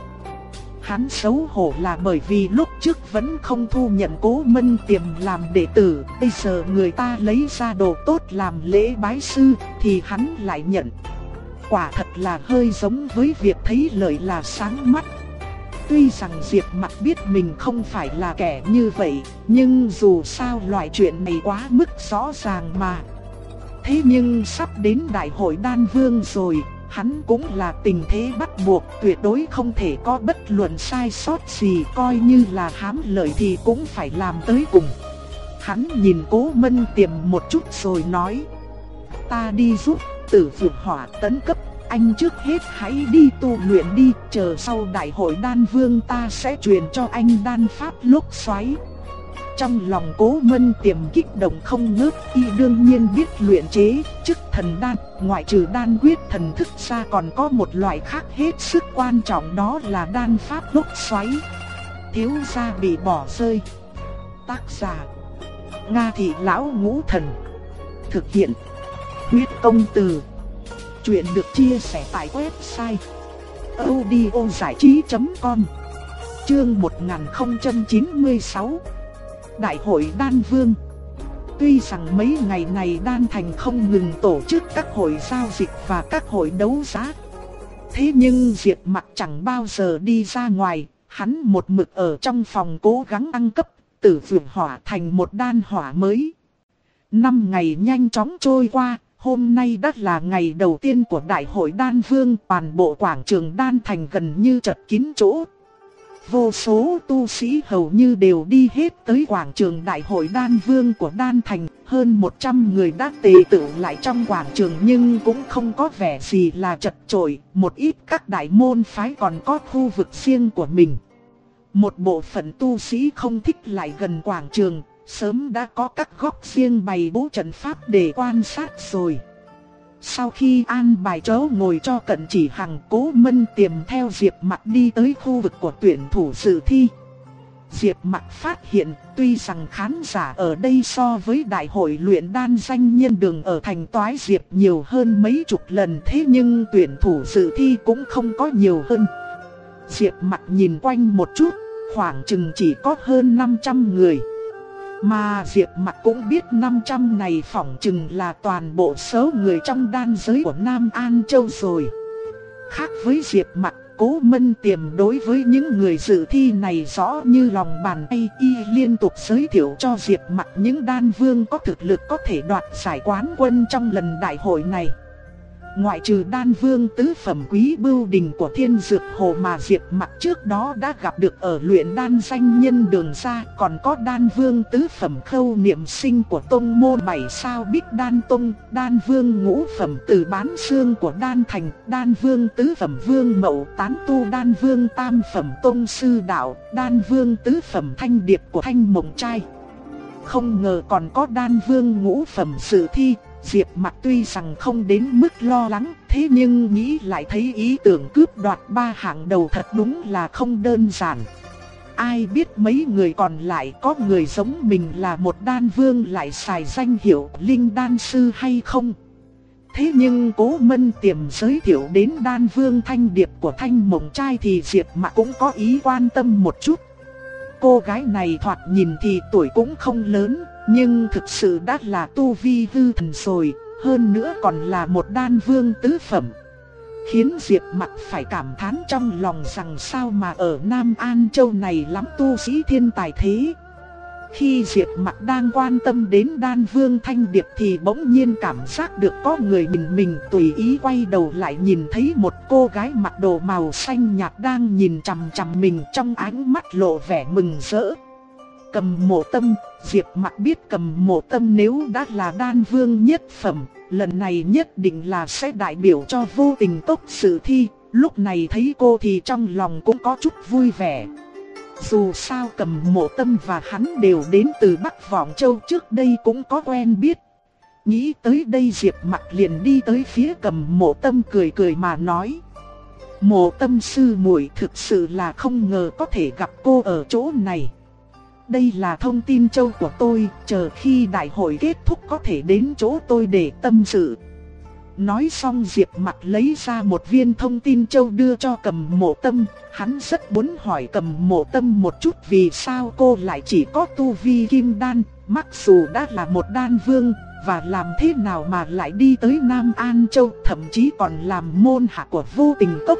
S1: Hắn xấu hổ là bởi vì lúc trước vẫn không thu nhận Cố Mân Tiềm làm đệ tử, bây giờ người ta lấy ra đồ tốt làm lễ bái sư thì hắn lại nhận. Quả thật là hơi giống với việc thấy lợi là sáng mắt. Tuy rằng Diệp Mặc biết mình không phải là kẻ như vậy, nhưng dù sao loại chuyện này quá mức rõ ràng mà. Thế nhưng sắp đến Đại hội Đan Vương rồi, hắn cũng là tình thế bắt buộc, tuyệt đối không thể có bất luận sai sót gì, coi như là hám lợi thì cũng phải làm tới cùng. Hắn nhìn Cố Mân Tiềm một chút rồi nói: ta đi giúp Tử Viêm Hỏa tấn cấp, anh trước hết hãy đi tu luyện đi, chờ sau Đại hội Đan Vương ta sẽ truyền cho anh đan pháp lốc xoáy. Trong lòng Cố Mân Tiềm kích động không ngớt, y đương nhiên biết luyện chế chức thần đan, ngoại trừ đan quyết thần thức ra còn có một loại khác hết sức quan trọng, đó là đan pháp lốc xoáy. Thiếu gia bị bỏ rơi. Tác giả: Nga Thị Lão Ngũ Thần. Thực hiện: Huyết Công Từ. Chuyện được chia sẻ tại website audiozảichí.com. Chương 1096. Đại hội Đan Vương. Tuy rằng mấy ngày này Đan Thành không ngừng tổ chức các hội giao dịch và các hội đấu giá, thế nhưng Diệp Mặc chẳng bao giờ đi ra ngoài, hắn một mực ở trong phòng cố gắng tăng cấp Tử Viêm Hỏa thành một đan hỏa mới. 5 ngày nhanh chóng trôi qua, hôm nay đã là ngày đầu tiên của Đại hội Đan Vương, toàn bộ quảng trường Đan Thành gần như chật kín chỗ. Vô số tu sĩ hầu như đều đi hết tới quảng trường Đại hội Đan Vương của Đan Thành, hơn 100 người đã tề tựu lại trong quảng trường nhưng cũng không có vẻ gì là chật chội, một ít các đại môn phái còn có khu vực riêng của mình. Một bộ phận tu sĩ không thích lại gần quảng trường, sớm đã có các góc riêng bày bố trận pháp để quan sát rồi. Sau khi an bài chỗ ngồi cho Cận Chỉ Hằng, Cố Mân Tiềm theo Diệp Mặc đi tới khu vực của tuyển thủ dự thi. Diệp Mặc phát hiện, tuy rằng khán giả ở đây so với đại hội luyện đan danh nhân đường ở thành Toái Diệp nhiều hơn mấy chục lần, thế nhưng tuyển thủ dự thi cũng không có nhiều hơn. Diệp Mặc nhìn quanh một chút, khoảng chừng chỉ có hơn 500 người. Mà Diệp Mặc cũng biết 500 này phỏng chừng là toàn bộ số người trong đan giới của Nam An Châu rồi. Khác với Diệp Mặc, Cố Mân Tiềm đối với những người dự thi này rõ như lòng bàn tay, y liên tục giới thiệu cho Diệp Mặc những đan vương có thực lực có thể đoạt giải quán quân trong lần đại hội này. ngoại trừ đan vương tứ phẩm quý bưu đình của Thiên Dược Hồ mà Diệp Mặc trước đó đã gặp được ở luyện đan danh nhân đường ra, còn có đan vương tứ phẩm Khâu Niệm Sinh của tông môn 7 sao Bích Đan Tông, đan vương ngũ phẩm Từ Bán Xương của Đan Thành, đan vương tứ phẩm Vương Mậu tán tu, đan vương tam phẩm Tông Sư Đạo, đan vương tứ phẩm Thanh Điệp của Thanh Mộng Trai. Không ngờ còn có đan vương ngũ phẩm Sử Thi. Diệp Mặc tuy rằng không đến mức lo lắng, thế nhưng nghĩ lại thấy ý tưởng cướp đoạt 3 hạng đầu thật đúng là không đơn giản. Ai biết mấy người còn lại có người giống mình là một đan vương lại xài danh hiệu linh đan sư hay không. Thế nhưng Cố Mân Tiềm giới thiệu đến đan vương Thanh Điệp của Thanh Mộng Trai thì Diệp Mặc cũng có ý quan tâm một chút. Cô gái này thoạt nhìn thì tuổi cũng không lớn, nhưng thực sự đã là tu vi hư thần rồi, hơn nữa còn là một đan vương tứ phẩm. Khiến Diệp Mặc phải cảm thán trong lòng rằng sao mà ở Nam An Châu này lắm tu sĩ thiên tài thế. Khi Diệp Mặc đang quan tâm đến đan vương Thanh Điệp thì bỗng nhiên cảm giác được có người nhìn mình, tùy ý quay đầu lại nhìn thấy một cô gái mặc đồ màu xanh nhạt đang nhìn chằm chằm mình, trong ánh mắt lộ vẻ mừng rỡ. Cầm Mộ Tâm, Diệp Mặc biết Cầm Mộ Tâm nếu đã là đan vương nhất phẩm, lần này nhất định là sẽ đại biểu cho Vô Tình Cốc Sử Thi. Lúc này thấy cô thì trong lòng cũng có chút vui vẻ. Dù sao Cầm Mộ Tâm và hắn đều đến từ Bắc Vọng Châu, trước đây cũng có quen biết. Nghĩ tới đây Diệp Mặc liền đi tới phía Cầm Mộ Tâm cười cười mà nói: Mộ Tâm sư muội, thực sự là không ngờ có thể gặp cô ở chỗ này. Đây là thông tin châu của tôi, chờ khi đại hội kết thúc có thể đến chỗ tôi để tâm sự. Nói xong Diệp Mặc lấy ra một viên thông tin châu đưa cho Cầm Mộ Tâm. Hắn rất muốn hỏi Cầm Mộ Tâm một chút vì sao cô lại chỉ có tu vi kim đan, mặc dù đã là một đan vương, và làm thế nào mà lại đi tới Nam An Châu, thậm chí còn làm môn hạ của Vô Tình Cốc.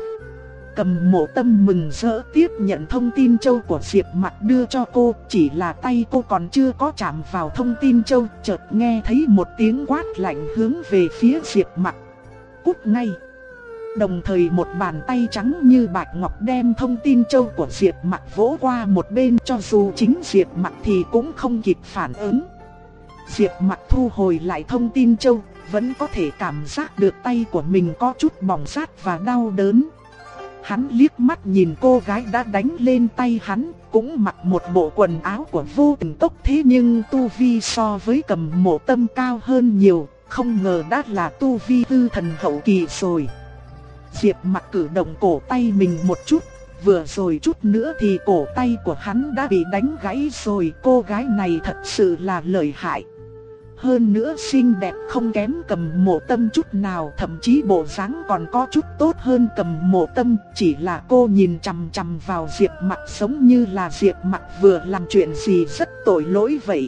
S1: Cầm Mộ Tâm mừng rỡ tiếp nhận thông tin châu của Diệp Mặc đưa cho cô, chỉ là tay cô còn chưa có chạm vào thông tin châu, chợt nghe thấy một tiếng quát lạnh hướng về phía Diệp Mặc: Cút ngay! Đồng thời một bàn tay trắng như bạch ngọc đem thông tin châu của Diệp Mặc vỗ qua một bên, cho dù chính Diệp Mặc thì cũng không kịp phản ứng. Diệp Mặc thu hồi lại thông tin châu, vẫn có thể cảm giác được tay của mình có chút bỏng rát và đau đớn. Hắn liếc mắt nhìn cô gái đã đánh lên tay hắn, cũng mặc một bộ quần áo của Vô Tình Cốc, thế nhưng tu vi so với Cầm Mộ Tâm cao hơn nhiều, không ngờ đã là tu vi hư thần hậu kỳ rồi. Diệp Mặc cử động cổ tay mình một chút, vừa rồi chút nữa thì cổ tay của hắn đã bị đánh gãy rồi. Cô gái này thật sự là lợi hại. Hơn nữa xinh đẹp không kém Cầm Mộ Tâm chút nào, thậm chí bộ dáng còn có chút tốt hơn Cầm Mộ Tâm. Chỉ là cô nhìn chằm chằm vào Diệp Mặc giống như là Diệp Mặc vừa làm chuyện gì rất tội lỗi vậy.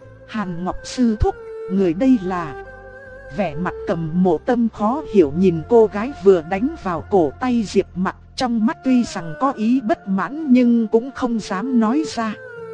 S1: Hàn Ngọc sư thúc, người đây là... Vẻ mặt Cầm Mộ Tâm khó hiểu nhìn cô gái vừa đánh vào cổ tay Diệp Mặc, trong mắt tuy rằng có ý bất mãn nhưng cũng không dám nói ra.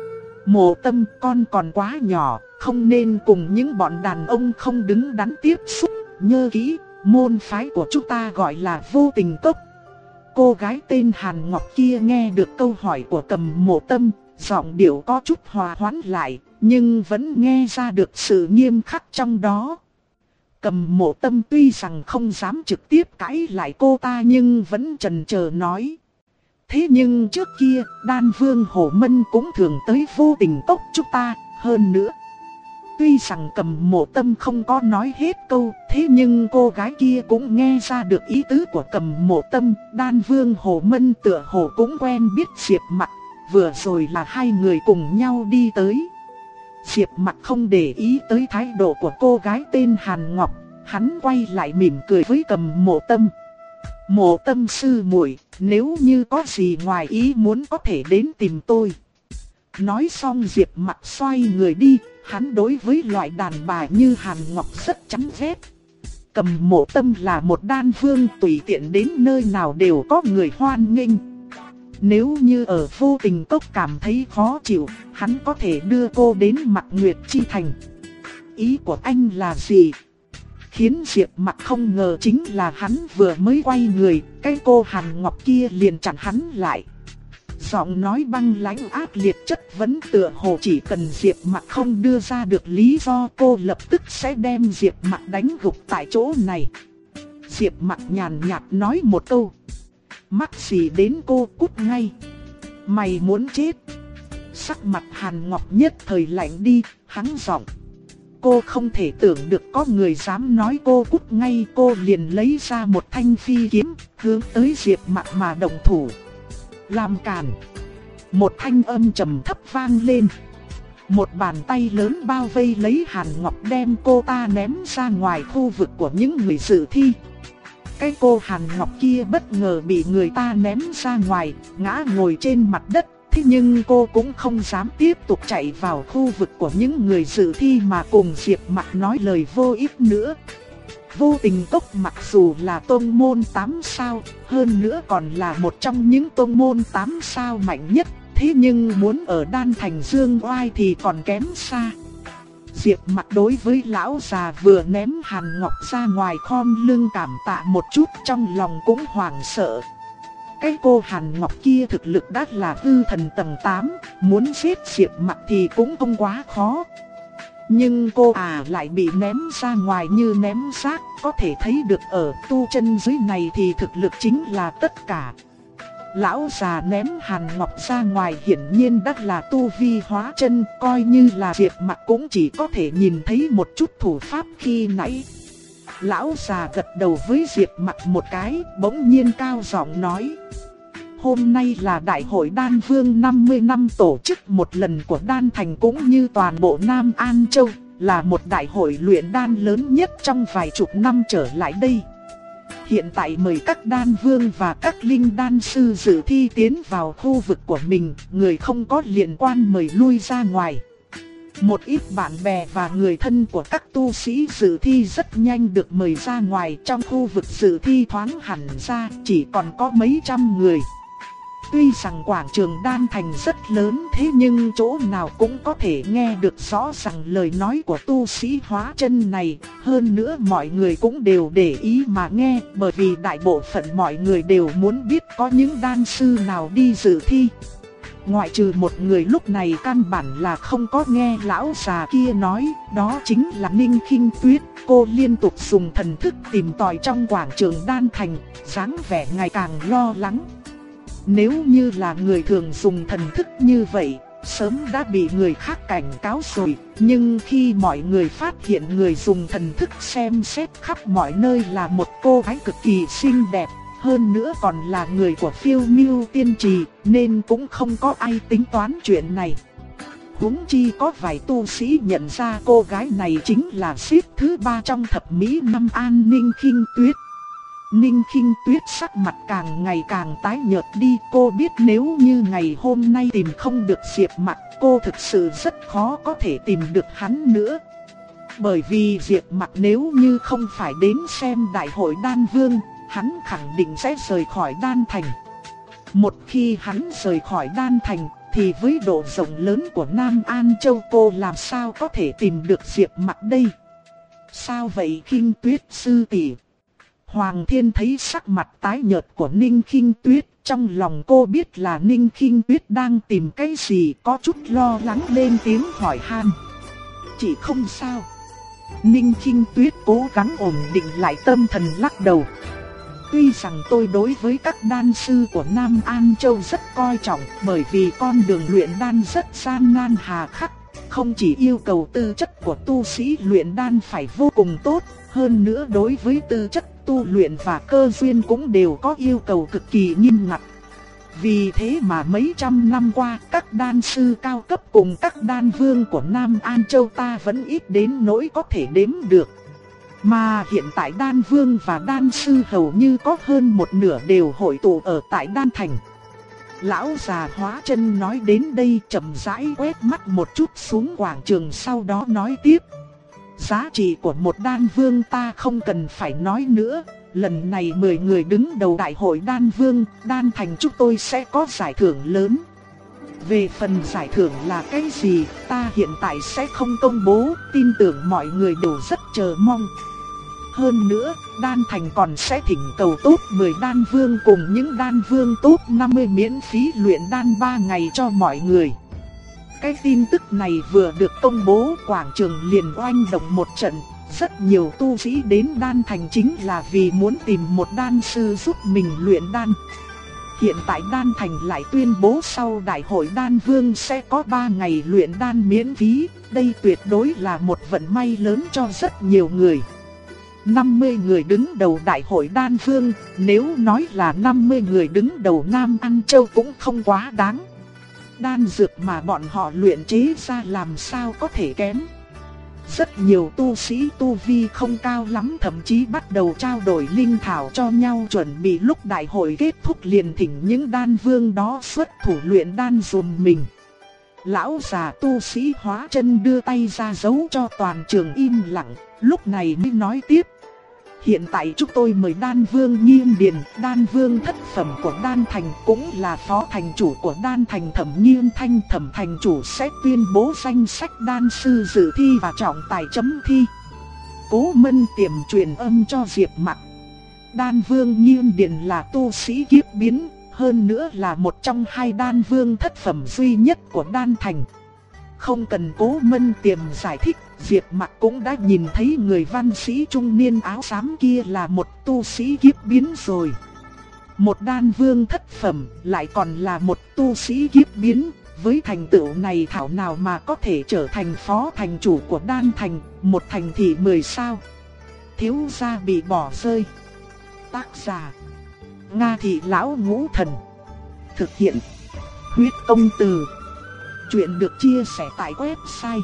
S1: Mộ Tâm, con còn quá nhỏ, không nên cùng những bọn đàn ông không đứng đắn tiếp xúc. Nhớ kỹ, môn phái của chúng ta gọi là Vô Tình Cốc. Cô gái tên Hàn Ngọc kia nghe được câu hỏi của Cầm Mộ Tâm, giọng điệu có chút hòa hoãn lại, nhưng vẫn nghe ra được sự nghiêm khắc trong đó. Cầm Mộ Tâm tuy rằng không dám trực tiếp cãi lại cô ta nhưng vẫn chần chờ nói: Thế nhưng trước kia, đan vương Hồ Mân cũng thường tới Vô Tình Cốc chúng ta, hơn nữa. Tuy rằng Cầm Mộ Tâm không có nói hết câu, thế nhưng cô gái kia cũng nghe ra được ý tứ của Cầm Mộ Tâm. Đan vương Hồ Mân tựa hồ cũng quen biết Diệp Mặc, vừa rồi là hai người cùng nhau đi tới. Diệp Mặc không để ý tới thái độ của cô gái tên Hàn Ngọc, hắn quay lại mỉm cười với Cầm Mộ Tâm. Mộ Tâm sư muội, nếu như có gì ngoài ý muốn có thể đến tìm tôi. Nói xong Diệp Mặc xoay người đi, hắn đối với loại đàn bà như Hàn Ngọc rất chán ghét. Cầm Mộ Tâm là một đan vương, tùy tiện đến nơi nào đều có người hoan nghênh. Nếu như ở Vô Tình Cốc cảm thấy khó chịu, hắn có thể đưa cô đến Mạc Nguyệt Chi Thành. Ý của anh là gì? khiến Diệp Mặc không ngờ chính là hắn vừa mới quay người, cái cô Hàn Ngọc kia liền chặn hắn lại. Giọng nói băng lãnh ác liệt chất vấn tựa hồ chỉ cần Diệp Mặc không đưa ra được lý do, cô lập tức sẽ đem Diệp Mặc đánh gục tại chỗ này. Diệp Mặc nhàn nhạt nói một câu: "Mắc gì đến cô, cút ngay. Mày muốn chết." Sắc mặt Hàn Ngọc nhất thời lạnh đi, hắn giọng: "Cô không thể tưởng được có người dám nói cô cút ngay." Cô liền lấy ra một thanh phi kiếm, hướng tới Diệp Mặc mà động thủ. "Làm cản!" Một thanh âm trầm thấp vang lên. Một bàn tay lớn bao vây lấy Hàn Ngọc, đem cô ta ném ra ngoài khu vực của những người dự thi. Cái cô Hàn Ngọc kia bất ngờ bị người ta ném ra ngoài, ngã ngồi trên mặt đất. Thế nhưng cô cũng không dám tiếp tục chạy vào khu vực của những người dự thi mà cùng Diệp Mặc nói lời vô ích nữa. Vô Tình Cốc mặc dù là tông môn 8 sao, hơn nữa còn là một trong những tông môn 8 sao mạnh nhất, thế nhưng muốn ở Đan Thành dương oai thì còn kém xa. Diệp Mặc đối với lão già vừa ném Hàn Ngọc ra ngoài khom lưng cảm tạ một chút, trong lòng cũng hoảng sợ. Cái cô Hàn Ngọc kia thực lực đã là hư thần tầng 8, muốn giết Diệp Mặc thì cũng không quá khó. Nhưng cô lại bị ném ra ngoài như ném rác, có thể thấy được ở tu chân dưới này thì thực lực chính là tất cả. Lão già ném Hàn Ngọc ra ngoài hiển nhiên đã là tu vi hóa chân, coi như là Diệp Mặc cũng chỉ có thể nhìn thấy một chút thủ pháp khi nãy. Lão già gật đầu với Diệp Mặc một cái, bỗng nhiên cao giọng nói: "Hôm nay là đại hội Đan Vương 50 năm tổ chức một lần của Đan Thành cũng như toàn bộ Nam An Châu, là một đại hội luyện đan lớn nhất trong vài chục năm trở lại đây. Hiện tại mời các đan vương và các linh đan sư dự thi tiến vào khu vực của mình, người không có liên quan mời lui ra ngoài." Một ít bạn bè và người thân của các tu sĩ dự thi rất nhanh được mời ra ngoài, trong khu vực dự thi thoáng hẳn ra chỉ còn có mấy trăm người. Tuy rằng quảng trường Đan Thành rất lớn, thế nhưng chỗ nào cũng có thể nghe được rõ ràng lời nói của tu sĩ hóa chân này. Hơn nữa mọi người cũng đều để ý mà nghe, bởi vì đại bộ phận mọi người đều muốn biết có những đan sư nào đi dự thi. Ngoại trừ một người lúc này căn bản là không có nghe lão già kia nói, đó chính là Ninh Khinh Tuyết. Cô liên tục dùng thần thức tìm tòi trong quảng trường Đan Thành, dáng vẻ ngày càng lo lắng. Nếu như là người thường dùng thần thức như vậy, sớm đã bị người khác cảnh cáo rồi. Nhưng khi mọi người phát hiện người dùng thần thức xem xét khắp mọi nơi là một cô gái cực kỳ xinh đẹp, hơn nữa còn là người của Phiêu Miêu Tiên Trì, nên cũng không có ai tính toán chuyện này. Huống chi có vài tu sĩ nhận ra cô gái này chính là xếp thứ 3 trong thập mỹ Nam An Ninh Khinh Tuyết. Ninh Khinh Tuyết sắc mặt càng ngày càng tái nhợt đi, cô biết nếu như ngày hôm nay tìm không được Diệp Mặc, cô thực sự rất khó có thể tìm được hắn nữa. Bởi vì Diệp Mặc nếu như không phải đến xem đại hội Đan Vương, hắn khẳng định sẽ rời khỏi Đan Thành. Một khi hắn rời khỏi Đan Thành, thì với độ rộng lớn của Nam An Châu, cô làm sao có thể tìm được Diệp Mặc đây? Sao vậy Khinh Tuyết sư tỷ? Hoàng Thiên thấy sắc mặt tái nhợt của Ninh Khinh Tuyết, trong lòng cô biết là Ninh Khinh Tuyết đang tìm cái gì, có chút lo lắng lên tiếng hỏi han. Chỉ không sao. Ninh Khinh Tuyết cố gắng ổn định lại tâm thần lắc đầu. Tuy rằng tôi đối với các đan sư của Nam An Châu rất coi trọng, bởi vì con đường luyện đan rất gian nan hà khắc, không chỉ yêu cầu tư chất của tu sĩ luyện đan phải vô cùng tốt, hơn nữa đối với tư chất tu luyện và cơ duyên cũng đều có yêu cầu cực kỳ nghiêm ngặt. Vì thế mà mấy trăm năm qua, các đan sư cao cấp cùng các đan vương của Nam An Châu ta vẫn ít đến nỗi có thể đếm được. Mà hiện tại đan vương và đan sư hầu như có hơn một nửa đều hội tụ ở tại Đan Thành. Lão già hóa chân nói đến đây chậm rãi quét mắt một chút xuống quảng trường, sau đó nói tiếp. Giá trị của một đan vương ta không cần phải nói nữa. Lần này 10 người đứng đầu đại hội đan vương, Đan Thành chúng tôi sẽ có giải thưởng lớn. Về phần giải thưởng là cái gì, ta hiện tại sẽ không công bố, tin tưởng mọi người đều rất chờ mong. Hơn nữa, đan thành còn sẽ thỉnh cầu top 10 đan vương cùng những đan vương top 50 miễn phí luyện đan 3 ngày cho mọi người. Cái tin tức này vừa được công bố, quảng trường liền oanh động một trận. Rất nhiều tu sĩ đến đan thành chính là vì muốn tìm một đan sư giúp mình luyện đan. Hiện tại đan thành lại tuyên bố sau đại hội đan vương sẽ có 3 ngày luyện đan miễn phí. Đây tuyệt đối là một vận may lớn cho rất nhiều người. 50 người đứng đầu đại hội đan vương, nếu nói là 50 người đứng đầu Nam An Châu cũng không quá đáng. Đan dược mà bọn họ luyện chế ra làm sao có thể kém. Rất nhiều tu sĩ tu vi không cao lắm thậm chí bắt đầu trao đổi linh thảo cho nhau, chuẩn bị lúc đại hội kết thúc liền thỉnh những đan vương đó xuất thủ luyện đan dùm mình. Lão già tu sĩ hóa chân đưa tay ra dấu cho toàn trường im lặng, lúc này mới nói tiếp. Hiện tại chúng tôi mời đan vương Nghiêm Điền, đan vương thất phẩm của đan thành, cũng là phó thành chủ của đan thành Thẩm Nghiêm Thanh. Thẩm thành chủ sẽ tuyên bố danh sách đan sư dự thi và trọng tài chấm thi. Cố Mân Tiềm truyền âm cho Diệp Mặc. Đan vương Nghiêm Điền là tu sĩ kiếp biến, hơn nữa là một trong 2 đan vương thất phẩm duy nhất của đan thành. Không cần Cố Mân Tiềm giải thích, Diệp Mặc cũng đã nhìn thấy người văn sĩ trung niên áo xám kia là một tu sĩ kiếp biến rồi. Một đan vương thất phẩm lại còn là một tu sĩ kiếp biến, với thành tựu này thảo nào mà có thể trở thành phó thành chủ của đan thành, một thành thị 10 sao. Thiếu gia bị bỏ rơi. Tác giả: Nga Thị Lão Ngũ Thần. Thực hiện: Huyết Công Từ. Chuyện được chia sẻ tại website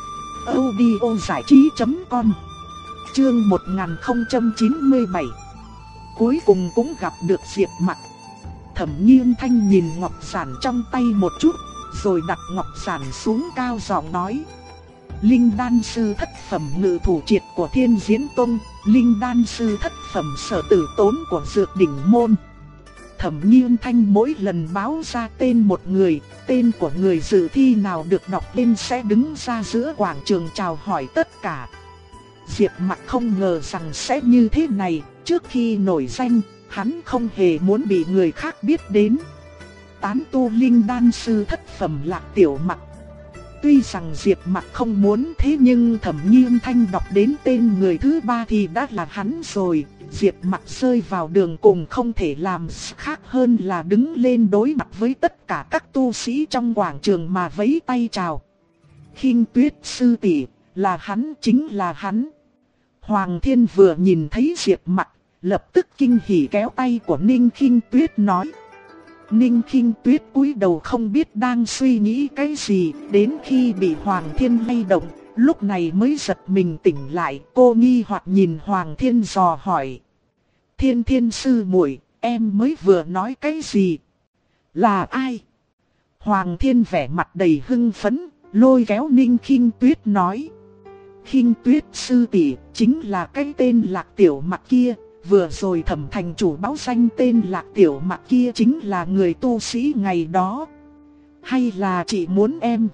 S1: audiozảichí.com. Chương 1097. Cuối cùng cũng gặp được Diệp Mặc. Thẩm Nghiêm Thanh nhìn ngọc giản trong tay một chút, rồi đặt ngọc giản xuống cao giọng nói: Linh đan sư thất phẩm ngự thủ triệt của Thiên Diễn Tông, linh đan sư thất phẩm Sở Tử Tốn của Dược Đỉnh Môn. Thẩm Nghiêm Thanh mỗi lần báo ra tên một người, tên của người dự thi nào được đọc lên sẽ đứng ra giữa quảng trường chào hỏi tất cả. Diệp Mặc không ngờ rằng sẽ như thế này, trước khi nổi danh, hắn không hề muốn bị người khác biết đến. Tán tu linh đan sư thất phẩm Lạc Tiểu Mặc. Tuy rằng Diệp Mặc không muốn thế nhưng Thẩm Nghiêm Thanh đọc đến tên người thứ 3 thì đã là hắn rồi. Diệp Mặc rơi vào đường cùng, không thể làm khác hơn là đứng lên đối mặt với tất cả các tu sĩ trong quảng trường mà vẫy tay chào. Khinh Tuyết sư tỷ, là hắn, chính là hắn. Hoàng Thiên vừa nhìn thấy Diệp Mặc, lập tức kinh hỉ kéo tay của Ninh Khinh Tuyết nói. Ninh Khinh Tuyết cúi đầu không biết đang suy nghĩ cái gì, đến khi bị Hoàng Thiên lay động, lúc này mới giật mình tỉnh lại. Cô nghi hoặc nhìn Hoàng Thiên dò hỏi: Thiên Thiên sư muội, em mới vừa nói cái gì? Là ai? Hoàng Thiên vẻ mặt đầy hưng phấn, lôi kéo Ninh Khinh Tuyết nói: Khinh Tuyết sư tỷ, chính là cái tên Lạc Tiểu Mặc kia. Vừa rồi Thẩm thành chủ báo danh tên Lạc Tiểu Mặc kia chính là người tu sĩ ngày đó. Hay là chị muốn em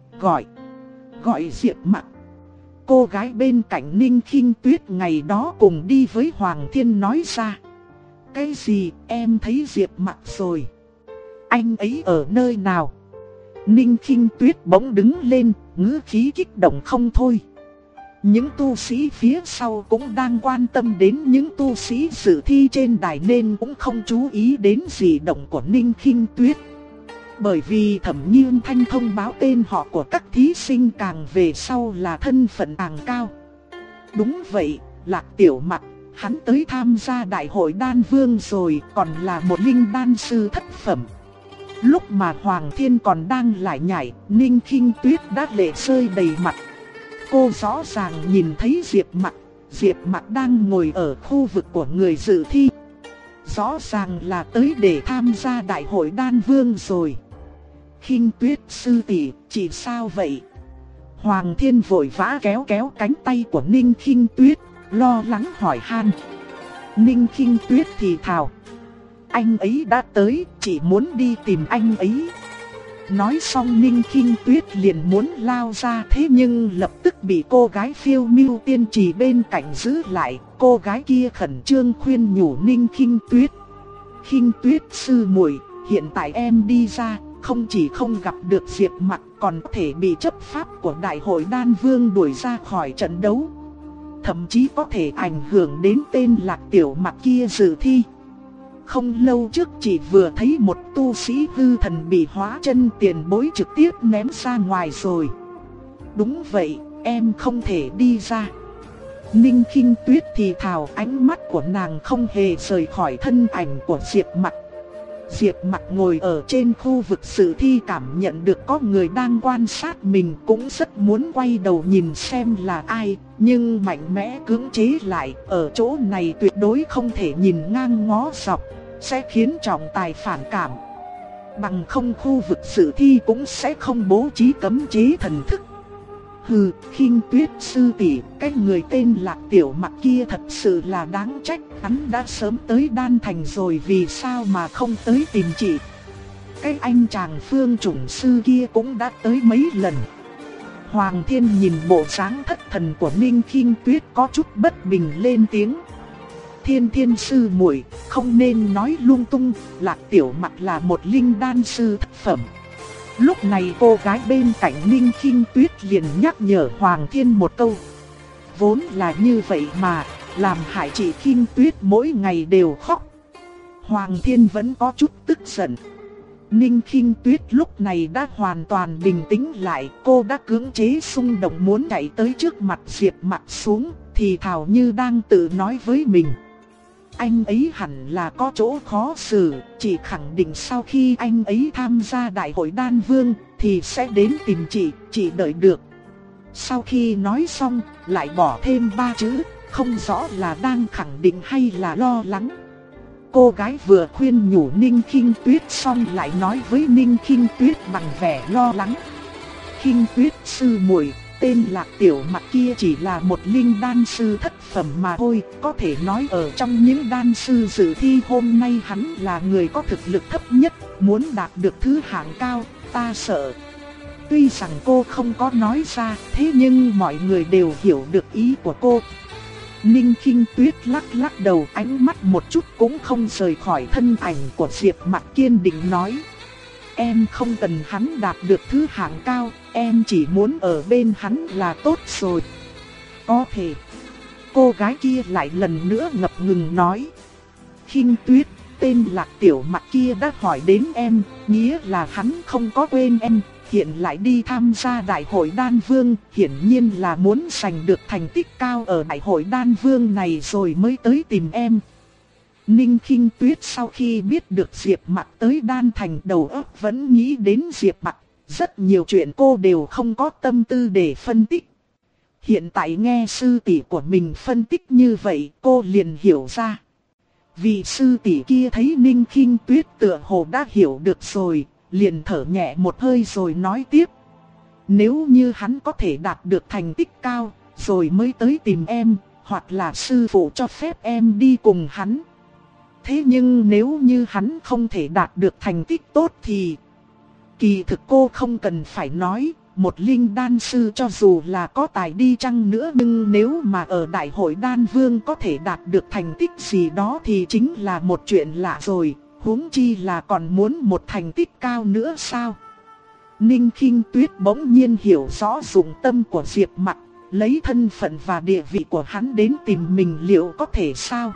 S1: gọi Diệp Mặc? Cô gái bên cạnh Ninh Khinh Tuyết ngày đó cùng đi với Hoàng Thiên nói ra. Cái gì, em thấy Diệp Mặc rồi? Anh ấy ở nơi nào? Ninh Khinh Tuyết bỗng đứng lên, ngữ khí kích động không thôi. Những tu sĩ phía sau cũng đang quan tâm đến những tu sĩ dự thi trên đài nên cũng không chú ý đến dị động của Ninh Khinh Tuyết. Bởi vì Thẩm Nghiêm Thanh thông báo tên họ của các thí sinh càng về sau là thân phận càng cao. Đúng vậy, Lạc Tiểu Mặc, hắn tới tham gia đại hội đan vương rồi, còn là một linh đan sư thất phẩm. Lúc mà Hoàng Thiên còn đang lải nhải, Ninh Khinh Tuyết đã lệ rơi đầy mặt. Cô rõ ràng nhìn thấy Diệp Mặc đang ngồi ở khu vực của người dự thi. Rõ ràng là tới để tham gia đại hội đan vương rồi. Khinh Tuyết sư tỷ, chị sao vậy? Hoàng Thiên vội vã kéo cánh tay của Ninh Khinh Tuyết, lo lắng hỏi han. Ninh Khinh Tuyết thì thào: Anh ấy đã tới, chị muốn đi tìm anh ấy. Nói xong Ninh Khinh Tuyết liền muốn lao ra, thế nhưng lập tức bị cô gái Phiêu Miêu Tiên Trì bên cạnh giữ lại. Cô gái kia khẩn trương khuyên nhủ Ninh Khinh Tuyết. Khinh Tuyết sư muội, hiện tại em đi ra, không chỉ không gặp được Diệp Mặc, còn có thể bị chấp pháp của Đại hội Đan Vương đuổi ra khỏi trận đấu. Thậm chí có thể ảnh hưởng đến tên Lạc Tiểu Mặc kia dự thi. Không lâu trước chị vừa thấy một tu sĩ hư thần bị hóa chân tiền bối trực tiếp ném ra ngoài rồi. Đúng vậy, em không thể đi ra. Ninh Khinh Tuyết thì thào, ánh mắt của nàng không hề rời khỏi thân ảnh của Diệp Mặc. Diệp Mặc ngồi ở trên khu vực dự thi, cảm nhận được có người đang quan sát mình, cũng rất muốn quay đầu nhìn xem là ai, nhưng mạnh mẽ cưỡng chế lại, ở chỗ này tuyệt đối không thể nhìn ngang ngó dọc, sẽ khiến trọng tài phản cảm. Bằng không khu vực dự thi cũng sẽ không bố trí cấm chế thần thức. Hừ, Khinh Tuyết sư tỷ, cái người tên Lạc Tiểu Mặc kia thật sự là đáng trách, hắn đã sớm tới Đan Thành rồi vì sao mà không tới tìm chị. Cái anh chàng Phương Chủng sư kia cũng đã tới mấy lần. Hoàng Thiên nhìn bộ dáng thất thần của Ninh Khinh Tuyết có chút bất bình lên tiếng. Thiên Thiên sư muội, không nên nói lung tung, Lạc Tiểu Mặc là một linh đan sư thất phẩm. Lúc này cô gái bên cạnh Ninh Khinh Tuyết liền nhắc nhở Hoàng Thiên một câu. Vốn là như vậy mà, làm hại chị Khinh Tuyết mỗi ngày đều khóc. Hoàng Thiên vẫn có chút tức giận. Ninh Khinh Tuyết lúc này đã hoàn toàn bình tĩnh lại, cô đã cưỡng chế xung động muốn chạy tới trước mặt Diệp Mặc xuống, thì thào như đang tự nói với mình. Anh ấy hẳn là có chỗ khó xử, chị khẳng định sau khi anh ấy tham gia Đại hội Đan Vương thì sẽ đến tìm chị đợi được. Sau khi nói xong, lại bỏ thêm 3 chữ, không rõ là đang khẳng định hay là lo lắng. Cô gái vừa khuyên nhủ Ninh Khinh Tuyết xong lại nói với Ninh Khinh Tuyết bằng vẻ lo lắng. Khinh Tuyết sư muội, tên Lạc Tiểu Mặc kia chỉ là một linh đan sư thất phẩm mà thôi, có thể nói ở trong những đan sư dự thi hôm nay hắn là người có thực lực thấp nhất, muốn đạt được thứ hạng cao, ta sợ. Tuy rằng cô không có nói ra, thế nhưng mọi người đều hiểu được ý của cô. Ninh Khinh Tuyết lắc lắc đầu, ánh mắt một chút cũng không rời khỏi thân ảnh của Diệp Mặc, kiên định nói. Em không cần hắn đạt được thứ hạng cao, em chỉ muốn ở bên hắn là tốt rồi. Có thể. Cô gái kia lại lần nữa ngập ngừng nói. Khinh Tuyết, tên Lạc Tiểu Mặc kia đã hỏi đến em, nghĩa là hắn không có quên em, hiện lại đi tham gia Đại hội Đan Vương, hiển nhiên là muốn giành được thành tích cao ở Đại hội Đan Vương này rồi mới tới tìm em. Ninh Khinh Tuyết sau khi biết được Diệp Mặc tới Đan Thành, đầu óc vẫn nghĩ đến Diệp Mặc, rất nhiều chuyện cô đều không có tâm tư để phân tích. Hiện tại nghe sư tỷ của mình phân tích như vậy, cô liền hiểu ra. Vì sư tỷ kia thấy Ninh Khinh Tuyết tựa hồ đã hiểu được rồi, liền thở nhẹ một hơi rồi nói tiếp. Nếu như hắn có thể đạt được thành tích cao, rồi mới tới tìm em, hoặc là sư phụ cho phép em đi cùng hắn. Thế nhưng nếu như hắn không thể đạt được thành tích tốt thì... Kỳ thực cô không cần phải nói, một linh đan sư cho dù là có tài đi chăng nữa, nhưng nếu mà ở Đại hội Đan Vương có thể đạt được thành tích gì đó thì chính là một chuyện lạ rồi, huống chi là còn muốn một thành tích cao nữa sao? Ninh Khinh Tuyết bỗng nhiên hiểu rõ dụng tâm của Diệp Mặc, lấy thân phận và địa vị của hắn đến tìm mình liệu có thể sao?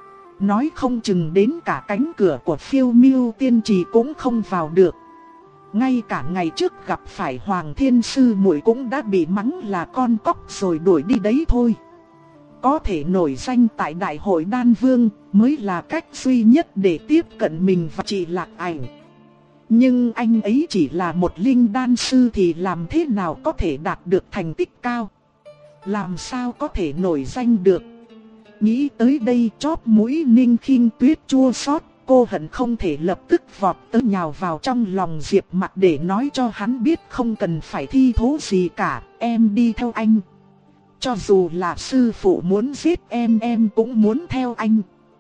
S1: Nói không chừng đến cả cánh cửa của Phiêu Miêu Tiên Trì cũng không vào được. Ngay cả ngày trước gặp phải Hoàng Thiên sư muội cũng đã bị mắng là con cóc rồi đuổi đi đấy thôi. Có thể nổi danh tại Đại hội Đan Vương mới là cách duy nhất để tiếp cận mình và chị Lạc Ảnh. Nhưng anh ấy chỉ là một linh đan sư thì làm thế nào có thể đạt được thành tích cao? Làm sao có thể nổi danh được? Nghĩ tới đây chóp mũi Ninh Khinh Tuyết chua xót, cô hận không thể lập tức vọt tới nhào vào trong lòng Diệp Mặc để nói cho hắn biết không cần phải thi thố gì cả, em đi theo anh. Cho dù là sư phụ muốn giết em cũng muốn theo anh.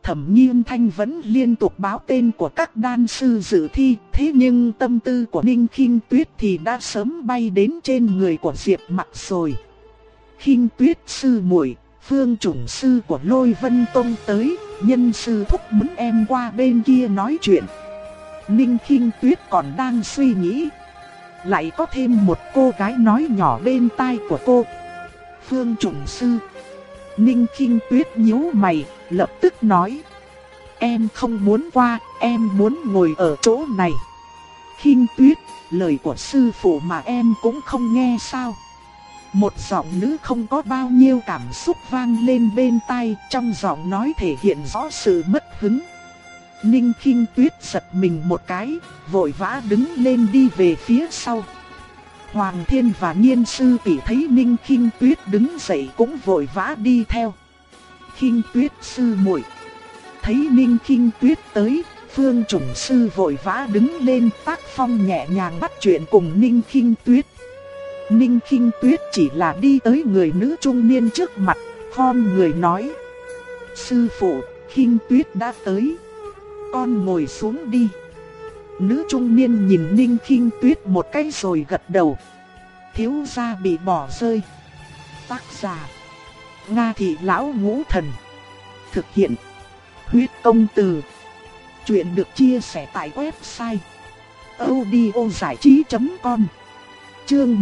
S1: Thẩm Nghiên Thanh vẫn liên tục báo tên của các đan sư dự thi, thế nhưng tâm tư của Ninh Khinh Tuyết thì đã sớm bay đến trên người của Diệp Mặc rồi. Khinh Tuyết sư muội, Phương chủng sư của Lôi Vân Tông tới, nhân sư thúc muốn em qua bên kia nói chuyện. Ninh Khinh Tuyết còn đang suy nghĩ, lại có thêm một cô gái nói nhỏ bên tai của cô. Phương chủng sư. Ninh Khinh Tuyết nhíu mày, lập tức nói: em không muốn qua, em muốn ngồi ở chỗ này. Khinh Tuyết, lời của sư phụ mà em cũng không nghe sao? Một giọng nữ không có bao nhiêu cảm xúc vang lên bên tai, trong giọng nói thể hiện rõ sự mất hứng. Ninh Khinh Tuyết giật mình một cái, vội vã đứng lên đi về phía sau. Hoàng Thiên và Nhiên sư tỷ thấy Ninh Khinh Tuyết đứng dậy cũng vội vã đi theo. Khinh Tuyết sư muội. Thấy Ninh Khinh Tuyết tới, Phương chủng sư vội vã đứng lên, tác phong nhẹ nhàng bắt chuyện cùng Ninh Khinh Tuyết. Ninh Khinh Tuyết chỉ là đi tới người nữ trung niên trước mặt, khom người nói: sư phụ, Khinh Tuyết đã tới, con ngồi xuống đi. Nữ trung niên nhìn Ninh Khinh Tuyết một cái rồi gật đầu. Thiếu gia bị bỏ rơi. Tác giả: Nga Thị Lão Ngũ Thần. Thực hiện: Huyết Công Từ. Chuyện được chia sẻ tại website audiozải trí.com. Chương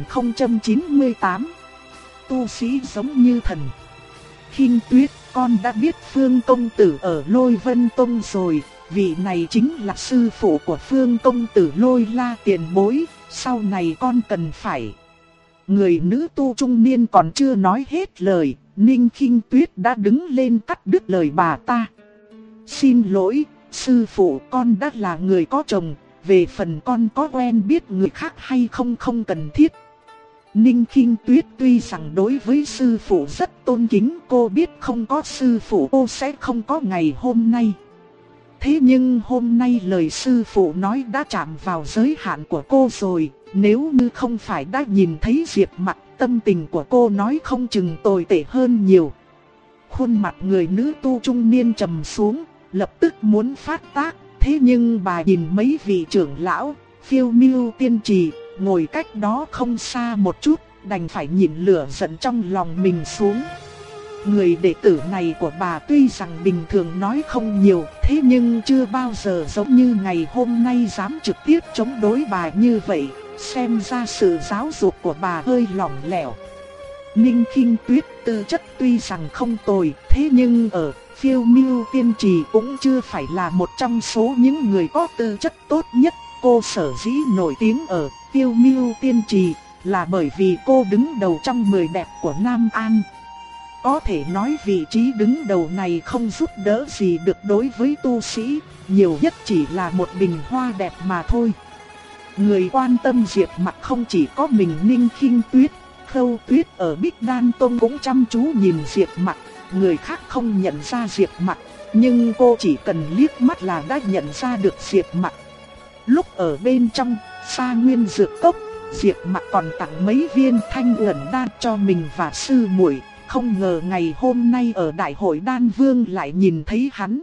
S1: 1098. Tu sĩ giống như thần. Khinh Tuyết, con đã biết Phương công tử ở Lôi Vân Tông rồi, vị này chính là sư phụ của Phương công tử Lôi La tiền bối, sau này con cần phải. Người nữ tu trung niên còn chưa nói hết lời, Ninh Khinh Tuyết đã đứng lên cắt đứt lời bà ta. Xin lỗi, sư phụ, con đã là người có chồng, về phần con có quen biết người khác hay không không cần thiết. Ninh Khinh Tuyết tuy rằng đối với sư phụ rất tôn kính, cô biết không có sư phụ cô sẽ không có ngày hôm nay. Thế nhưng hôm nay lời sư phụ nói đã chạm vào giới hạn của cô rồi, nếu như không phải đã nhìn thấy Diệp Mặc, tâm tình của cô nói không chừng tồi tệ hơn nhiều. Khuôn mặt người nữ tu trung niên trầm xuống, lập tức muốn phát tác, thế nhưng bà nhìn mấy vị trưởng lão, Phiêu Miêu tiên trì, ngồi cách đó không xa một chút, đành phải nhịn lửa giận trong lòng mình xuống. Người đệ tử này của bà tuy rằng bình thường nói không nhiều, thế nhưng chưa bao giờ giống như ngày hôm nay dám trực tiếp chống đối bà như vậy, xem ra sự giáo dục của bà hơi lỏng lẻo. Ninh Khinh Tuyết tư chất tuy rằng không tồi, thế nhưng ở Phiêu Miêu tiên trì cũng chưa phải là một trong số những người có tư chất tốt nhất. Cô sở dĩ nổi tiếng ở Phiêu Miêu tiên trì là bởi vì cô đứng đầu trong 10 đẹp của Nam An. Có thể nói vị trí đứng đầu này không giúp đỡ gì được đối với tu sĩ, nhiều nhất chỉ là một bình hoa đẹp mà thôi. Người quan tâm Diệp Mặc không chỉ có mình Ninh Khinh Tuyết, Khâu Tuyết ở Bích Đan Tông cũng chăm chú nhìn Diệp Mặc. Người khác không nhận ra Diệp Mặc, nhưng cô chỉ cần liếc mắt là đã nhận ra được Diệp Mặc. Lúc ở bên trong Sa Nguyên Dược Cốc, Diệp Mặc còn tặng mấy viên thanh uẩn đan cho mình và sư muội. Không ngờ ngày hôm nay ở Đại hội Đan Vương lại nhìn thấy hắn.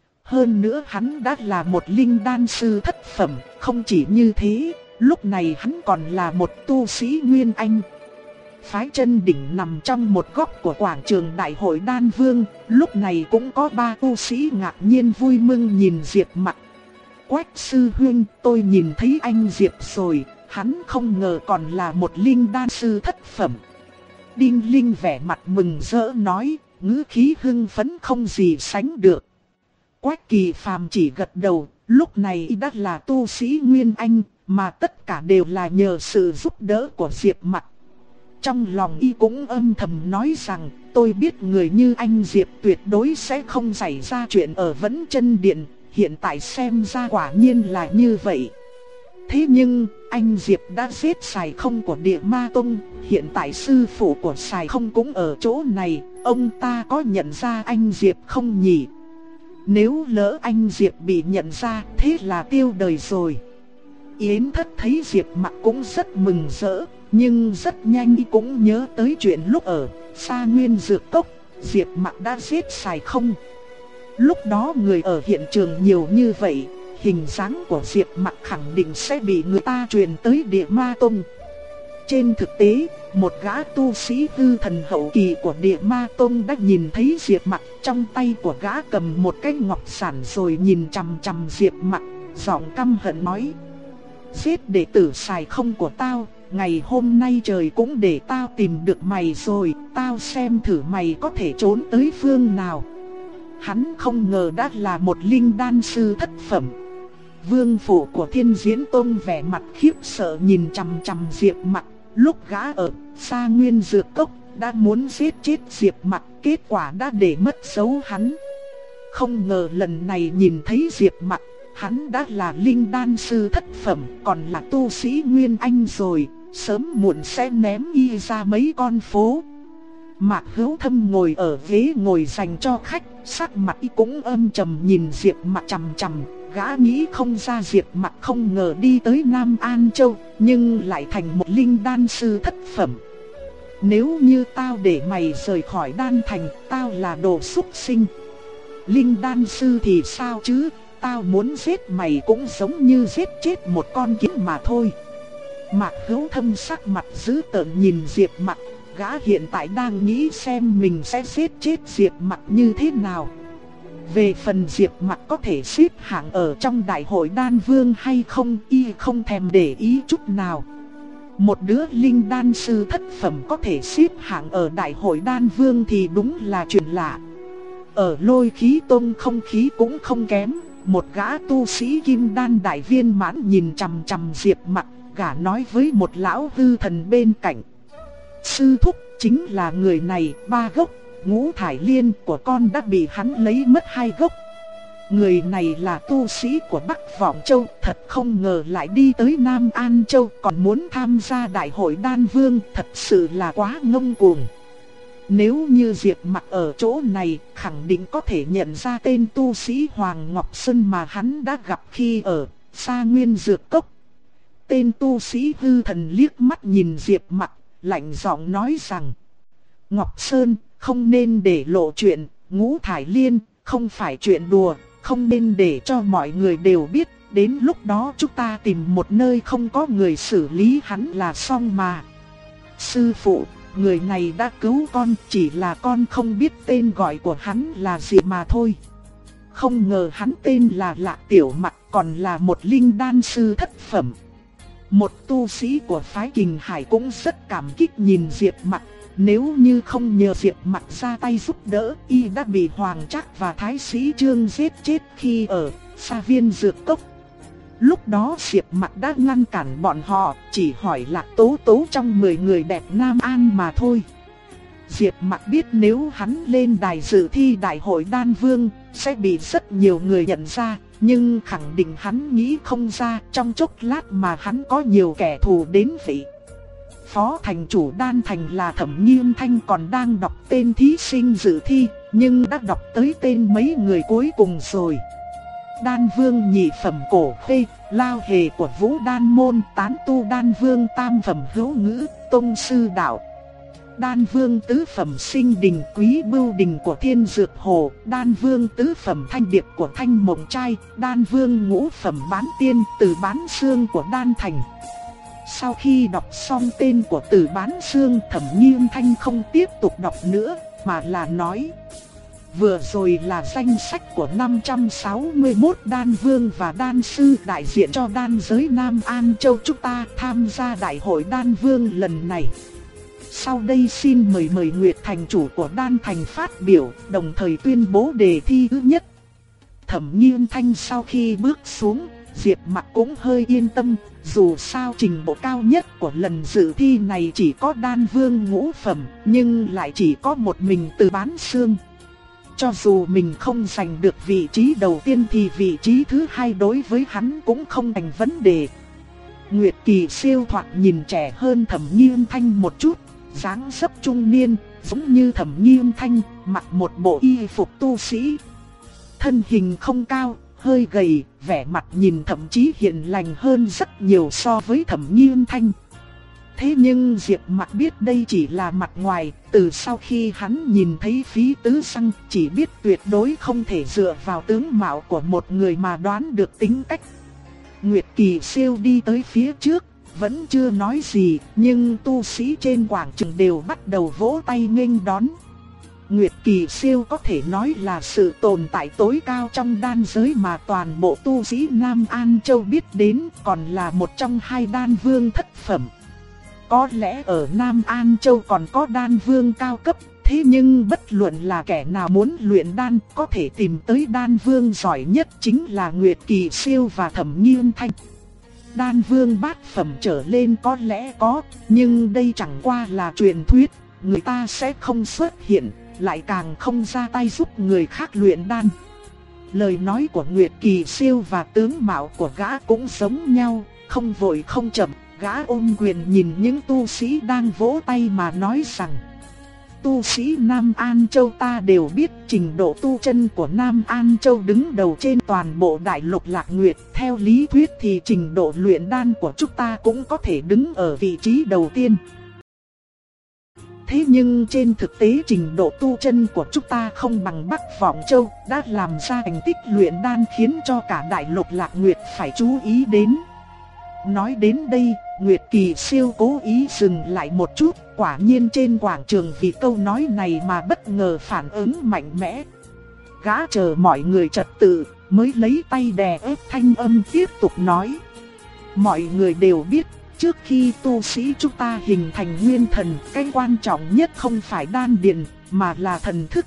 S1: Hơn nữa hắn đã là một linh đan sư thất phẩm, không chỉ như thế, lúc này hắn còn là một tu sĩ Nguyên Anh. Phái Chân Đỉnh nằm trong một góc của quảng trường Đại hội Đan Vương, lúc này cũng có 3 tu sĩ ngạc nhiên vui mừng nhìn Diệp Mặc. Quách sư huynh, tôi nhìn thấy anh Diệp rồi, hắn không ngờ còn là một linh đan sư thất phẩm. Đinh Linh vẻ mặt mừng rỡ nói, ngữ khí hưng phấn không gì sánh được. Quách Kỳ Phàm chỉ gật đầu, lúc này đã là tu sĩ Nguyên Anh, mà tất cả đều là nhờ sự giúp đỡ của Diệp Mặc. Trong lòng y cũng âm thầm nói rằng, tôi biết người như anh Diệp tuyệt đối sẽ không xảy ra chuyện ở Vẫn Chân Điện, hiện tại xem ra quả nhiên là như vậy. Thế nhưng, anh Diệp đã giết Sài Không của Địa Ma Tông, hiện tại sư phụ của Sài Không cũng ở chỗ này, ông ta có nhận ra anh Diệp không nhỉ? Nếu lỡ anh Diệp bị nhận ra, thế là tiêu đời rồi. Yến Thất thấy Diệp Mặc cũng rất mừng rỡ, nhưng rất nhanh y cũng nhớ tới chuyện lúc ở Sa Nguyên Dược Cốc, Diệp Mặc đã giết Sài Không. Lúc đó người ở hiện trường nhiều như vậy, hình dáng của Diệp Mặc khẳng định sẽ bị người ta truyền tới Địa Ma Tông. Trên thực tế, một gã tu sĩ hư thần hậu kỳ của Địa Ma Tông đã nhìn thấy Diệp Mặc, trong tay của gã cầm một cái ngọc sản rồi nhìn chằm chằm Diệp Mặc, giọng căm hận nói: "Giết đệ tử xài không của tao, ngày hôm nay trời cũng để tao tìm được mày rồi, tao xem thử mày có thể trốn tới phương nào." Hắn không ngờ đã là một linh đan sư thất phẩm. Vương phủ của Thiên Diễn Tông vẻ mặt khiếp sợ nhìn chằm chằm Diệp Mặc. Lúc gã ở Sa Nguyên Dược Cốc đã muốn giết chết Diệp Mặc, kết quả đã để mất dấu hắn. Không ngờ lần này nhìn thấy Diệp Mặc, hắn đã là linh đan sư thất phẩm, còn là tu sĩ Nguyên Anh rồi, sớm muộn sẽ ném y ra mấy con phố. Mạc Hữu Thâm ngồi ở ghế ngồi dành cho khách, sắc mặt y cũng âm trầm nhìn Diệp Mặc chằm chằm. Gã nghĩ không ra Diệp Mặc không ngờ đi tới Nam An Châu, nhưng lại thành một linh đan sư thất phẩm. "Nếu như tao để mày rời khỏi đan thành, tao là đồ súc sinh. Linh đan sư thì sao chứ, tao muốn giết mày cũng giống như giết chết một con kiến mà thôi." Mạc Hữu Thâm sắc mặt dữ tợn nhìn Diệp Mặc, gã hiện tại đang nghĩ xem mình sẽ giết chết Diệp Mặc như thế nào. Về phần Diệp Mặc có thể xếp hạng ở trong đại hội đan vương hay không, y không thèm để ý chút nào. Một đứa linh đan sư thất phẩm có thể xếp hạng ở đại hội đan vương thì đúng là chuyện lạ. Ở Lôi Khí Tông không khí cũng không kém, một gã tu sĩ kim đan đại viên mãn nhìn chằm chằm Diệp Mặc, gã nói với một lão hư thần bên cạnh: "Sư thúc, chính là người này, 3 gốc ngũ thải liên của con đã bị hắn lấy mất 2 gốc. Người này là tu sĩ của Bắc Vọng Châu, thật không ngờ lại đi tới Nam An Châu còn muốn tham gia đại hội đan vương, thật sự là quá ngông cuồng." Nếu như Diệp Mặc ở chỗ này, khẳng định có thể nhận ra tên tu sĩ Hoàng Ngọc Sơn mà hắn đã gặp khi ở Sa Nguyên Dược Cốc. Tên tu sĩ hư thần liếc mắt nhìn Diệp Mặc, lạnh giọng nói rằng: "Ngọc Sơn, không nên để lộ chuyện, ngũ thải liên không phải chuyện đùa, không nên để cho mọi người đều biết, đến lúc đó chúng ta tìm một nơi không có người xử lý hắn là xong mà." "Sư phụ, người này đã cứu con, chỉ là con không biết tên gọi của hắn là gì mà thôi." Không ngờ hắn tên là Lạc Tiểu Mặc, còn là một linh đan sư thất phẩm. Một tu sĩ của phái Kình Hải cũng rất cảm kích nhìn Diệp Mặc. Nếu như không nhờ Diệp Mặc ra tay giúp đỡ, y đã bị Hoàng Trác và Thái Sĩ Trương giết chết khi ở Sa Viên Dược Cốc. Lúc đó Diệp Mặc đã ngăn cản bọn họ, chỉ hỏi Lạc Tố Tố trong 10 người đẹp Nam An mà thôi. Diệp Mặc biết nếu hắn lên đài dự thi đại hội đan vương, sẽ bị rất nhiều người nhận ra, nhưng khẳng định hắn nghĩ không ra trong chốc lát mà hắn có nhiều kẻ thù đến vậy. Phó thành chủ đan thành là Thẩm Nghiêm Thanh còn đang đọc tên thí sinh dự thi, nhưng đã đọc tới tên mấy người cuối cùng rồi. Đan vương nhị phẩm Cổ Khê, Lao Hề của Vũ Đan Môn, tán tu đan vương tam phẩm Hữu Ngữ, tông sư đạo. Đan vương tứ phẩm Sinh Đình Quý Bưu Đình của Thiên Dược Hồ, đan vương tứ phẩm Thanh Điệp của Thanh Mộng Trai, đan vương ngũ phẩm Bán Tiên Từ Bán Xương của Đan Thành. Sau khi đọc xong tên của Từ Bán Xương, Thẩm Nghiêm Thanh không tiếp tục đọc nữa, mà là nói: "Vừa rồi là danh sách của 561 đan vương và đan sư đại diện cho đan giới Nam An Châu chúng ta tham gia đại hội đan vương lần này. Sau đây xin mời Nguyệt thành chủ của đan thành phát biểu, đồng thời tuyên bố đề thi thứ nhất." Thẩm Nghiêm Thanh sau khi bước xuống, Diệp Mặc cũng hơi yên tâm, dù sao trình độ cao nhất của lần dự thi này chỉ có đan vương ngũ phẩm, nhưng lại chỉ có một mình Từ Bán Xương. Cho dù mình không giành được vị trí đầu tiên thì vị trí thứ hai đối với hắn cũng không thành vấn đề. Nguyệt Kỳ siêu thoạt nhìn trẻ hơn Thẩm Nghiêm Thanh một chút, dáng dấp trung niên, giống như Thẩm Nghiêm Thanh, mặc một bộ y phục tu sĩ. Thân hình không cao, hơi gầy, vẻ mặt nhìn thậm chí hiền lành hơn rất nhiều so với Thẩm Nghiêm Thanh. Thế nhưng Diệp Mặc biết đây chỉ là mặt ngoài, từ sau khi hắn nhìn thấy Phí Tứ Xăng chỉ biết tuyệt đối không thể dựa vào tướng mạo của một người mà đoán được tính cách. Nguyệt Kỳ Siêu đi tới phía trước, vẫn chưa nói gì, nhưng tu sĩ trên quảng trường đều bắt đầu vỗ tay nghênh đón. Nguyệt Kỳ Siêu có thể nói là sự tồn tại tối cao trong đan giới mà toàn bộ tu sĩ Nam An Châu biết đến, còn là một trong hai đan vương thất phẩm. Có lẽ ở Nam An Châu còn có đan vương cao cấp, thế nhưng bất luận là kẻ nào muốn luyện đan có thể tìm tới đan vương giỏi nhất chính là Nguyệt Kỳ Siêu và Thẩm Nghiên Thanh. Đan vương bát phẩm trở lên có lẽ có, nhưng đây chẳng qua là truyền thuyết, người ta sẽ không xuất hiện, lại càng không ra tay giúp người khác luyện đan. Lời nói của Nguyệt Kỳ Siêu và tướng mạo của gã cũng giống nhau, không vội không chậm, gã ôm quyền nhìn những tu sĩ đang vỗ tay mà nói rằng: tu sĩ Nam An Châu ta đều biết trình độ tu chân của Nam An Châu đứng đầu trên toàn bộ đại lục Lạc Nguyệt. Theo lý thuyết thì trình độ luyện đan của chúng ta cũng có thể đứng ở vị trí đầu tiên. Thế nhưng trên thực tế trình độ tu chân của chúng ta không bằng Bắc Vọng Châu, đã làm ra thành tích luyện đan khiến cho cả đại lục Lạc Nguyệt phải chú ý đến. Nói đến đây, Nguyệt Kỳ Siêu cố ý dừng lại một chút, quả nhiên trên quảng trường vì câu nói này mà bất ngờ phản ứng mạnh mẽ. Gã chờ mọi người trật tự, mới lấy tay đè ép thanh âm tiếp tục nói: mọi người đều biết, trước khi tu sĩ chúng ta hình thành nguyên thần, cái quan trọng nhất không phải đan điền, mà là thần thức.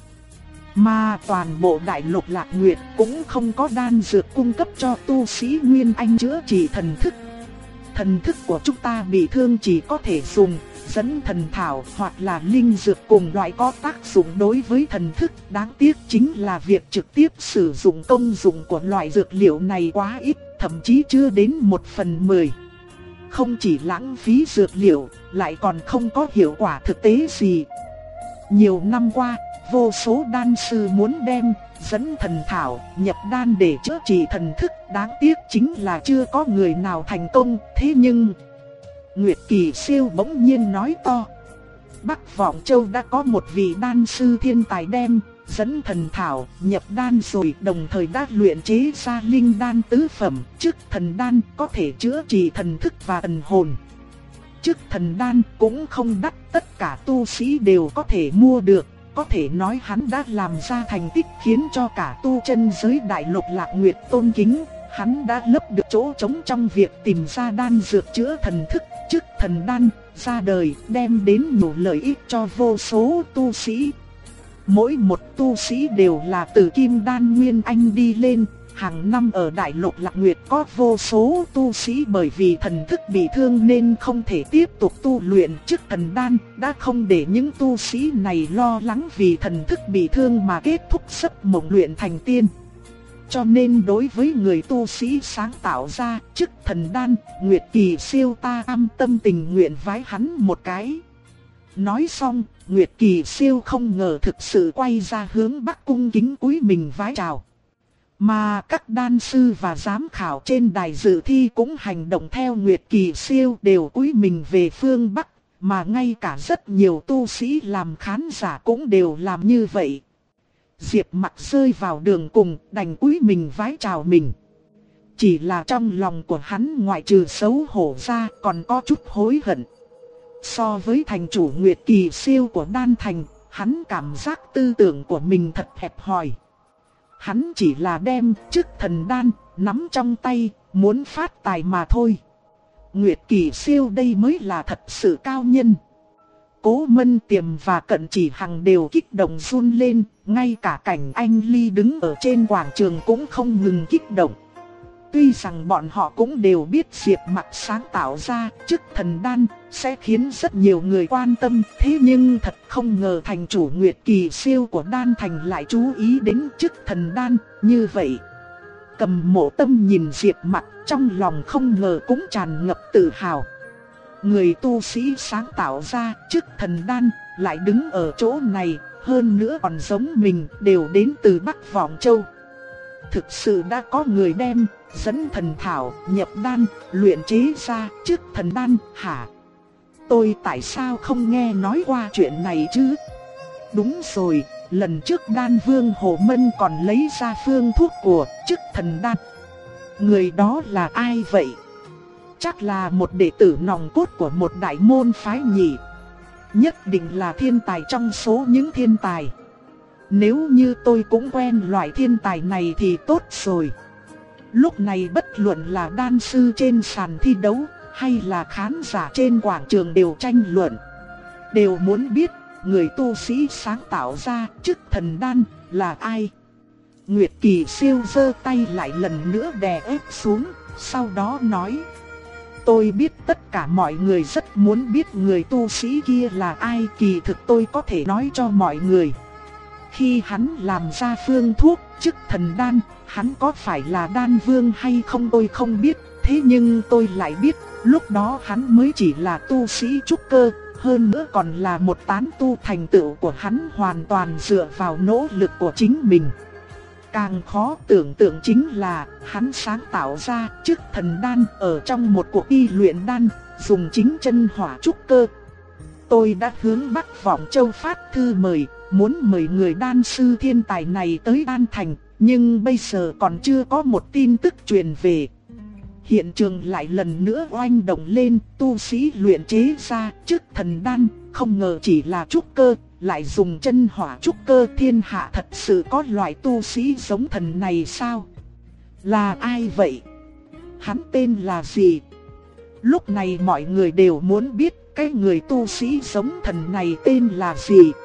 S1: Mà toàn bộ đại lục Lạc Nguyệt cũng không có đan dược cung cấp cho tu sĩ Nguyên Anh chữa trị thần thức. Thần thức của chúng ta bị thương chỉ có thể dùng dẫn thần thảo hoặc là linh dược cùng loại có tác dụng đối với thần thức. Đáng tiếc chính là việc trực tiếp sử dụng công dụng của loại dược liệu này quá ít, thậm chí chưa đến 1/10. Không chỉ lãng phí dược liệu, lại còn không có hiệu quả thực tế gì. Nhiều năm qua, vô số đan sư muốn đem dẫn thần thảo nhập đan để chữa trị thần thức, đáng tiếc chính là chưa có người nào thành công. Thế nhưng Nguyệt Kỳ Siêu bỗng nhiên nói to: Bắc Vọng Châu đã có một vị đan sư thiên tài đem dẫn thần thảo nhập đan rồi, đồng thời đã luyện chế ra linh đan tứ phẩm, chức thần đan có thể chữa trị thần thức và thần hồn. Chức thần đan cũng không đắt, tất cả tu sĩ đều có thể mua được. Có thể nói hắn đã làm ra thành tích khiến cho cả tu chân giới đại lục Lạc Nguyệt tôn kính. Hắn đã lấp được chỗ trống trong việc tìm ra đan dược chữa thần thức. Chức thần đan ra đời đem đến nhiều lợi ích cho vô số tu sĩ. Mỗi một tu sĩ đều là từ kim đan Nguyên Anh đi lên. Hàng năm ở đại lục Lạc Nguyệt có vô số tu sĩ bởi vì thần thức bị thương nên không thể tiếp tục tu luyện chức thần đan, đã không để những tu sĩ này lo lắng vì thần thức bị thương mà kết thúc giấc mộng luyện thành tiên. Cho nên đối với người tu sĩ sáng tạo ra chức thần đan, Nguyệt Kỳ Siêu ta cam tâm tình nguyện vái hắn một cái. Nói xong, Nguyệt Kỳ Siêu không ngờ thực sự quay ra hướng Bắc cung kính cúi mình vái chào. Mà các đan sư và giám khảo trên đài dự thi cũng hành động theo Nguyệt Kỳ Siêu, đều cúi mình về phương Bắc, mà ngay cả rất nhiều tu sĩ làm khán giả cũng đều làm như vậy. Diệp Mặc rơi vào đường cùng, đành cúi mình vái chào mình. Chỉ là trong lòng của hắn ngoại trừ xấu hổ ra còn có chút hối hận. So với thành chủ Nguyệt Kỳ Siêu của Đan Thành, hắn cảm giác tư tưởng của mình thật hẹp hòi. Hắn chỉ là đem chức thần đan nắm trong tay, muốn phát tài mà thôi. Nguyệt Kỳ Siêu đây mới là thật sự cao nhân. Cố Mân Tiềm và Cận Chỉ Hằng đều kích động run lên, ngay cả Cảnh Anh Ly đứng ở trên quảng trường cũng không ngừng kích động. Tuy rằng bọn họ cũng đều biết Diệp Mặc sáng tạo ra chức thần đan sẽ khiến rất nhiều người quan tâm, thế nhưng thật không ngờ thành chủ Nguyệt Kỳ Siêu của Đan Thành lại chú ý đến chức thần đan như vậy. Cầm Mộ Tâm nhìn Diệp Mặc, trong lòng không ngờ cũng tràn ngập tự hào. Người tu sĩ sáng tạo ra chức thần đan lại đứng ở chỗ này, hơn nữa còn giống mình, đều đến từ Bắc Vọng Châu. Thực sự đã có người đem dẫn thần thảo nhập đan, luyện chế ra chức thần đan hả? Tôi tại sao không nghe nói qua chuyện này chứ? Đúng rồi, lần trước Đan Vương Hồ Mân còn lấy ra phương thuốc của Chức Thần Đan. Người đó là ai vậy? Chắc là một đệ tử nòng cốt của một đại môn phái nhỉ. Nhất định là thiên tài trong số những thiên tài. Nếu như tôi cũng quen loại thiên tài này thì tốt rồi. Lúc này bất luận là đan sư trên sàn thi đấu hay là khán giả trên quảng trường đều tranh luận, đều muốn biết người tu sĩ sáng tạo ra Chức Thần Đan là ai. Nguyệt Kỳ Siêu giơ tay lại lần nữa đè ép xuống, sau đó nói: tôi biết tất cả mọi người rất muốn biết người tu sĩ kia là ai. Kỳ thực tôi có thể nói cho mọi người. Khi hắn làm ra phương thuốc Chức Thần Đan, hắn có phải là Đan Vương hay không tôi không biết. Thế nhưng tôi lại biết, lúc đó hắn mới chỉ là tu sĩ trúc cơ. Hơn nữa còn là một tán tu, thành tựu của hắn hoàn toàn dựa vào nỗ lực của chính mình. Càng khó tưởng tượng chính là hắn sáng tạo ra Chức Thần Đan ở trong một cuộc thi luyện đan, dùng chính chân hỏa trúc cơ. Tôi đã hướng Bắc Vọng Châu phát thư mời, muốn mời người đan sư thiên tài này tới Đan Thành, nhưng bây giờ còn chưa có một tin tức truyền về. Hiện trường lại lần nữa oanh động lên, tu sĩ luyện chế ra Chức Thần Đan, không ngờ chỉ là trúc cơ, lại dùng chân hỏa trúc cơ. Thiên hạ thật sự có loại tu sĩ giống thần này sao? Là ai vậy? Hắn tên là gì? Lúc này mọi người đều muốn biết cái người tu sĩ giống thần này tên là gì.